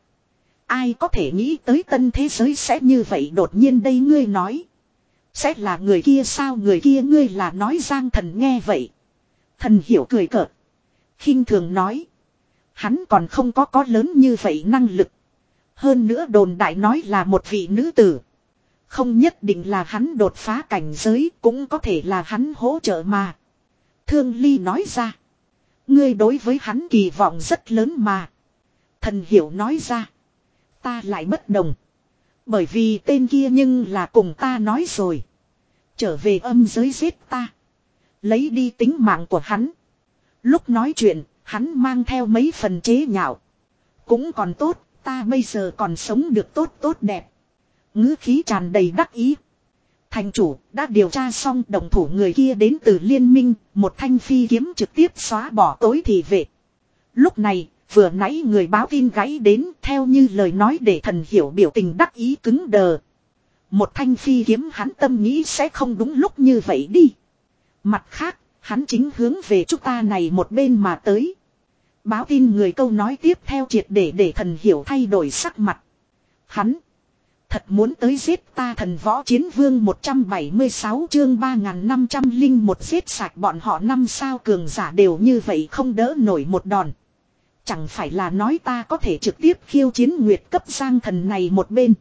Ai có thể nghĩ tới tân thế giới sẽ như vậy đột nhiên đây? Ngươi nói sẽ là người kia sao? Người kia ngươi là nói Giang Thần? Nghe vậy, thần hiểu cười cợt, khinh thường nói. Hắn còn không có có lớn như vậy năng lực. Hơn nữa đồn đại nói là một vị nữ tử. Không nhất định là hắn đột phá cảnh giới, cũng có thể là hắn hỗ trợ mà. Thương Ly nói ra. Ngươi đối với hắn kỳ vọng rất lớn mà. Thần hiểu nói ra. Ta lại bất đồng. Bởi vì tên kia nhưng là cùng ta nói rồi. Trở về âm giới giết ta. Lấy đi tính mạng của hắn. Lúc nói chuyện, hắn mang theo mấy phần chế nhạo. Cũng còn tốt, ta bây giờ còn sống được tốt tốt đẹp. Ngữ khí tràn đầy đắc ý. Thành chủ đã điều tra xong, động thủ người kia đến từ liên minh, một thanh phi kiếm trực tiếp xóa bỏ tối thị vệ. Lúc này, vừa nãy người báo tin gãy đến, theo như lời nói để thần hiểu biểu tình đắc ý cứng đờ. Một thanh phi kiếm hắn tâm nghĩ sẽ không đúng lúc như vậy đi. Mặt khác, hắn chính hướng về chúng ta này một bên mà tới. Báo tin người câu nói tiếp theo triệt để để thần hiểu thay đổi sắc mặt. Hắn thật muốn tới giết ta? Thần võ chiến vương một trăm bảy mươi sáu chương ba nghìn năm trăm lẻ một giết sạch bọn họ. Năm sao cường giả đều như vậy không đỡ nổi một đòn. Chẳng phải là nói ta có thể trực tiếp khiêu chiến nguyệt cấp Giang Thần này một bên.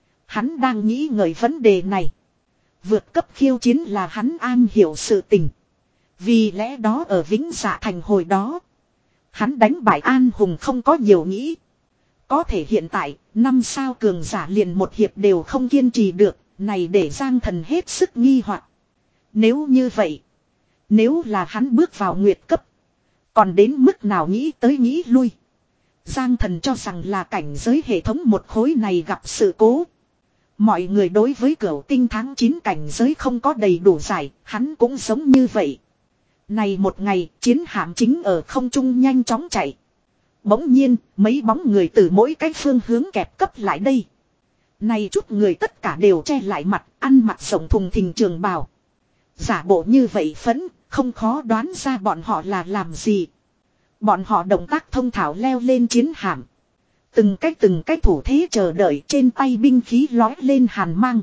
Hắn đang nghĩ ngợi vấn đề này. Vượt cấp khiêu chiến là hắn an hiểu sự tình. Vì lẽ đó ở Vĩnh Dạ Thành hồi đó, hắn đánh bại An Hùng không có nhiều nghĩ. Có thể hiện tại, năm sao cường giả liền một hiệp đều không kiên trì được, này để Giang Thần hết sức nghi hoặc. Nếu như vậy, nếu là hắn bước vào nguyệt cấp, còn đến mức nào nghĩ tới nghĩ lui. Giang Thần cho rằng là cảnh giới hệ thống một khối này gặp sự cố. Mọi người đối với cửu tinh tháng chín cảnh giới không có đầy đủ giải, hắn cũng giống như vậy. Này một ngày, chiến hạm chính ở không trung nhanh chóng chạy. Bỗng nhiên, mấy bóng người từ mỗi cái phương hướng kẹp cấp lại đây. Này chút người tất cả đều che lại mặt, ăn mặc rộng thùng thình trường bào. Giả bộ như vậy phấn, không khó đoán ra bọn họ là làm gì. Bọn họ động tác thông thạo leo lên chiến hạm. Từng cách từng cách thủ thế chờ đợi, trên tay binh khí lói lên hàn mang.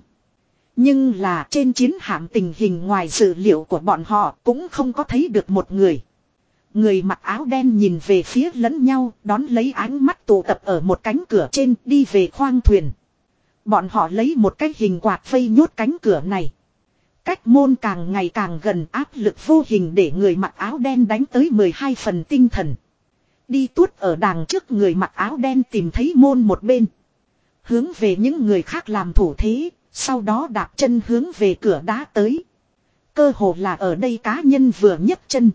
Nhưng là trên chiến hạm tình hình ngoài dự liệu của bọn họ cũng không có thấy được một người. Người mặc áo đen nhìn về phía lẫn nhau, đón lấy ánh mắt tụ tập ở một cánh cửa trên, đi về khoang thuyền. Bọn họ lấy một cái hình quạt vây nhốt cánh cửa này. Cách môn càng ngày càng gần, áp lực vô hình để người mặc áo đen đánh tới mười hai phần tinh thần. Đi tuốt ở đằng trước người mặc áo đen tìm thấy môn một bên. Hướng về những người khác làm thủ thế, sau đó đạp chân hướng về cửa đá tới. Cơ hồ là ở đây cá nhân vừa nhấc chân.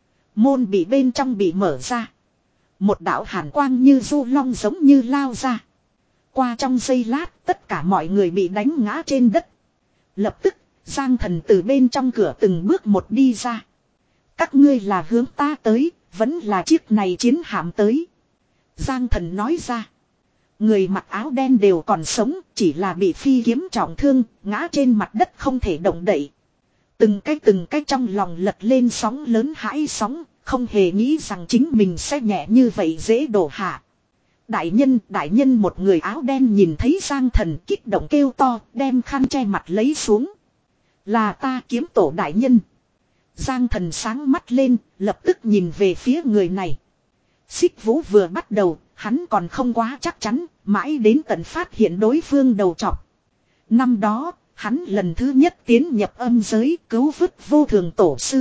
Môn bị bên trong bị mở ra. Một đạo hàn quang như du long giống như lao ra. Qua trong giây lát, tất cả mọi người bị đánh ngã trên đất. Lập tức, Giang Thần từ bên trong cửa từng bước một đi ra. Các ngươi là hướng ta tới, vẫn là chiếc này chiến hạm tới. Giang Thần nói ra. Người mặc áo đen đều còn sống, chỉ là bị phi kiếm trọng thương, ngã trên mặt đất không thể động đậy. Từng cái từng cái trong lòng lật lên sóng lớn hãi sóng, không hề nghĩ rằng chính mình sẽ nhẹ như vậy dễ đổ hạ. Đại nhân, đại nhân, một người áo đen nhìn thấy Giang Thần kích động kêu to, đem khăn che mặt lấy xuống. Là ta, Kiếm Tổ đại nhân. Giang Thần sáng mắt lên, lập tức nhìn về phía người này. Xích Vũ vừa bắt đầu, hắn còn không quá chắc chắn, mãi đến tận phát hiện đối phương đầu trọc. Năm đó, hắn lần thứ nhất tiến nhập âm giới cứu vớt vô thường tổ sư.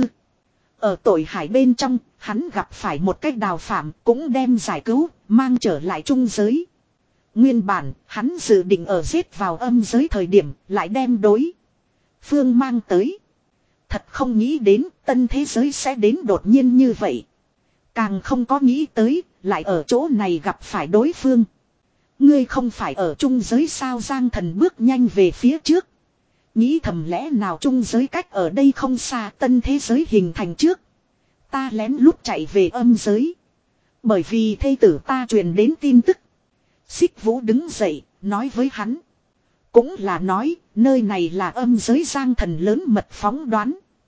Ở tội hải bên trong, hắn gặp phải một cách đào phạm cũng đem giải cứu, mang trở lại trung giới. Nguyên bản, hắn dự định ở giết vào âm giới thời điểm, lại đem đối phương mang tới. Thật không nghĩ đến tân thế giới sẽ đến đột nhiên như vậy. Càng không có nghĩ tới, lại ở chỗ này gặp phải đối phương. Ngươi không phải ở trung giới sao? Giang Thần bước nhanh về phía trước. Nghĩ thầm lẽ nào trung giới cách ở đây không xa, tân thế giới hình thành trước. Ta lén lút chạy về âm giới. Bởi vì thê tử ta truyền đến tin tức. Xích Vũ đứng dậy, nói với hắn. Cũng là nói, nơi này là âm giới. Giang Thần lớn mật phóng đoán.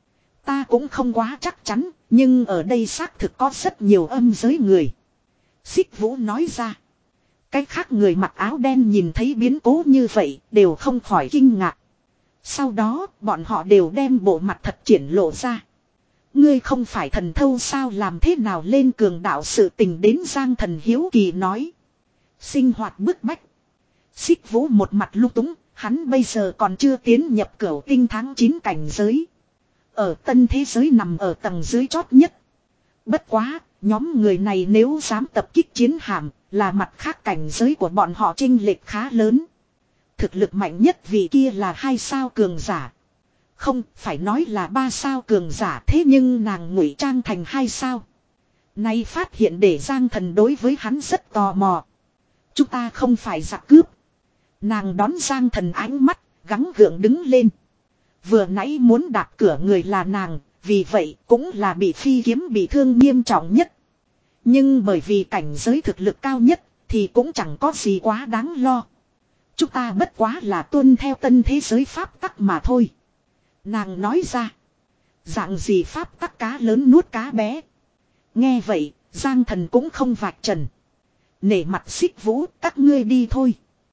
Ta cũng không quá chắc chắn, nhưng ở đây xác thực có rất nhiều âm giới người. Xích Vũ nói ra. Cách khác người mặc áo đen nhìn thấy biến cố như vậy, đều không khỏi kinh ngạc. Sau đó, bọn họ đều đem bộ mặt thật triển lộ ra. Ngươi không phải thần thâu sao, làm thế nào lên cường đạo sự tình đến? Giang Thần hiếu kỳ nói. Sinh hoạt bức bách. Xích Vũ một mặt lung túng, hắn bây giờ còn chưa tiến nhập cửu tinh tháng chín cảnh giới. Ở tân thế giới nằm ở tầng dưới chót nhất. Bất quá, nhóm người này nếu dám tập kích chiến hạm, là mặt khác cảnh giới của bọn họ chênh lệch khá lớn. Thực lực mạnh nhất vì kia là hai sao cường giả. Không, phải nói là ba sao cường giả, thế nhưng nàng ngụy trang thành hai sao. Nay phát hiện để Giang Thần đối với hắn rất tò mò. Chúng ta không phải giặc cướp. Nàng đón Giang Thần ánh mắt, gắng gượng đứng lên. Vừa nãy muốn đạp cửa người là nàng, vì vậy cũng là bị phi kiếm bị thương nghiêm trọng nhất. Nhưng bởi vì cảnh giới thực lực cao nhất, thì cũng chẳng có gì quá đáng lo. Chúng ta bất quá là tuân theo tân thế giới pháp tắc mà thôi. Nàng nói ra. Dạng gì pháp tắc? Cá lớn nuốt cá bé. Nghe vậy, Giang Thần cũng không vạch trần. Nể mặt Xích Vũ, các ngươi đi thôi.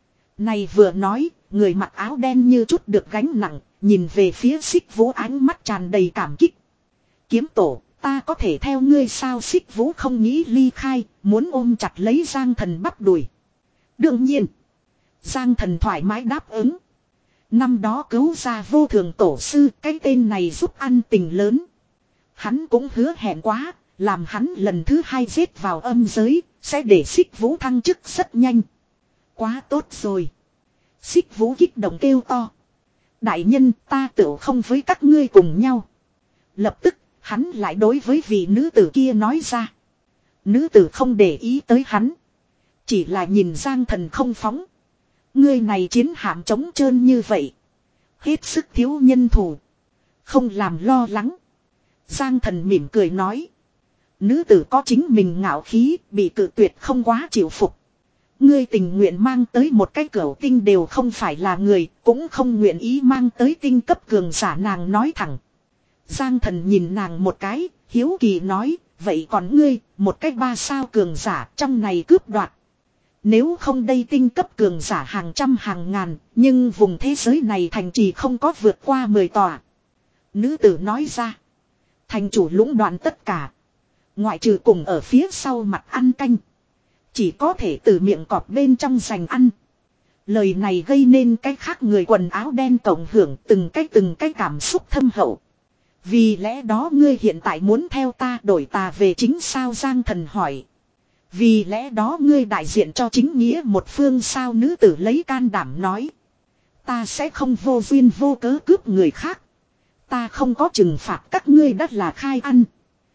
Này vừa nói, người mặc áo đen như chút được gánh nặng, nhìn về phía Xích Vũ ánh mắt tràn đầy cảm kích. Kiếm Tổ, ta có thể theo ngươi sao? Xích Vũ không nghĩ ly khai, muốn ôm chặt lấy Giang Thần bắp đùi. Đương nhiên, Giang Thần thoải mái đáp ứng. Năm đó cứu ra vô thường tổ sư, cái tên này giúp ăn tình lớn. Hắn cũng hứa hẹn quá, làm hắn lần thứ hai giết vào âm giới, sẽ để Xích Vũ thăng chức rất nhanh. Quá tốt rồi. Xích Vũ kích động kêu to. Đại nhân, ta tựu không với các ngươi cùng nhau. Lập tức, hắn lại đối với vị nữ tử kia nói ra. Nữ tử không để ý tới hắn. Chỉ là nhìn Giang Thần không phóng. Ngươi này chiến hạm trống trơn như vậy. Hết sức thiếu nhân thủ. Không làm lo lắng. Giang thần mỉm cười nói. Nữ tử có chính mình ngạo khí, bị cự tuyệt không quá chịu phục. Ngươi tình nguyện mang tới một cái cửu tinh đều không phải là người, cũng không nguyện ý mang tới tinh cấp cường giả, nàng nói thẳng. Giang thần nhìn nàng một cái, hiếu kỳ nói, vậy còn ngươi, một cái ba sao cường giả trong này cướp đoạt. Nếu không đây tinh cấp cường giả hàng trăm hàng ngàn, nhưng vùng thế giới này thành trì không có vượt qua mười tòa. Nữ tử nói ra, thành chủ lũng đoạn tất cả. Ngoại trừ cùng ở phía sau mặt ăn canh. Chỉ có thể từ miệng cọp bên trong giành ăn. Lời này gây nên cái khác người quần áo đen cộng hưởng từng cái từng cái cảm xúc thâm hậu. Vì lẽ đó ngươi hiện tại muốn theo ta đổi tà về chính sao, Giang thần hỏi. Vì lẽ đó ngươi đại diện cho chính nghĩa một phương sao, nữ tử lấy can đảm nói. Ta sẽ không vô duyên vô cớ cướp người khác. Ta không có trừng phạt các ngươi đất là khai ăn.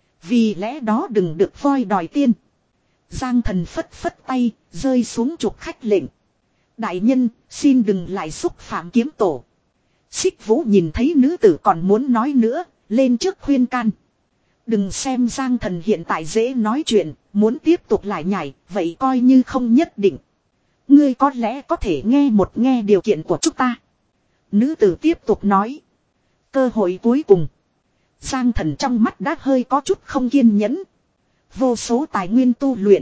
Vì lẽ đó đừng được voi đòi tiên. Giang thần phất phất tay, rơi xuống trục khách lệnh. Đại nhân, xin đừng lại xúc phạm kiếm tổ. Xích Vũ nhìn thấy nữ tử còn muốn nói nữa, lên trước khuyên can. Đừng xem Giang thần hiện tại dễ nói chuyện, muốn tiếp tục lại nhảy, vậy coi như không nhất định. Ngươi có lẽ có thể nghe một nghe điều kiện của chúng ta. Nữ tử tiếp tục nói. Cơ hội cuối cùng. Giang thần trong mắt đã hơi có chút không kiên nhẫn. Vô số tài nguyên tu luyện.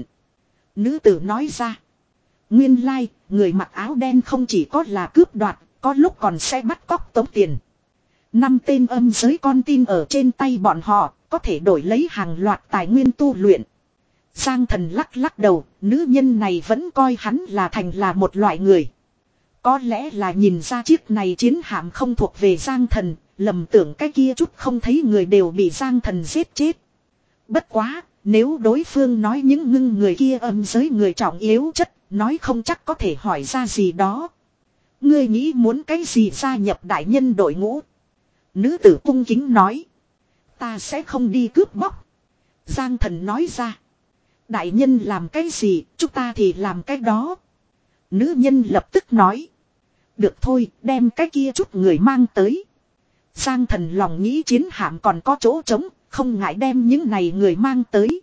Nữ tử nói ra. Nguyên lai, like, người mặc áo đen không chỉ có là cướp đoạt, có lúc còn sẽ bắt cóc tống tiền. Năm tên âm giới con tin ở trên tay bọn họ, có thể đổi lấy hàng loạt tài nguyên tu luyện. Giang thần lắc lắc đầu, nữ nhân này vẫn coi hắn là thành là một loại người. Có lẽ là nhìn ra chiếc này chiến hạm không thuộc về Giang thần, lầm tưởng cái kia chút không thấy người đều bị Giang thần giết chết. Bất quá, nếu đối phương nói những ngưng người kia âm giới người trọng yếu chất, nói không chắc có thể hỏi ra gì đó. Ngươi nghĩ muốn cái gì gia nhập đại nhân đội ngũ? Nữ tử cung kính nói. Ta sẽ không đi cướp bóc. Giang thần nói ra. Đại nhân làm cái gì, chúng ta thì làm cái đó. Nữ nhân lập tức nói. Được thôi, đem cái kia chút người mang tới. Giang thần lòng nghĩ chiến hạm còn có chỗ trống, không ngại đem những này người mang tới.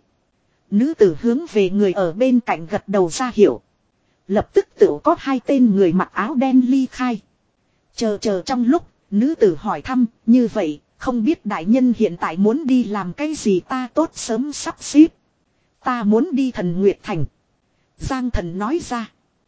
Nữ tử hướng về người ở bên cạnh gật đầu ra hiệu. Lập tức tự có hai tên người mặc áo đen ly khai. Chờ chờ trong lúc, nữ tử hỏi thăm, như vậy, không biết đại nhân hiện tại muốn đi làm cái gì, ta tốt sớm sắp xếp. Ta muốn đi Thần Nguyệt Thành. Giang thần nói ra.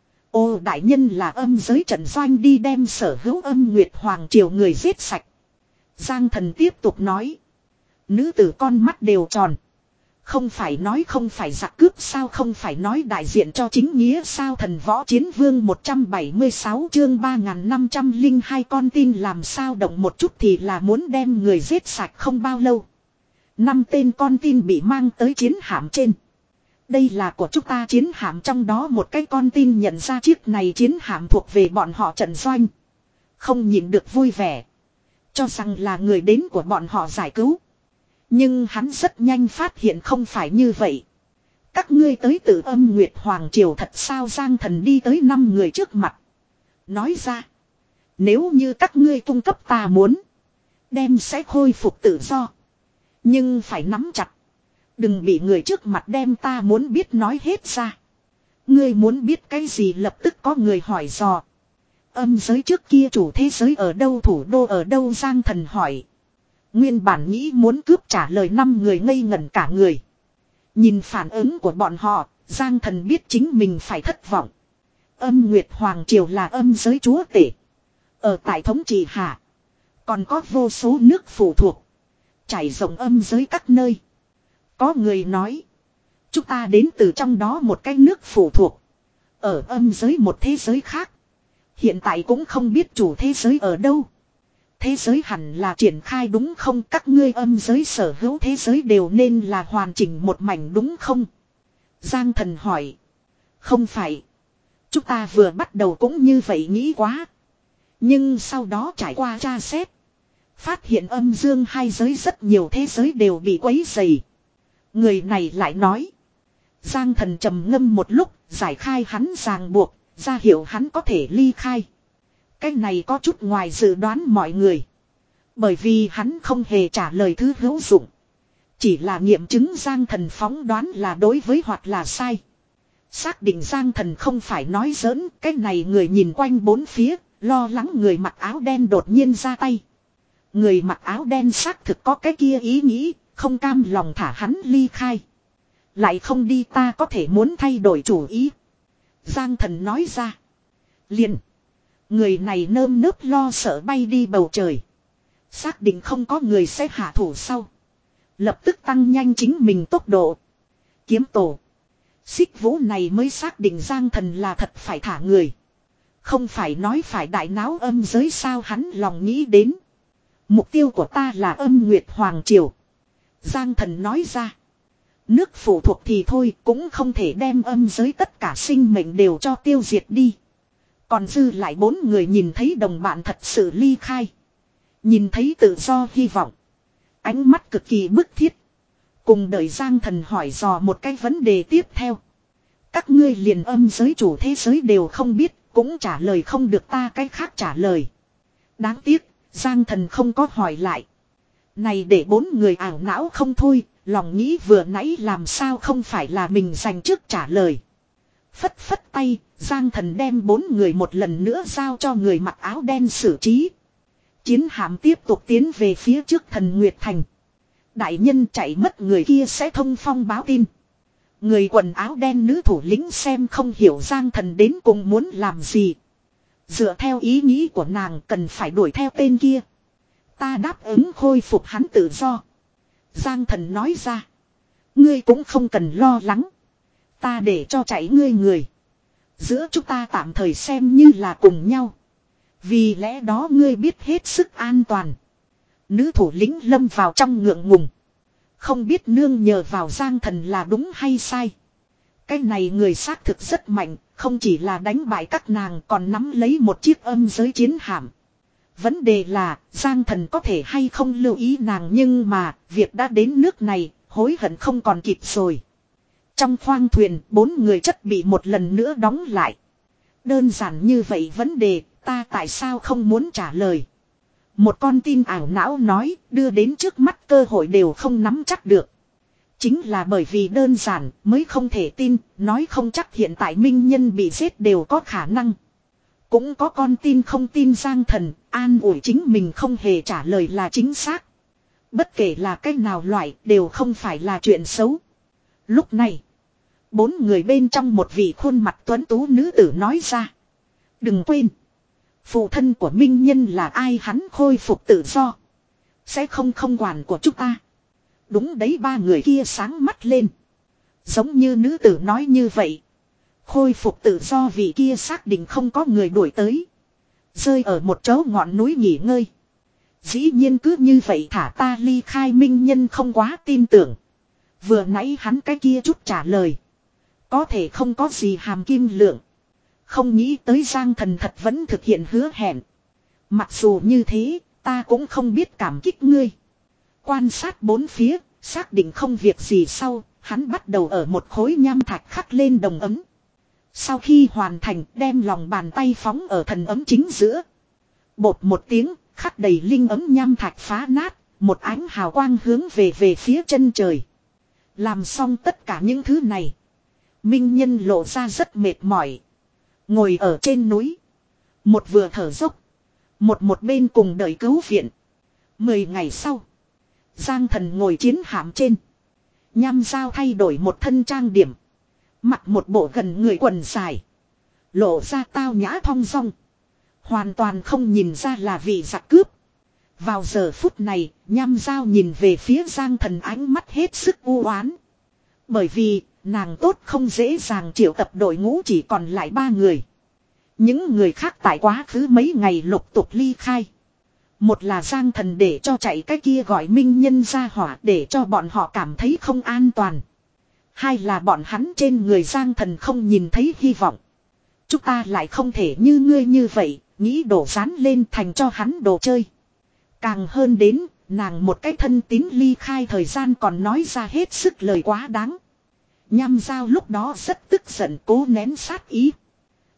Ô đại nhân là âm giới trận doanh đi đem sở hữu âm Nguyệt Hoàng triều người giết sạch. Giang thần tiếp tục nói. Nữ tử con mắt đều tròn. Không phải nói không phải giặc cướp sao, không phải nói đại diện cho chính nghĩa sao. Thần võ chiến vương một trăm bảy mươi sáu chương ba nghìn năm trăm lẻ hai con tin làm sao động một chút thì là muốn đem người giết sạch. Không bao lâu, năm tên con tin bị mang tới chiến hạm trên. Đây là của chúng ta chiến hạm, trong đó một cái con tin nhận ra chiếc này chiến hạm thuộc về bọn họ trận doanh. Không nhịn được vui vẻ. Cho rằng là người đến của bọn họ giải cứu. Nhưng hắn rất nhanh phát hiện không phải như vậy. Các ngươi tới từ âm Nguyệt Hoàng triều thật sao? Giang thần đi tới năm người trước mặt. Nói ra. Nếu như các ngươi cung cấp ta muốn. Đem sẽ khôi phục tự do. Nhưng phải nắm chặt. Đừng bị người trước mặt đem ta muốn biết nói hết ra. Ngươi muốn biết cái gì? Lập tức có người hỏi dò. Âm giới trước kia chủ thế giới ở đâu, thủ đô ở đâu? Giang thần hỏi. Nguyên bản nghĩ muốn cướp trả lời năm người ngây ngẩn cả người. Nhìn phản ứng của bọn họ, Giang thần biết chính mình phải thất vọng. Âm Nguyệt Hoàng triều là âm giới chúa tể. Ở tại thống trị hạ, còn có vô số nước phụ thuộc, trải rộng âm giới các nơi. Có người nói, chúng ta đến từ trong đó một cái nước phụ thuộc, ở âm giới một thế giới khác. Hiện tại cũng không biết chủ thế giới ở đâu. Thế giới hẳn là triển khai đúng không? Các ngươi âm giới sở hữu thế giới đều nên là hoàn chỉnh một mảnh đúng không? Giang thần hỏi. Không phải. Chúng ta vừa bắt đầu cũng như vậy nghĩ quá. Nhưng sau đó trải qua tra xét, phát hiện âm dương hai giới rất nhiều thế giới đều bị quấy rầy. Người này lại nói. Giang thần trầm ngâm một lúc, giải khai hắn ràng buộc. ra hiệu hắn có thể ly khai. Cái này có chút ngoài dự đoán mọi người. Bởi vì hắn không hề trả lời thứ hữu dụng. Chỉ là nghiệm chứng Giang Thần phóng đoán là đối với hoặc là sai. Xác định Giang Thần không phải nói giỡn. Cái này người nhìn quanh bốn phía. Lo lắng người mặc áo đen đột nhiên ra tay. Người mặc áo đen xác thực có cái kia ý nghĩ. Không cam lòng thả hắn ly khai. Lại không đi ta có thể muốn thay đổi chủ ý. Giang Thần nói ra. Liền. Người này nơm nớp lo sợ bay đi bầu trời. Xác định không có người sẽ hạ thủ sau. Lập tức tăng nhanh chính mình tốc độ. Kiếm tổ. Xích vũ này mới xác định Giang Thần là thật phải thả người. Không phải nói phải đại náo âm giới sao hắn lòng nghĩ đến. Mục tiêu của ta là âm Nguyệt Hoàng Triều. Giang Thần nói ra. Nước phụ thuộc thì thôi cũng không thể đem âm giới tất cả sinh mệnh đều cho tiêu diệt đi. Còn dư lại bốn người nhìn thấy đồng bạn thật sự ly khai. Nhìn thấy tự do hy vọng. Ánh mắt cực kỳ bức thiết. Cùng đợi Giang Thần hỏi dò một cái vấn đề tiếp theo. Các ngươi liền âm giới chủ thế giới đều không biết. Cũng trả lời không được ta cái khác trả lời. Đáng tiếc Giang Thần không có hỏi lại. Này để bốn người ảo não không thôi. Lòng nghĩ vừa nãy làm sao không phải là mình dành trước trả lời. Phất phất tay, Giang Thần đem bốn người một lần nữa giao cho người mặc áo đen xử trí. Chiến hạm tiếp tục tiến về phía trước Thần Nguyệt Thành. Đại nhân chạy mất người kia sẽ thông phong báo tin. Người quần áo đen nữ thủ lĩnh xem không hiểu Giang Thần đến cùng muốn làm gì. Dựa theo ý nghĩ của nàng cần phải đuổi theo tên kia. Ta đáp ứng khôi phục hắn tự do. Giang Thần nói ra. Ngươi cũng không cần lo lắng. Ta để cho chạy ngươi người. Giữa chúng ta tạm thời xem như là cùng nhau. Vì lẽ đó ngươi biết hết sức an toàn. Nữ thủ lĩnh lâm vào trong ngượng ngùng. Không biết nương nhờ vào Giang Thần là đúng hay sai. Cái này người xác thực rất mạnh. Không chỉ là đánh bại các nàng còn nắm lấy một chiếc âm giới chiến hạm. Vấn đề là Giang Thần có thể hay không lưu ý nàng nhưng mà việc đã đến nước này hối hận không còn kịp rồi. Trong khoang thuyền bốn người chất bị một lần nữa đóng lại. Đơn giản như vậy vấn đề ta tại sao không muốn trả lời. Một con tin ảo não nói đưa đến trước mắt cơ hội đều không nắm chắc được. Chính là bởi vì đơn giản mới không thể tin, nói không chắc hiện tại minh nhân bị giết đều có khả năng. Cũng có con tin không tin Giang Thần, an ủi chính mình không hề trả lời là chính xác. Bất kể là cách nào loại đều không phải là chuyện xấu. Lúc này, bốn người bên trong một vị khuôn mặt tuấn tú nữ tử nói ra. Đừng quên, phụ thân của minh nhân là ai hắn khôi phục tự do. Sẽ không không quản của chúng ta. Đúng đấy ba người kia sáng mắt lên. Giống như nữ tử nói như vậy. Khôi phục tự do vì kia xác định không có người đuổi tới. Rơi ở một chỗ ngọn núi nghỉ ngơi. Dĩ nhiên cứ như vậy thả ta ly khai minh nhân không quá tin tưởng. Vừa nãy hắn cái kia chút trả lời. Có thể không có gì hàm kim lượng. Không nghĩ tới Giang Thần thật vẫn thực hiện hứa hẹn. Mặc dù như thế, ta cũng không biết cảm kích ngươi. Quan sát bốn phía, xác định không việc gì sau, hắn bắt đầu ở một khối nham thạch khắc lên đồng ấm. Sau khi hoàn thành, đem lòng bàn tay phóng ở thần ấm chính giữa. Bột một tiếng, khắc đầy linh ấm nham thạch phá nát, một ánh hào quang hướng về về phía chân trời. Làm xong tất cả những thứ này. Minh nhân lộ ra rất mệt mỏi. Ngồi ở trên núi. Một vừa thở dốc. Một một bên cùng đợi cứu viện. Mười ngày sau. Giang Thần ngồi chiến hạm trên. Nham dao thay đổi một thân trang điểm. Mặc một bộ gần người quần dài. Lộ ra tao nhã thong dong. Hoàn toàn không nhìn ra là vị giặc cướp. Vào giờ phút này, nham dao nhìn về phía Giang Thần ánh mắt hết sức u oán. Bởi vì, nàng tốt không dễ dàng triệu tập đội ngũ chỉ còn lại ba người. Những người khác tại quá khứ mấy ngày lục tục ly khai. Một là Giang Thần để cho chạy cái kia gọi minh nhân ra hỏa để cho bọn họ cảm thấy không an toàn. Hai là bọn hắn trên người Giang Thần không nhìn thấy hy vọng. Chúng ta lại không thể như ngươi như vậy, nghĩ đổ rán lên thành cho hắn đồ chơi. Càng hơn đến, nàng một cái thân tín ly khai thời gian còn nói ra hết sức lời quá đáng. Nham dao lúc đó rất tức giận cố nén sát ý.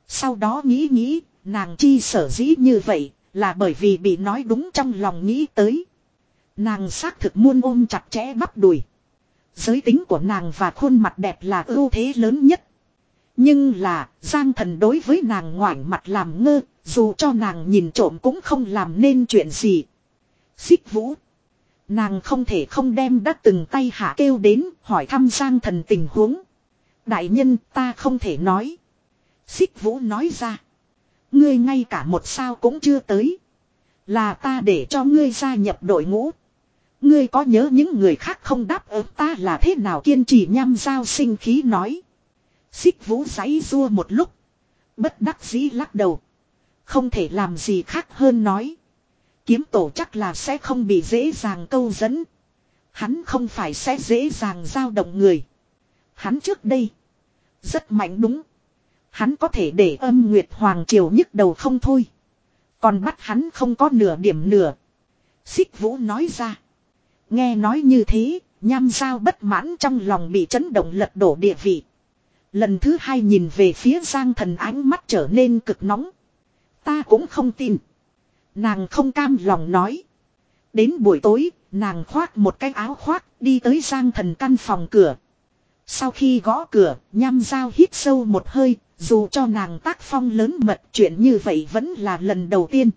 Sau đó nghĩ nghĩ, nàng chi sở dĩ như vậy, là bởi vì bị nói đúng trong lòng nghĩ tới. Nàng xác thực muốn ôm chặt chẽ bắp đùi. Giới tính của nàng và khuôn mặt đẹp là ưu thế lớn nhất. Nhưng là, Giang Thần đối với nàng ngoảnh mặt làm ngơ, dù cho nàng nhìn trộm cũng không làm nên chuyện gì. Xích Vũ. Nàng không thể không đem đã từng tay hạ kêu đến, hỏi thăm Giang Thần tình huống. Đại nhân, ta không thể nói. Xích Vũ nói ra. Ngươi ngay cả một sao cũng chưa tới. Là ta để cho ngươi gia nhập đội ngũ. Ngươi có nhớ những người khác không đáp ứng ta là thế nào kiên trì nham giao sinh khí nói. Xích Vũ giãy rua một lúc. Bất đắc dĩ lắc đầu. Không thể làm gì khác hơn nói. Kiếm tổ chắc là sẽ không bị dễ dàng câu dẫn. Hắn không phải sẽ dễ dàng dao động người. Hắn trước đây. Rất mạnh đúng. Hắn có thể để âm Nguyệt Hoàng Triều nhức đầu không thôi. Còn bắt hắn không có nửa điểm nửa. Xích Vũ nói ra. Nghe nói như thế, nham giao bất mãn trong lòng bị chấn động lật đổ địa vị. Lần thứ hai nhìn về phía Giang Thần ánh mắt trở nên cực nóng. Ta cũng không tin. Nàng không cam lòng nói. Đến buổi tối, nàng khoác một cái áo khoác đi tới Giang Thần căn phòng cửa. Sau khi gõ cửa, nham giao hít sâu một hơi, dù cho nàng tác phong lớn mật chuyện như vậy vẫn là lần đầu tiên.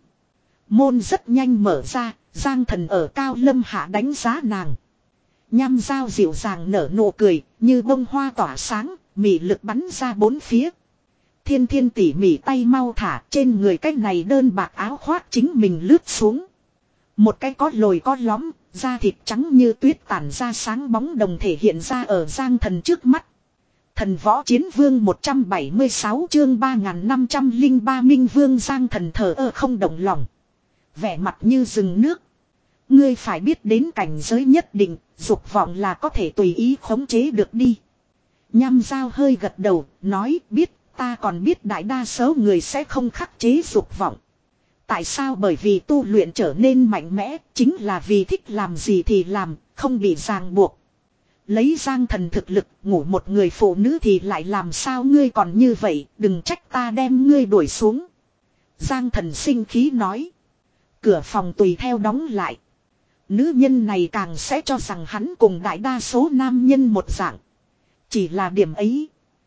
Môn rất nhanh mở ra, Giang Thần ở cao lâm hạ đánh giá nàng. Nham giao dịu dàng nở nụ cười, như bông hoa tỏa sáng, mị lực bắn ra bốn phía. Thiên thiên tỉ mỉ tay mau thả trên người cái này đơn bạc áo khoác chính mình lướt xuống. Một cái có lồi có lõm, da thịt trắng như tuyết tản ra sáng bóng đồng thể hiện ra ở Giang Thần trước mắt. Thần võ chiến vương một trăm bảy mươi sáu chương ba nghìn năm trăm lẻ ba Minh Vương Giang Thần thờ ơ không động lòng. Vẻ mặt như rừng nước. Ngươi phải biết đến cảnh giới nhất định, dục vọng là có thể tùy ý khống chế được đi. Nham giao hơi gật đầu, nói biết, ta còn biết đại đa số người sẽ không khắc chế dục vọng. Tại sao? Bởi vì tu luyện trở nên mạnh mẽ, chính là vì thích làm gì thì làm, không bị ràng buộc. Lấy Giang Thần thực lực, ngủ một người phụ nữ thì lại làm sao ngươi còn như vậy, đừng trách ta đem ngươi đuổi xuống. Giang Thần sinh khí nói. Cửa phòng tùy theo đóng lại. Nữ nhân này càng sẽ cho rằng hắn cùng đại đa số nam nhân một dạng. Chỉ là điểm ấy.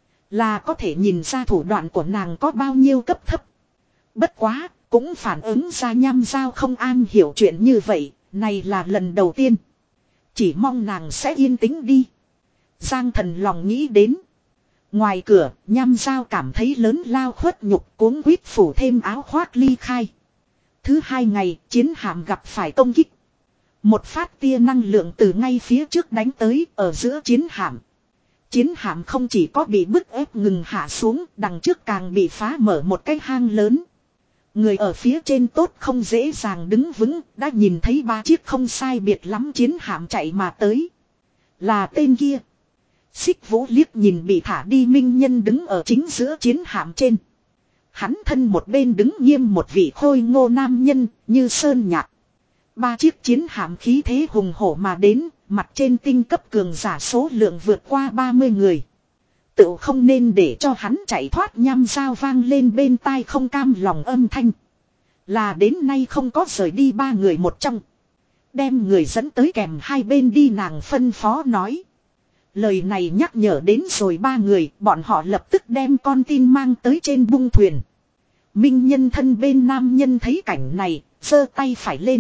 Là có thể nhìn ra thủ đoạn của nàng có bao nhiêu cấp thấp. Bất quá, cũng phản ứng ra nham giao không an hiểu chuyện như vậy. Này là lần đầu tiên. Chỉ mong nàng sẽ yên tĩnh đi. Giang Thần lòng nghĩ đến. Ngoài cửa, nham giao cảm thấy lớn lao khuất nhục cuống quýt phủ thêm áo khoác ly khai. Thứ hai ngày, chiến hạm gặp phải công kích. Một phát tia năng lượng từ ngay phía trước đánh tới ở giữa chiến hạm. Chiến hạm không chỉ có bị bức ép ngừng hạ xuống, đằng trước càng bị phá mở một cái hang lớn. Người ở phía trên tốt không dễ dàng đứng vững, đã nhìn thấy ba chiếc không sai biệt lắm chiến hạm chạy mà tới. Là tên kia. Xích Vũ liếc nhìn bị thả đi minh nhân đứng ở chính giữa chiến hạm trên. Hắn thân một bên đứng nghiêm một vị khôi ngô nam nhân, như sơn nhạc. Ba chiếc chiến hạm khí thế hùng hổ mà đến, mặt trên tinh cấp cường giả số lượng vượt qua ba mươi người. Tự không nên để cho hắn chạy thoát nham giao vang lên bên tai không cam lòng âm thanh. Là đến nay không có rời đi ba người một trong. Đem người dẫn tới kèm hai bên đi nàng phân phó nói. Lời này nhắc nhở đến rồi ba người, bọn họ lập tức đem con tin mang tới trên bung thuyền. Minh nhân thân bên nam nhân thấy cảnh này, giơ tay phải lên.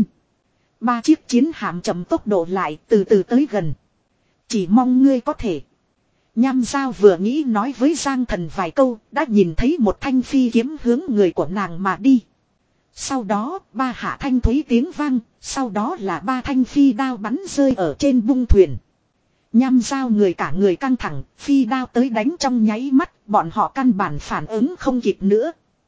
Ba chiếc chiến hạm chậm tốc độ lại từ từ tới gần. Chỉ mong ngươi có thể. Nham giao vừa nghĩ nói với Giang Thần vài câu, đã nhìn thấy một thanh phi kiếm hướng người của nàng mà đi. Sau đó, ba hạ thanh thúy tiếng vang, sau đó là ba thanh phi đao bắn rơi ở trên bung thuyền. Nham giao người cả người căng thẳng, phi đao tới đánh trong nháy mắt, bọn họ căn bản phản ứng không kịp nữa.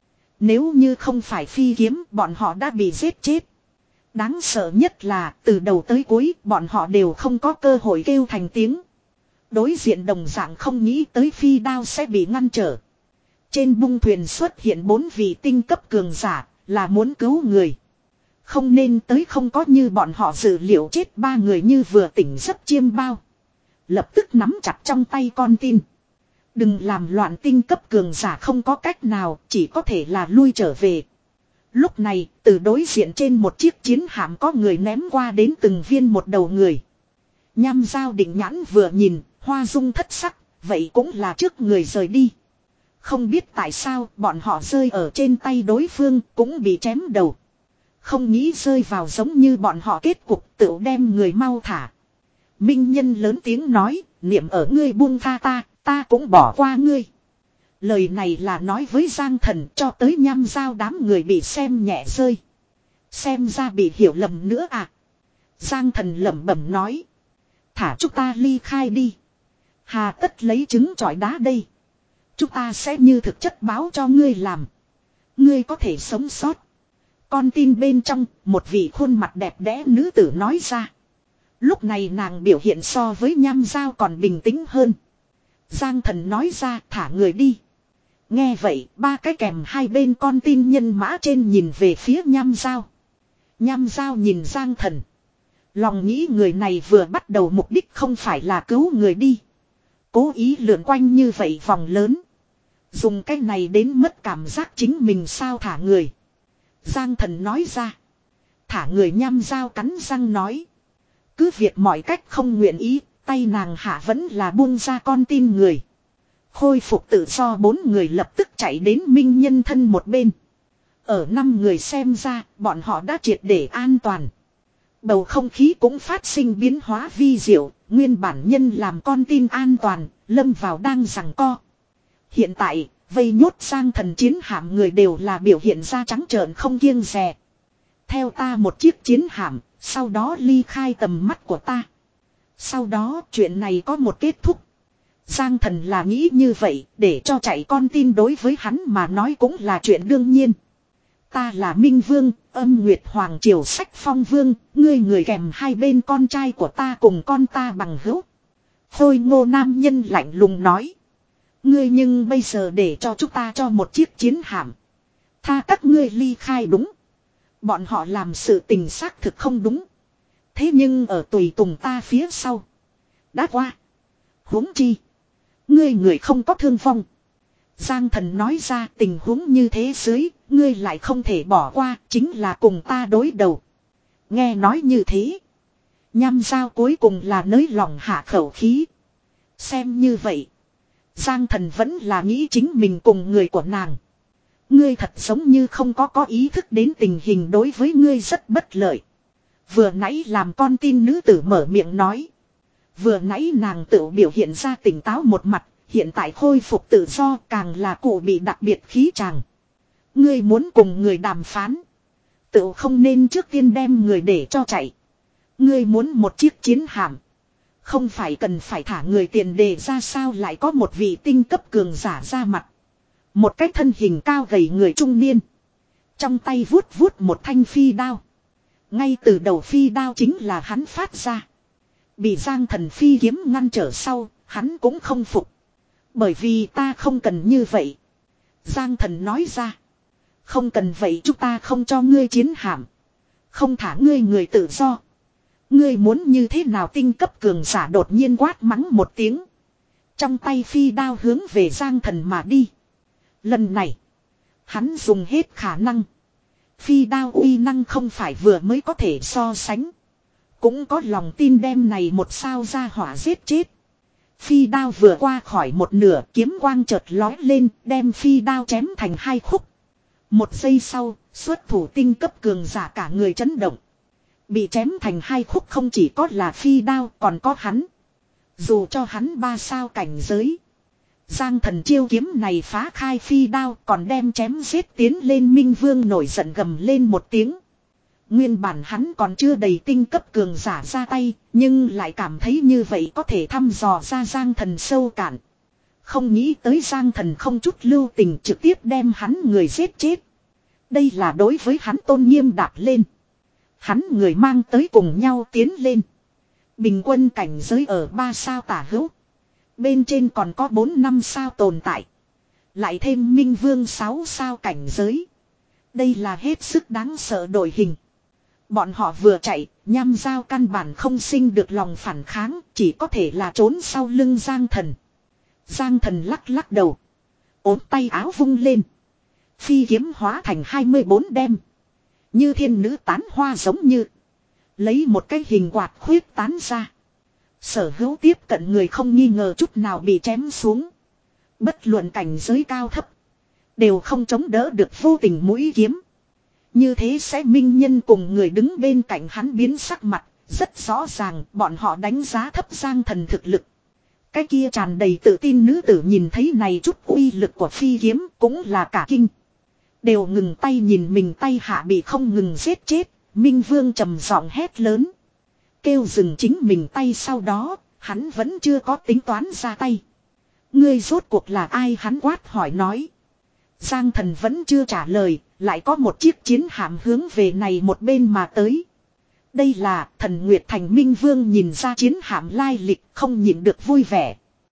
Nếu như không phải phi kiếm, bọn họ đã bị giết chết. Đáng sợ nhất là, từ đầu tới cuối, bọn họ đều không có cơ hội kêu thành tiếng. Đối diện đồng dạng không nghĩ tới phi đao sẽ bị ngăn trở. Trên bung thuyền xuất hiện bốn vị tinh cấp cường giả, là muốn cứu người. Không nên tới không có như bọn họ dự liệu chết ba người như vừa tỉnh giấc chiêm bao. Lập tức nắm chặt trong tay con tin. Đừng làm loạn, tinh cấp cường giả không có cách nào, chỉ có thể là lui trở về. Lúc này, từ đối diện trên một chiếc chiến hạm có người ném qua đến từng viên một đầu người. Nham Giao định nhãn vừa nhìn, hoa dung thất sắc, vậy cũng là trước người rời đi. Không biết tại sao bọn họ rơi ở trên tay đối phương cũng bị chém đầu. Không nghĩ rơi vào giống như bọn họ kết cục tự đem người mau thả. Minh Nhân lớn tiếng nói, niệm ở ngươi buông tha ta, ta cũng bỏ qua ngươi. Lời này là nói với Giang Thần, cho tới Nham Giao đám người bị xem nhẹ rơi. Xem ra bị hiểu lầm nữa à. Giang Thần lẩm bẩm nói. Thả chúng ta ly khai đi. Hà tất lấy trứng chọi đá đây. Chúng ta sẽ như thực chất báo cho ngươi làm. Ngươi có thể sống sót. Con tin bên trong, một vị khuôn mặt đẹp đẽ nữ tử nói ra. Lúc này nàng biểu hiện so với Nham Giao còn bình tĩnh hơn. Giang Thần nói ra, thả người đi. Nghe vậy, ba cái kèm hai bên con tin nhân mã trên nhìn về phía Nham Giao. Nham Giao nhìn Giang Thần. Lòng nghĩ người này vừa bắt đầu mục đích không phải là cứu người đi. Cố ý lượn quanh như vậy vòng lớn. Dùng cái này đến mất cảm giác chính mình sao thả người. Giang Thần nói ra. Thả người. Nham Giao cắn răng nói. Cứ việc mọi cách không nguyện ý, tay nàng hạ vẫn là buông ra con tin người. Khôi phục tự do, bốn người lập tức chạy đến Minh Nhân thân một bên. Ở năm người xem ra, bọn họ đã triệt để an toàn. Bầu không khí cũng phát sinh biến hóa vi diệu, nguyên bản nhân làm con tin an toàn, lâm vào đang giằng co. Hiện tại, vây nhốt Giang Thần chiến hạm người đều là biểu hiện ra trắng trợn không kiêng dè. Theo ta một chiếc chiến hạm, sau đó ly khai tầm mắt của ta. Sau đó chuyện này có một kết thúc. Giang Thần là nghĩ như vậy, để cho chạy con tin đối với hắn mà nói cũng là chuyện đương nhiên. Ta là Minh Vương, Âm Nguyệt Hoàng Triều Sách Phong Vương, ngươi người kèm hai bên con trai của ta cùng con ta bằng hữu. Khôi Ngô nam nhân lạnh lùng nói. Ngươi nhưng bây giờ để cho chúng ta cho một chiếc chiến hạm. Tha các ngươi ly khai đúng. Bọn họ làm sự tình xác thực không đúng. Thế nhưng ở tùy tùng ta phía sau. Đã qua. Huống chi. Ngươi người không có thương vong. Giang Thần nói ra, tình huống như thế dưới, ngươi lại không thể bỏ qua, chính là cùng ta đối đầu. Nghe nói như thế. Nham Giao cuối cùng là nới lòng hạ khẩu khí. Xem như vậy. Giang Thần vẫn là nghĩ chính mình cùng người của nàng. Ngươi thật giống như không có có ý thức đến tình hình đối với ngươi rất bất lợi. Vừa nãy làm con tin nữ tử mở miệng nói. Vừa nãy nàng tự biểu hiện ra tỉnh táo một mặt, hiện tại khôi phục tự do càng là cụ bị đặc biệt khí chàng. Ngươi muốn cùng người đàm phán. Tự không nên trước tiên đem người để cho chạy. Ngươi muốn một chiếc chiến hạm. Không phải cần phải thả người tiền đề ra sao lại có một vị tinh cấp cường giả ra mặt. Một cái thân hình cao gầy người trung niên. Trong tay vuốt vuốt một thanh phi đao. Ngay từ đầu phi đao chính là hắn phát ra. Bị Giang Thần phi kiếm ngăn trở sau, hắn cũng không phục. Bởi vì ta không cần như vậy. Giang Thần nói ra. Không cần vậy chúng ta không cho ngươi chiến hạm. Không thả ngươi người tự do. Ngươi muốn như thế nào tinh cấp cường giả đột nhiên quát mắng một tiếng. Trong tay phi đao hướng về Giang Thần mà đi. Lần này, hắn dùng hết khả năng. Phi đao uy năng không phải vừa mới có thể so sánh. Cũng có lòng tin đem này một sao ra hỏa giết chết. Phi đao vừa qua khỏi một nửa, kiếm quang chợt lói lên, đem phi đao chém thành hai khúc. Một giây sau, xuất thủ tinh cấp cường giả cả người chấn động. Bị chém thành hai khúc không chỉ có là phi đao, còn có hắn. Dù cho hắn ba sao cảnh giới. Giang Thần chiêu kiếm này phá khai phi đao, còn đem chém giết tiến lên. Minh Vương nổi giận gầm lên một tiếng. Nguyên bản hắn còn chưa đầy tinh cấp cường giả ra tay, nhưng lại cảm thấy như vậy có thể thăm dò ra Giang Thần sâu cạn. Không nghĩ tới Giang Thần không chút lưu tình trực tiếp đem hắn người giết chết. Đây là đối với hắn tôn nghiêm đạp lên. Hắn người mang tới cùng nhau tiến lên. Bình quân cảnh giới ở ba sao tả hữu. Bên trên còn có bốn năm sao tồn tại. Lại thêm Minh Vương sáu sao cảnh giới. Đây là hết sức đáng sợ đội hình. Bọn họ vừa chạy, Nham Giao căn bản không sinh được lòng phản kháng, chỉ có thể là trốn sau lưng Giang Thần. Giang thần lắc lắc đầu. Ốm tay áo vung lên. Phi kiếm hóa thành hai mươi bốn đem. Như thiên nữ tán hoa giống như. Lấy một cái hình quạt khuyết tán ra. Sở hữu tiếp cận người không nghi ngờ chút nào bị chém xuống. Bất luận cảnh giới cao thấp. Đều không chống đỡ được vô tình mũi kiếm. Như thế sẽ minh nhân cùng người đứng bên cạnh hắn biến sắc mặt. Rất rõ ràng bọn họ đánh giá thấp Giang thần thực lực. Cái kia tràn đầy tự tin nữ tử nhìn thấy này chút uy lực của phi kiếm cũng là cả kinh. Đều ngừng tay nhìn mình tay hạ bị không ngừng giết chết. Minh Vương trầm giọng hét lớn. Kêu dừng chính mình tay sau đó, hắn vẫn chưa có tính toán ra tay. Ngươi rốt cuộc là ai hắn quát hỏi nói. Giang thần vẫn chưa trả lời, lại có một chiếc chiến hạm hướng về này một bên mà tới. Đây là thần Nguyệt Thành. Minh Vương nhìn ra chiến hạm lai lịch không nhịn được vui vẻ.